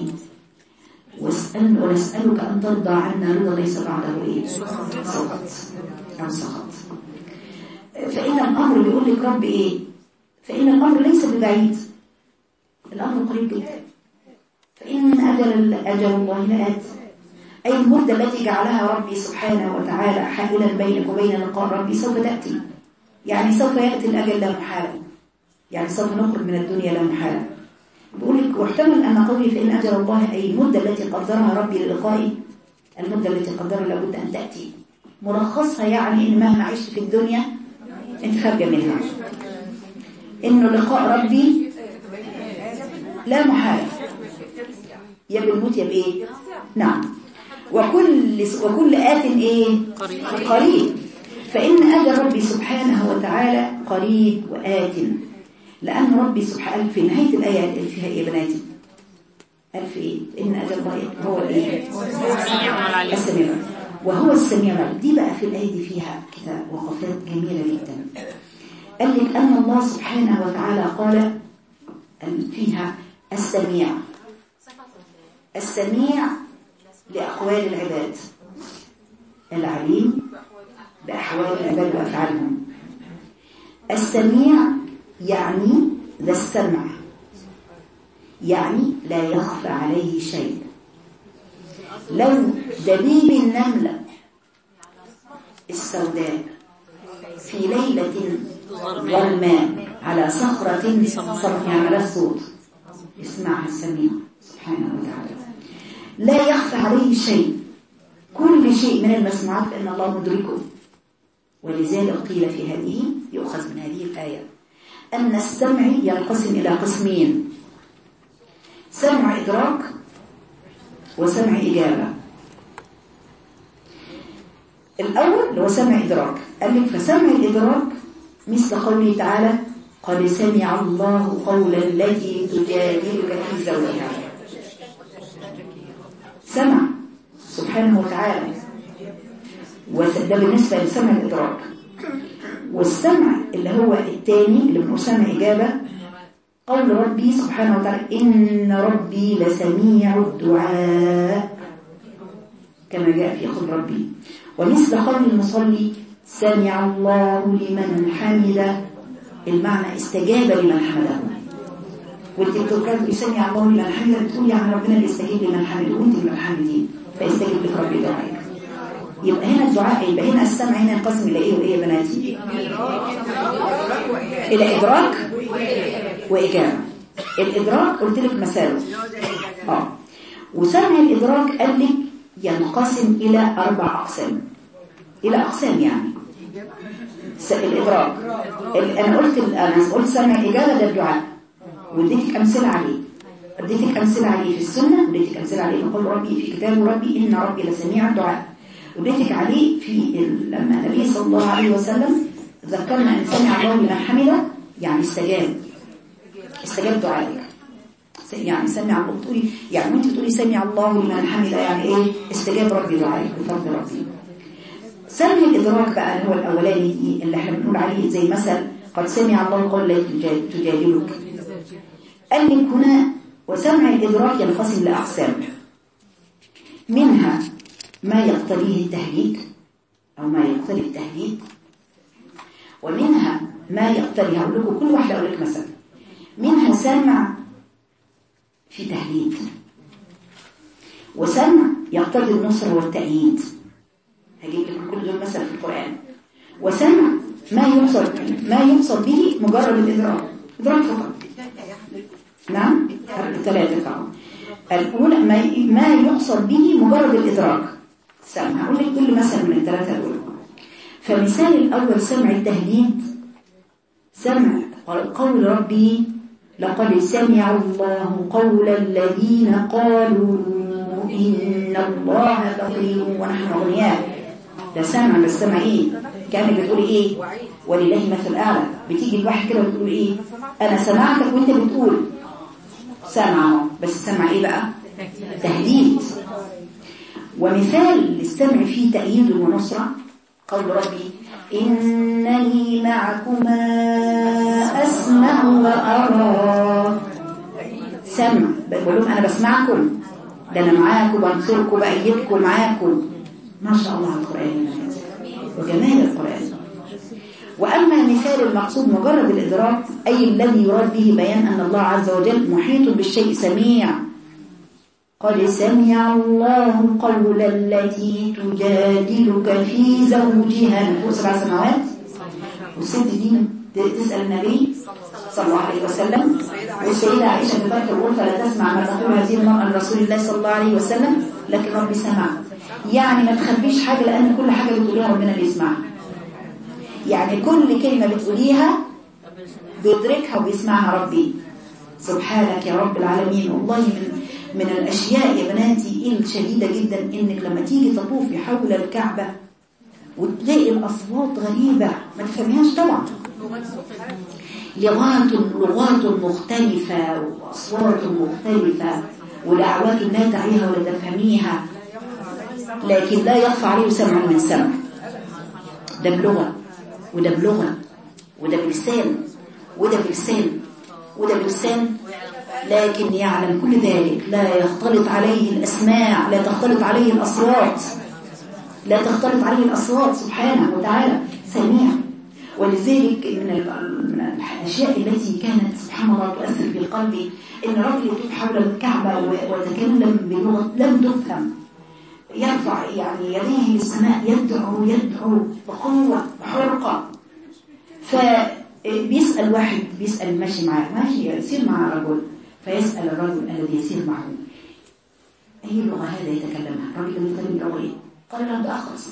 ونسألك أن ترضى عنا رضا ليس بعده إيه؟ سخط أو سخط. فإن الأمر بيقول لك رب إيه؟ فإن الأمر ليس ببعيد، الأمر قريب جدا. فإن أجل الله لآت، أي المدة التي جعلها ربي سبحانه وتعالى حائلا بينك وبين لقاء ربي سوف تأتي، يعني سوف يأتي الأجل لا محالة، يعني سوف نخرج من الدنيا لا محالة. بقول لك واحتمل أن قولي فإن أجل الله أي المدة التي قدرها ربي للقائي، المدة التي قدرها لابد أن تأتي. ملخصها يعني إن مهما عشت في الدنيا أنت خارجة منها، إنه لقاء ربي لا محالة، يا بالموت يا بإيه؟ نعم. وكل آت إيه؟ قريب. فإن أجل ربي سبحانه وتعالى قريب وآت، لأن ربي سبحانه في نهاية الآية فيها إيه بناتي؟ ألف إيه؟ إن أجل الله هو الإيه؟ السميع، وهو السميع. دي بقى في الآية دي فيها كده وقفات جميلة جدا. قال لك أن الله سبحانه وتعالى قال فيها السميع، السميع لأقوال العباد، العليم بأحوال العباد وأفعالهم، السميع يعني ذا السمع، يعني لا يخفى عليه شيء. لو دبيب النملة السوداء في ليلة ظلماء على صخرة صرف على الصوت يسمعها السميع سبحانه وتعالى، لا يخفى عليه شيء، كل شيء من المسموعات فإن الله مدركه. ولذلك قيل في هذه، يؤخذ من هذه الآية أن السمع ينقسم إلى قسمين: سمع إدراك وسمع إجابة. الأول هو سمع إدراك، قال لك فسمع الإدراك مثل قوله تعالى: قد سمع الله قول التي تجادلك في زوجها. سمع سبحانه وتعالى، وده بالنسبة لسمع الإدراك. والسمع اللي هو الثاني اللي بنقول سمع إجابة، قول ربي سبحانه وتعالى: إن ربي لسميع الدعاء، كما جاء في قول ربي. ومثل قول المصلي: سمع الله لمن حمده، المعنى استجاب لمن حمده. وانت بتقول سمع الله لمن حمده، بتقول يعني ربنا اللي استجيب لمن حمده وانت من الحامدين، فاستجيب لك ربي دعائك. يبقى هنا الدعاء، يبقى هنا السمع هنا ينقسم الى ايه وايه يا بناتي؟ الى ادراك واجابه. الادراك قلت لك مثاله وسمع الادراك قال لك ينقسم الى 4 اقسام، الى اقسام يعني الادراك. انا قلت سمع اجابه ده الدعاء، واديتك امثله عليه، اديتك امثله عليه في السنه، واديتك امثله عليه في قول ربي في كتاب ربي: ان ربي لسميع الدعاء. وديتك عليه في لما النبي صلى الله عليه وسلم ذكرنا ان سمع الله لمن حمده، يعني استجاب دعائك. يعني سمع الله، بتقولي يعني انت بتقولي سمع الله لمن حمده، يعني ايه؟ استجاب ربي دعائك بفضل ربي. سمع الادراك بقى اللي هو الاولاني دي اللي احنا بنقول عليه زي مثل قد سمع الله قول التي تجادلك. قال لك هنا وسمع الادراك ينقسم لاقسام، منها ما يقتضيه التهديد أو ما يقتضي التهديد، ومنها ما يقتضي، هقول لكم كل واحدة أقول لك مثلا. منها سمع في تهديد، وسمع يقتضي النصر والتأييد، هجيب لكم كل دول مثلا في القرآن. وسمع ما يقصد به مجرد الإدراك، إدراك فقط. نعم 3 فقط. الأولى ما يقصد به مجرد الإدراك سمع. هقول لك كل مثل من ال3 دول. فمثال الأول سمع التهديد، سمع قول ربي: لقد سمع الله قول الذين قالوا إن الله فقير ونحن أغنياء. ده سمع، بس سمع إيه؟ كانت بتقولي إيه؟ ولله مثل أعلى. بتيجي الواحد كده وتقول إيه؟ أنا سمعتك وأنت بتقول سمع، بس سمع إيه بقى؟ تهديد. ومثال الاستمع فيه تأييد ونصرة، قول ربي: إنني معكما أسمع وأرى. سمع، بقول لهم أنا بسمعكم، ده أنا معاكم بنصركم بأيدكم معاكم. ما شاء الله على القرآن وجمال القرآن. وأما مثال المقصود مجرد الإدراك، أي الذي يراد به بيان أن الله عز وجل محيط بالشيء سميع. قد سمع الله قول التي تجادلك في زوجها، فوق 7 سماوات. والست دي تسأل النبي صلى الله عليه وسلم، والسيدة عائشة بفتح الغرفة لا تسمع ما تقول هذه المرأة لرسول الله صلى الله عليه وسلم، لكن ربي سمع. يعني ما تخبيش حاجة، لأن كل حاجة بتقوليها ربنا بيسمعها. يعني كل كلمة بتقوليها بيدركها وبيسمعها ربي. سبحانك يا رب العالمين. والله من الأشياء يا بناتي الشديدة جدا إنك لما تيجي تطوفي حول الكعبة وتلاقي الأصوات غريبة ما تفهميهاش طبعا، لغات مختلفة وأصوات مختلفة ودعوات لا تعيها ولا تفهميها، لكن لا يخفى عليه سمع من سمع. ده بلغة وده بلغة وده بلسان وده بلسان وده بلسان، لكن يعلم كل ذلك، لا يختلط عليه الأسماع، لا تختلط عليه الأصوات، لا تختلط عليه الأصوات سبحانه وتعالى. سميع. ولذلك من الأشياء التي كانت سبحان الله تؤثر في قلبي إن رجل يطوف حول الكعبة وتكلم بلغة لم تفهم، يرفع يعني يديه للسماء، يدعو بقوة بحرقة. فبيسأل واحد، بيسأل ماشي معاه، ماشي يسير مع رجل، فيسأل الرجل الذي يسير معه أي لغة هذا يتكلمها؟ الرجل يتكلم لغة إيه؟ قال له ده أخرس،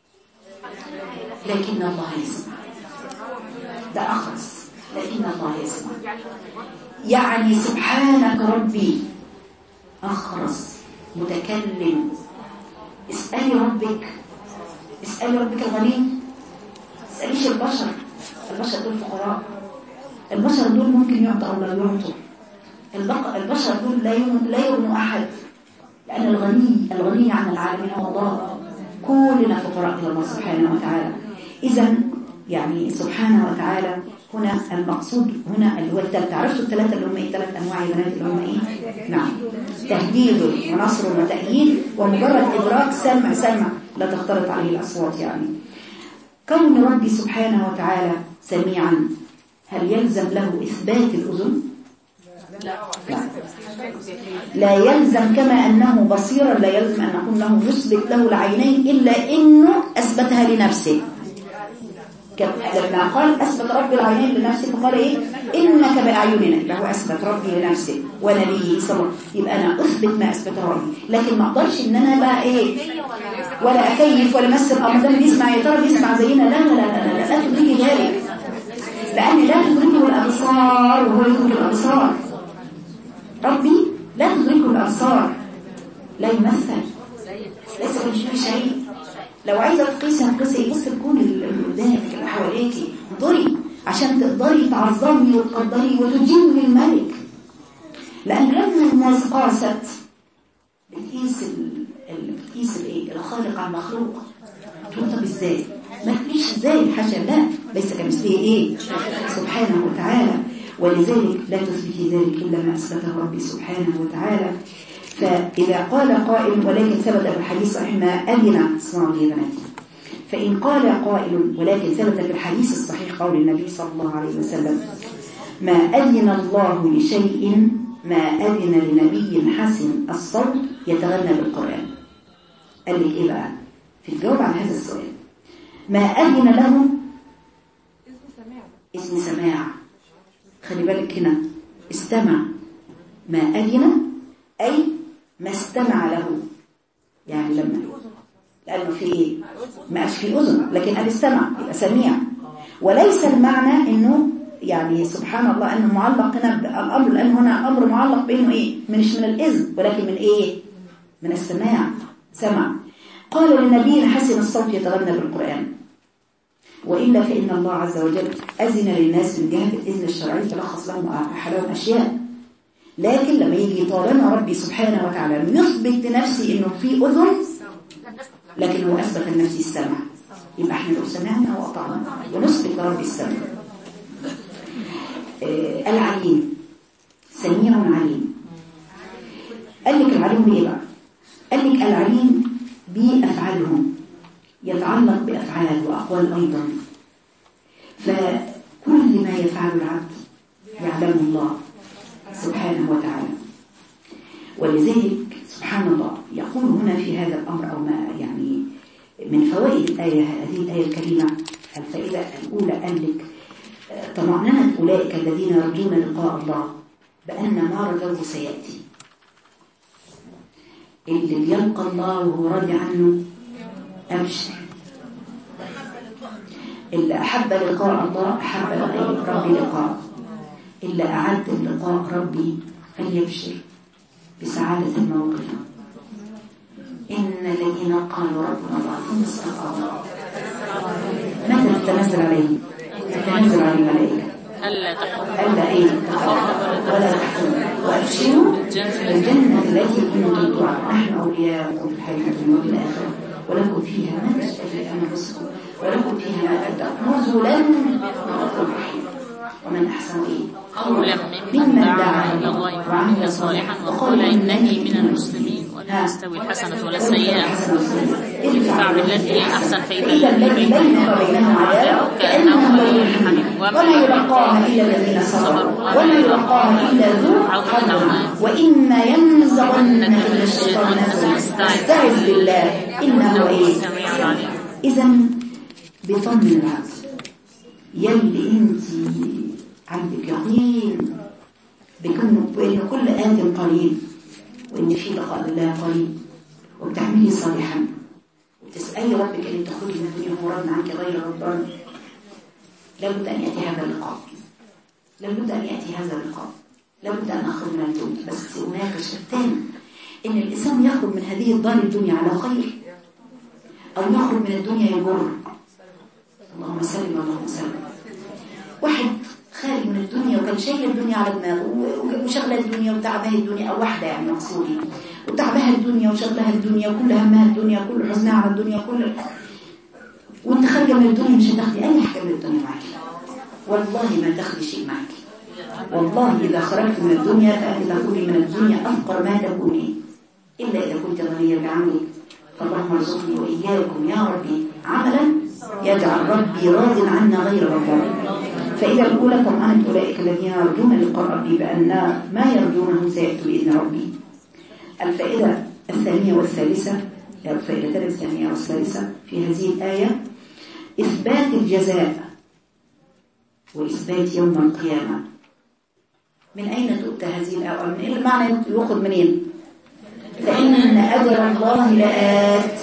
لكن الله يسمع. ده أخرس لكن الله يسمع، يعني سبحانك ربي أخرس متكلم. اسألي ربك الغني، اسأليش البشر دول فقراء، البشر دول ممكن يعطوا أو لا يعطوا، البشر دول لا يغنوا أحد، لأن الغني عن العالمين هو الله. كلنا فقراء إلى الله سبحانه وتعالى. إذا يعني سبحانه وتعالى هنا المقصود هنا اللي هو الثلاثة. عرفتوا الثلاثة اللي هم ايه؟ ثلاث أنواع يا بنات اللي هم ايه؟ نعم، تهديد ونصر وتأييد ومجرد إدراك سمع لا تختلط عليه الأصوات. يعني كون ربي سبحانه وتعالى سميعا هل يلزم له إثبات الأذن؟ لا يلزم. كما أنه بصيرا لا يلزم أن نقول له نثبت له العينين إلا إنه أثبتها لنفسه. لما قال أثبت ربي العينين لنفسه فقال إيه؟ إنك بأعيننا، يبقى هو أثبت ربي لنفسه ونبيه صلى الله عليه وسلم، يبقى أنا أثبت ما أثبته ربي. لكن ما أقدرش إن أنا بقى إيه ولا أكيف ولا أمثل أمر ده بيسمع، يا ترى بيسمع زينا؟ لا تدركي ذلك، لأن لا تدركه الأبصار وهو يدرك الأبصار. ربي لا تدركه الأبصار، لا يمثل، ليس كمثله شيء. لو عايزة تقيسي بص الكون اللي قدامك اللي حواليكي، انظري عشان تقدري تعظمي وتقدري وتجيبي الملك. لأن لما الناس قاست بتقيس الايه؟ الخالق على المخلوق. تقول طب ازاي؟ ما تقوليش ازاي، حاشا لا، ليس كمثله ايه سبحانه وتعالى. ولذلك لا تثبتي ذلك إلا ما أثبته ربي سبحانه وتعالى. فإذا قال قائل ولكن ثبت في الحديث صحيح ما أذن، اسمعوا يا بناتي، فإن قال قائل ولكن ثبت في الحديث الصحيح قول النبي صلى الله عليه وسلم ما أذن الله لشيء ما أذن لنبي حسن الصوت يتغنى بالقرآن. قال لك إيه بقى في الجواب عن هذا السؤال؟ ما أذن له اسم سماع، خلي بالك هنا استمع. ما أذن أي ما استمع له، يعني لما لأنه في إيه؟ ما قالش في أذن، لكن قال استمع يبقى سميع. وليس المعنى إنه يعني سبحان الله أنه معلق هنا الأمر، لأن هنا أمر معلق بينه إيه؟ مش من الإذن ولكن من إيه؟ من السماع. سمع. قال للنبي حسن الصوت يتغنى بالقرآن. وإلا فإن الله عز وجل أذن للناس من جهة الإذن الشرعي تلخص لهم أحلام أشياء، لكن لما يجي طالما ربي سبحانه وتعالى يثبت لنفسي إنه في أذن، لكن هو أثبت لنفسي السمع، يبقى احنا لو سمعنا وأطعنا ونثبت لربي السمع. العليم، سميع عليم. قال لك العليم بإيه بقى؟ قال لك العليم بأفعالهم، يتعلق بأفعال وأقوال أيضا. فكل ما يفعل العبد يعلمه الله سبحانه وتعالى. ولذلك سبحان الله يقول هنا في هذا الأمر أو ما يعني من فوائد الآية، هذه الآية الكريمة الفائدة الأولى قال لك طمأنينة أولئك الذين يرجون لقاء الله بأن ما رجوه سيأتي. اللي بيلقى الله وهو راضي عنه أبشر. اللي أحب لقاء الله أحب ربي لقاء. اللي أعد لقاء ربي فليبشر بسعادة الموقف. إن الذين قالوا ربنا الله ثم استقاموا ماذا تتنزل عليهم؟ تتنزل على الملائكة ألا إيه ولا تحزنوا وأبشروا بالجنة التي كنتم توعدون نحن أولياؤكم في الحياة الدنيا وفي الآخرة ولكم فيها ما تشتهي أنفسكم ولكم فيها ما تدعون نزلا من غفور رحيم. ومن أحسن إيه قولا ممن دعا إلى الله وعمل صالحا وقال إنني من المسلمين ولا تستوي الحسنة ولا السيئة ادفع بالتي هي أحسن فإذا الذي بينك وبينهم عداوة كأنهم ولي حميم وما يلقاها إلا الذين صبروا وما يلقاها إلا ذو حظ وإما ينزغنك من الشيطان فاستعذ بالله إنه سميع عليم. إذا بطمن العبد يلي انت عندك يقين بأن كل آت قريب وإن في لقاء الله قريب وبتعملي صالحا وتسألي ربك أن تخرجي من الدنيا مراد عنك غير ربان. لابد أن يأتي هذا اللقاء، لابد أن يأتي هذا اللقاء، لابد أن أخرج من الدنيا. بس هناك شتان إن الإنسان يخرج من هذه الدار الدنيا على خير أو يخرج من الدنيا يمر. اللهم سلم اللهم سلم. واحد خارج من الدنيا وكان شايل الدنيا على دماغه وشغلها الدنيا وتعبها الدنيا، أو واحدة يعني مقصودي وتعبها الدنيا وشغلها الدنيا وكل همها الدنيا وكل حزنها على الدنيا وانت خارجة من الدنيا مش هتاخدي أي حاجة من الدنيا معك، والله ما تاخدي شيء معك. والله إذا خرجت من الدنيا فأنت تكوني من الدنيا أفقر ما تكوني، إلا إذا كنت غنية بعملك. فاللهم ارزقني وإياكم يا ربي عملا يجعل ربي راض عنا غير رضا. فإذا الأولى طمأنت أولئك الذين يرجون لقاء ربي بأن ما يرجونه سيأتوا بإذن ربي. الفائدة الثانية والثالثة، الفائدتان الثانية والثالثة في هذه الآية إثبات الجزاء وإثبات يوم القيامة. من أين تؤتى هذه الآية؟ من المعنى يأخذ منين؟ فإن أجر الله لآت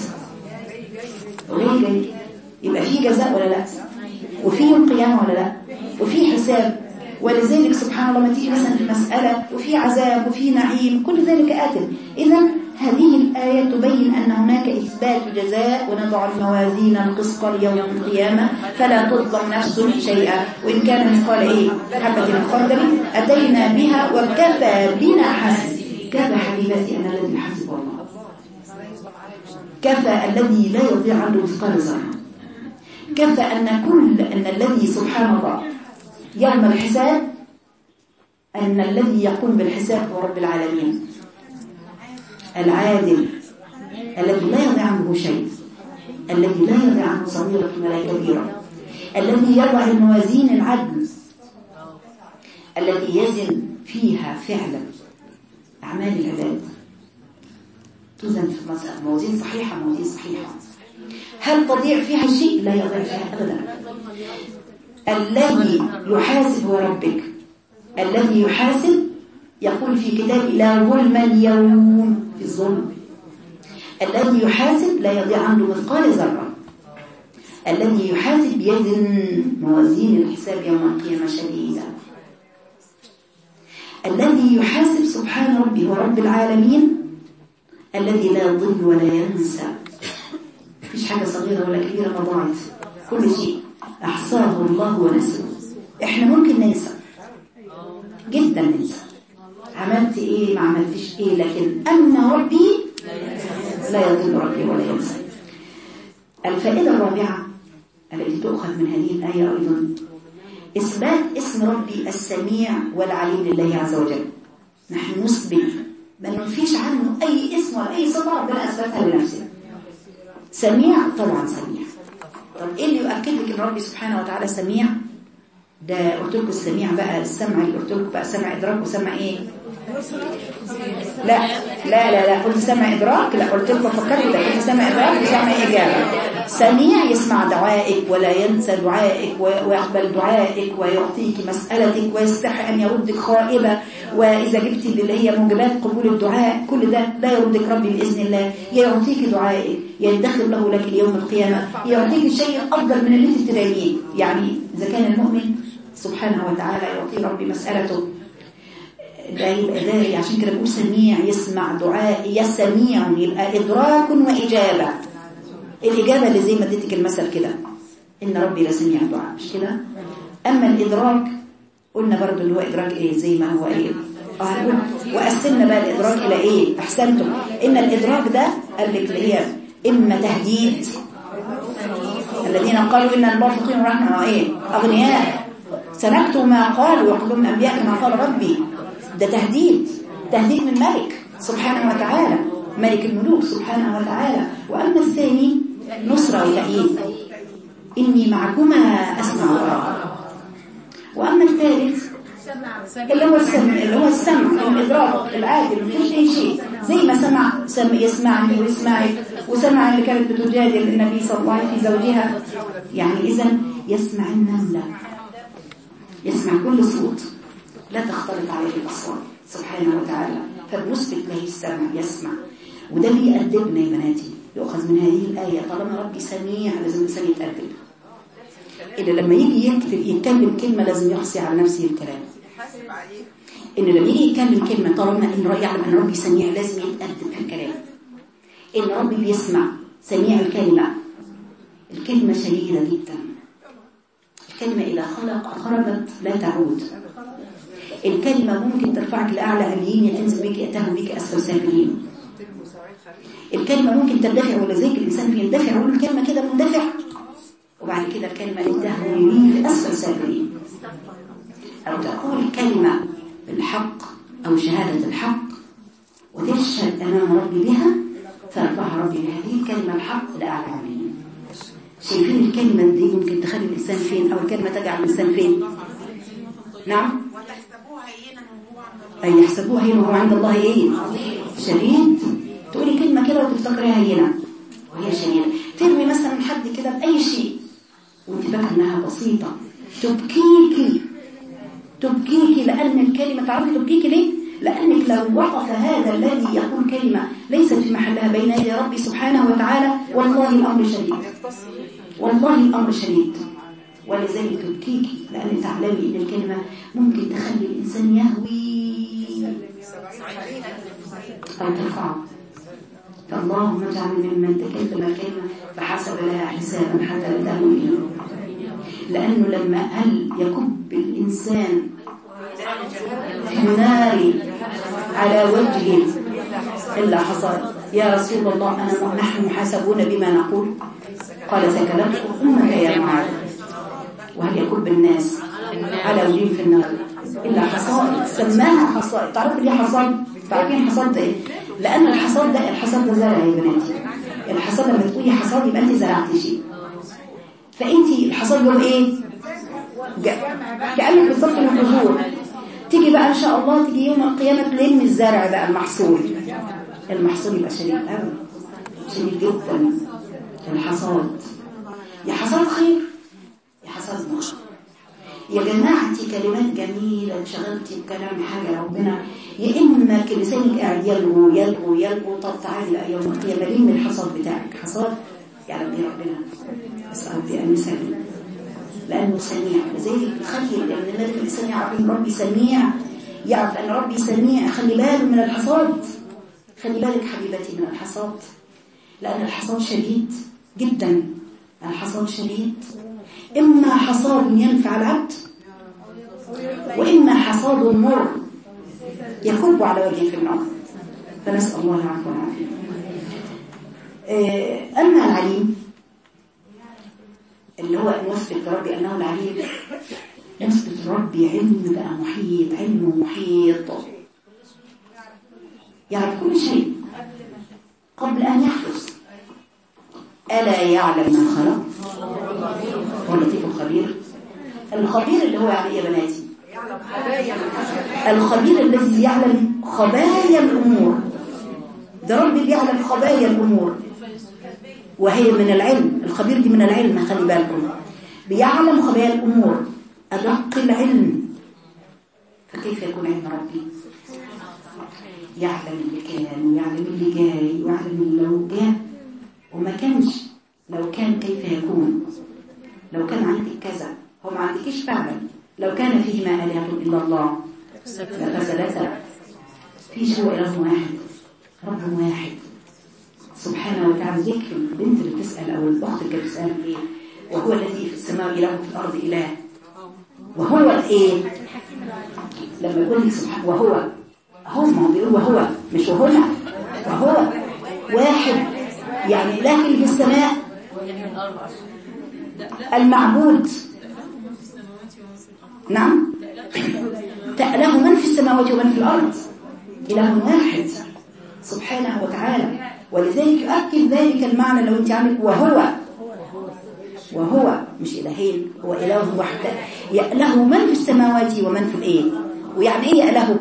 غير جاي. يبقى في جزاء ولا لا؟ وفي يوم قيامة ولا لا؟ وفي حساب. ولذلك سبحان الله ما تيجي مثلا في مسألة وفي عذاب وفي نعيم كل ذلك آت. إذن هذه الآية تبين أن هناك إثبات جزاء ونضع الموازين القسط ليوم القيامة فلا تظلم نفس شيئا وإن كان مثقال حبة من خردل أتينا بها وكفى بنا حسب. كفى حبيبتي أن الذي حسب الله، كفى الذي لا يضيع عنه مثقال ذرة، كفى أن الذي سبحان الله يوم الحساب أن الذي يقوم بالحساب هو رب العالمين العادل الذي لا يضيع عنه شيء، الذي لا يضيع عنه صغيرة ولا كبيرة، الذي يضع الموازين العدل التي يزن فيها فعلا أعمال العباد توزن في موازين صحيحة، موازين صحيحة. هل تضيع فيها شيء؟ لا يضيع فيها أبدا. الذي يحاسب هو ربك، الذي يحاسب يقول في كتاب لا ظلم اليوم في الظلم. الذي يحاسب لا يضيع عنه مثقال ذرة، الذي يحاسب يزن موازين الحساب يوم القيامة شديدة. الذي يحاسب سبحان ربي ورب العالمين الذي لا يضل ولا ينسى. مفيش حاجة صغيرة ولا كبيرة ما ضاعت، كل شيء أحصاه الله ونسيه. إحنا ممكن ننسى جدا، ننسى عملت إيه ما عملتش إيه، لكن أما ربي لا يضل ربي ولا ينسى. الفائدة الرابعة التي تؤخذ من هذه الآية أيضا إثبات اسم ربي السميع والعليم لله عز وجل. نحن نثبت ما ننفيش عنه أي اسم ولا أي صفة ربنا أثبتها لنفسه. سميع طبعا سميع. طب إيه اللي يؤكد لك إن ربي سبحانه وتعالى سميع؟ ده قلت لكم السميع بقى السمع اللي قلت لكم بقى سمع إدراك وسمع إيه؟ لا لا لا لا قلت سمع إدراك، لا قلت لكم فكرت ده قلت سمع إدراك وسمع إجابة. سميع يسمع دعائك ولا ينسى دعائك ويقبل دعائك ويعطيك مسألتك ويستحق أن يردك خائبة، وإذا جبت اللي هي موجبات قبول الدعاء كل ده لا يردك ربي بإذن الله، يعطيك دعائك، يدخر له لك اليوم القيامة، يعطيك الشيء الأفضل من اللي انت تدعيه. يعني إذا كان المؤمن سبحانه وتعالى يعطي ربي مسألته ده يبقى داري. عشان كده بقول سميع يسمع دعاء، يسميع يبقى إدراك وإجابة. الإجابة اللي زي ما اديتك المثل كده إن ربي لسميع دعاء، مش كده؟ أما الإدراك قلنا برضو اللي هو إدراك إيه زي ما هو إيه وقسمنا بقى الإدراك إلى إيه. أحسنتم. إن الإدراك ده قال لك اللي هي إما تهديد الذين قالوا إن المرافقين ورحمة إيه أغنياء سنكتب ما قالوا ويقولون أنبياء كما قال ربي. ده تهديد، تهديد من ملك سبحانه وتعالى. ملك الملوك سبحانه وتعالى. وأما الثاني نصرة وتأييد، إني معكما أسمع وأرى. وأما الثالث اللي هو السمع والإدراك العادل، مفيش أي شيء، زي ما يسمعني ويسمعك، وسمع اللي كانت بتجادل النبي صلى الله عليه وسلم في زوجها. يعني إذن يسمع النملة، يسمع كل صوت، لا تختلط عليه الأصوات سبحانه وتعالى. فالمثبت له السمع يسمع. وده بيأدبنا يا بناتي، يؤخذ من هذه الآية طالما ربي سميع لازم الإنسان يتأدب. إلا لما يجي يتكلم كلمة لازم يحصي على نفسه الكلام. إن لما يجي يتكلم كلمة طالما إن يعلم أن ربي سميع لازم يتأدب في الكلام. إن ربي بيسمع سميع الكلمة. الكلمة شديدة جدا. الكلمة إذا خرجت لا تعود. الكلمة ممكن ترفعك لأعلى عليين، تنزل بك أتاه بك أسفل سافلين. الكلمة ممكن تندفع، ولذلك الإنسان بيندفع يقول الكلمة كده مندفع، وبعد كده الكلمة تهوي بيه أسفل سافلين. أو تقول كلمة بالحق أو شهادة الحق وتشهد أمام ربي بها، فيرفعها ربي بهذه الكلمة الحق لأعلى عليين. شايفين الكلمة دي ممكن تخلي الإنسان فين، أو الكلمة تجعل الإنسان فين؟ نعم. أي يحسبوها هينة وهو عند الله إيه؟ شديد. تقولي كلمة كده وتفتكريها هينة وهي شديدة. ترمي مثلا حد كده بأي شيء وانت فاكره انها بسيطة، تبكيكي لأن الكلمة، تعرفي تبكيكي ليه؟ لأنك لو وقف هذا الذي يقول كلمة ليست في محلها بين يدي ربي سبحانه وتعالى والله الأمر شديد، والله الأمر شديد. ولذلك تبكيكي لأن تعلمي إن الكلمة ممكن تخلي الإنسان يهوي أو ترفعه. فاللهم اجعل ممن تكلم الكلمة فحسب لها حسابا حتى لا تهوي إلى النار. لأنه لما هل يكب الإنسان في النار على وجهه إلا حصل يا رسول الله نحن محاسبون بما نقول؟ قال سكلت أمك يا معاذ. وهل يكب الناس على وجههم في النار إلا حصائد، سماها حصائد. تعرفوا ليه حصاد؟ تعرفين حصاد ده إيه؟ لأن الحصاد ده زرع يا بناتي. الحصاد لما تقولي حصاد يبقى أنت زرعتي شيء. فأنت الحصاد هو إيه؟ كأنك بالضبط من البذور. تيجي بقى إن شاء الله تيجي يوم القيامة تلم الزرع بقى المحصول يبقى شديد قوي، شديد جدا. الحصاد يا حصاد خير يا حصاد نار. يا جماعتي كلمات جميلة انشغلتي بكلام حاجة ربنا، يا إما لسانك قاعد يلغو. طب تعالي بقى يوم القيامة لم الحصاد بتاعك. حصاد يعلم به ربنا، أسأل بأن يسلم لأنه سميع. لذلك تخيل لأن النبي الإنسان يعرف أن ربي سميع، يعرف أن ربي سميع. خلي باله من الحصاد، خلي بالك حبيبتي من الحصاد، لأن الحصاد شديد جدا. الحصاد شديد، إما حصاد ينفع العبد وإما حصاد مر يكب على وجهه في النار. فنسأل الله العفو والعافية. أما العليم اللي هو نثبت لربي أنه العليم، نثبت لربي علم بقى محيط، علم محيط يعرف كل شيء قبل أن يحدث. ألا يعلم من خلق هو اللطيف الخبير. الخبير اللي هو يعني يا بناتي الخبير الذي يعلم خبايا الأمور. ده ربي بيعلم خبايا الأمور وهي من العلم. الخبير دي من العلم، خلي بالكم، بيعلم خبايا الأمور أدق العلم. فكيف يكون علم ربي؟ يعلم اللي كان ويعلم اللي جاي ويعلم اللي لو جاء وما كانش، لو كان كيف يكون، لو كان عندك كذا هو ما عندكش فعلا، لو كان فيهما آلهة إلا الله لفسدتا. فيش هو إله واحد، رب واحد سبحانه وتعالى. ذكر البنت اللي بتسأل أو الأخت اللي بتسأل إيه؟ وهو الذي في السماء إله وفي الأرض إله. وهو الإيه؟ لما يقول لك سبحانه وهو، هم بيقول وهو مش وهنا، وهو واحد يعني إله اللي في السماء المعبود. نعم، تأله من في السماوات ومن في الأرض، إله واحد سبحانه وتعالى. ولذلك يؤكد ذلك المعنى لو انت عندك وهو مش إلهين، هو إله وحده، له من في السماوات ومن في الإيه. ويعني إيه إله؟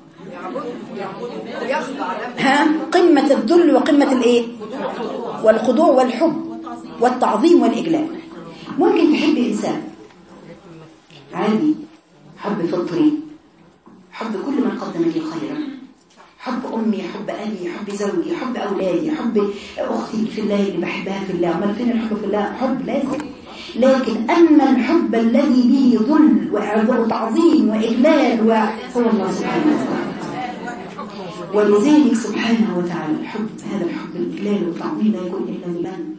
قمة الذل وقمة الإيه والخضوع والحب والتعظيم والإجلال. ممكن تحب إنسان عادي، حب فطري، حب كل من قدم لي خيرا، حب أمي، حب أبي، حب زوجي، حب أولادي، حب أختي في الله اللي بحبها في الله. أمال فين الحب في الله؟ حب لازم. لكن أما الحب الذي به ذل وتعظيم وإجلال هو الله سبحانه وتعالى. ولذلك سبحانه وتعالى الحب، هذا الحب الإجلال والتعظيم لا يكون إلا لمن؟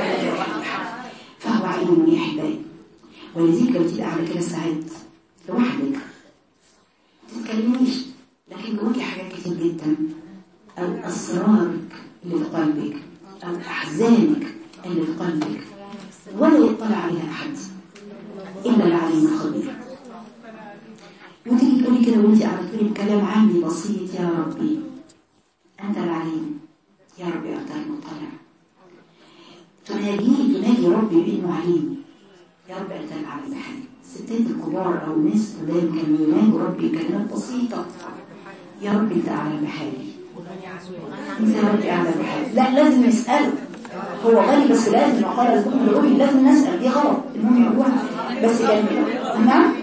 فهو عليم يا أحبائي. ولذلك لو تبقى على كده ساعات لوحدك ما تتكلميش، لكن جواكي حاجات كتير جدا، أو أسرارك اللي في قلبك، أو أحزانك اللي في قلبك، ولا يطلع عليها أحد إلا العليم الخبير. وتيجي تقولي كده وانت قاعده تقولي بكلام عامي بسيط: يا ربي أنت العليم، يا ربي أنت المطلع. تنادي ربي بأنه عليم، يا رب أنت العليم الحليم. الستات الكبار أو الناس قدام كانوا ينادوا ربي كلمات بسيطة: يا رب أنت أعلم بحالي، أنت يا رب أعلم بحالي. لا، لازم نسأله. هو غني بس لازم، وقال الكتب العليا لازم نسأل، دي غلط المهم يقولوها بس كلمة. نعم،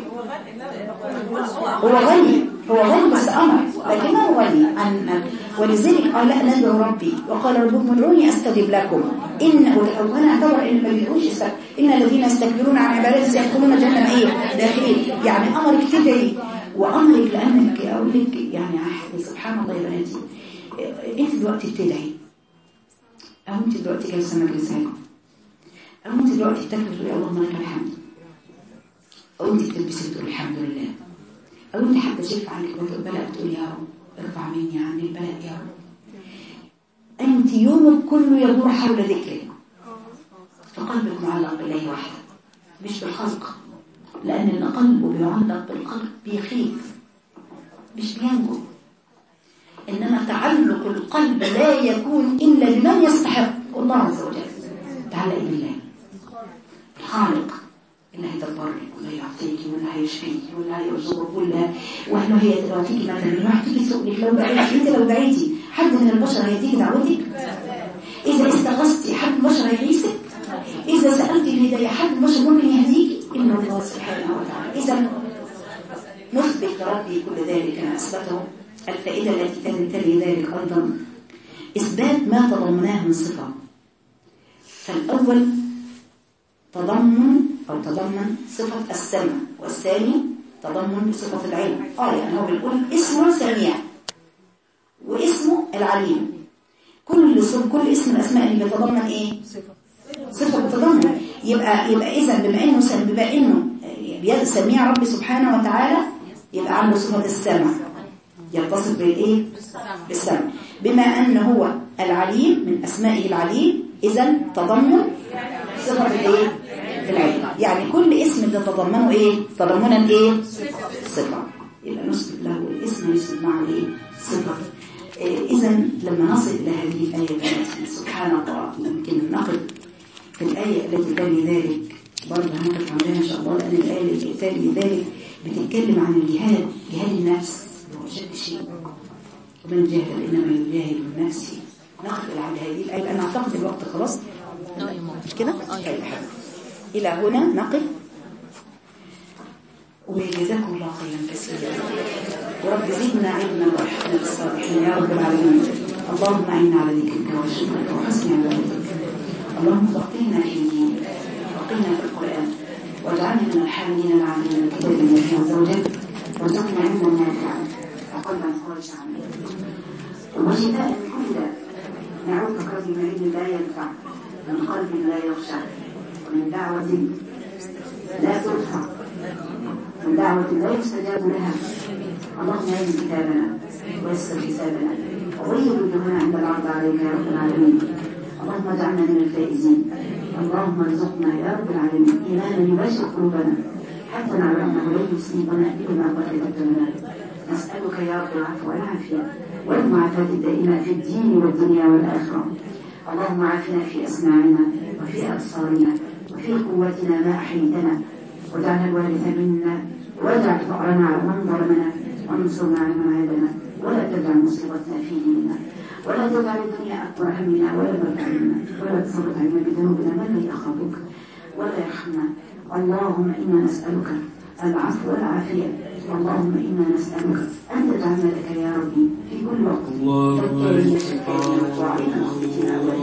هو غني بس أمر، لكنه غني عن. ولذلك قال: لا، ندعو ربي وقال ربكم ادعوني أستجب لكم. وأنا أعتبر إن ما بيدعوش إن الذين يستكبرون عن عبادتي سيدخلون جهنم داخلين. يعني أمرك تدعي، وأمرك لأنك أقول لك يعني سبحان الله يا بناتي، أنت دلوقتي بتدعي، أو أنت دلوقتي جالسة مجلسات، أو أنت دلوقتي بتاكلي تقولي اللهم لك الحمد، أو أنت بتلبسي تقولي الحمد لله، أو أنت حتى شايفة عنك البلاء تقولي يا رب ارفع مني عني البلاء يا رب. أنت يومك كله يدور حول ذكرك، فقلبك معلق بالله وحده مش بالخلق، لأن القلب بيعلق بالقلب بيخيف مش بينجو. إنما تعلق القلب لا يكون إلا بمن يستحق، الله عز وجل. تعلق بالله الخالق اللي هيدبرك ولا يعطيك ولا هيشفيك ولا هيرزقك ولا هيعطيك. مثلا يعطيك سؤلك لو دعيتي، انت لو دعيتي حد من البشر هيديك دعوتك؟ اذا استغثتي حد من البشر هيغيثك؟ اذا سالتي الهدايه حد من البشر ممكن يهديك؟ الا الله سبحانه وتعالى. اذا نثبت لربي كل ذلك ما اثبته. الفائده التي تلي ذلك ايضا اثبات ما تضمناه من صفه. فالاول تضمن صفة السمع، والثاني تضمن صفة العلم. يعني هو بيقول اسمه سميع واسمه العليم. كل اسم من الأسماء اللي بيتضمن ايه؟ صفة بتضمن. يبقى إذا بما انه سميع ربي سبحانه وتعالى، يبقى عنده صفة السمع، يتصف بالايه؟ بالسمع. بما انه هو العليم من أسمائه العليم، إذا تضمن صفة الايه؟ العلم. يعني كل اسم تتضمنه ايه؟ تضمنا ايه؟ صفة. يبقى نثبت له الاسم ونثبت معه ايه؟ صفة. اذا لما نصل الى هذه الايه التي سبحان الله يمكن نقف في الايه التي تلي ذلك، برضه هنقف عندها ان شاء الله، لان الايه التي تلي ذلك بتتكلم عن جهاد النفس وجد شيء، ومن جاهد انما يجاهد بنفسه. نقف الى هذه الايه لان اعتقد الوقت خلاص مش كده؟ إلى هنا نقف، وجزاكم الله خيرا كثيرا، ورب زدنا علما وارحمنا بالصالحين يا رب العالمين. اللهم أعنا على ذكرك وشكرك وحسن عبادتك. اللهم فقهنا في الدين، فقهنا في القرآن، واجعلنا من الحاملين العاملين من كتاب الله عز وجل، وارزقنا علما نافعا وقلبا خاشعا وشفاء من كل داء. نعوذ بك من علم لا ينفع، من قلب لا يخشع، من دعوة لا ترفع، من دعوة لا يستجاب لها. اللهم اعز كتابنا ويسر حسابنا وغير وجوهنا عند العرض عليك يا رب العالمين. اللهم اجعلنا من الفائزين. اللهم ارزقنا يا رب العالمين إيمانا يباشر قلوبنا حتى نعلم أنه لا يصيبنا إلا ما قد كتبت لنا. نسألك يا رب العفو والعافية والمعافاة الدائمة في الدين والدنيا والآخرة. اللهم عافنا في أسماعنا وفي أبصارنا وفي قوتنا ما أحييتنا، واجعل الوارث منا، واجعل ثأرنا على من ظلمنا، وانصرنا على من عادنا، ولا تجعل مصيبتنا في ديننا، ولا تجعل الدنيا أكبر همنا ولا مبلغ علمنا، ولا تسلط علينا بذنوبنا من لا يخافك ولا يرحمنا. اللهم إنا نسألك العفو والعافية. اللهم إنا نسألك أن تجعلنا لك يا ربي في كل وقت ذكارين شكارين وعلينا وأختنا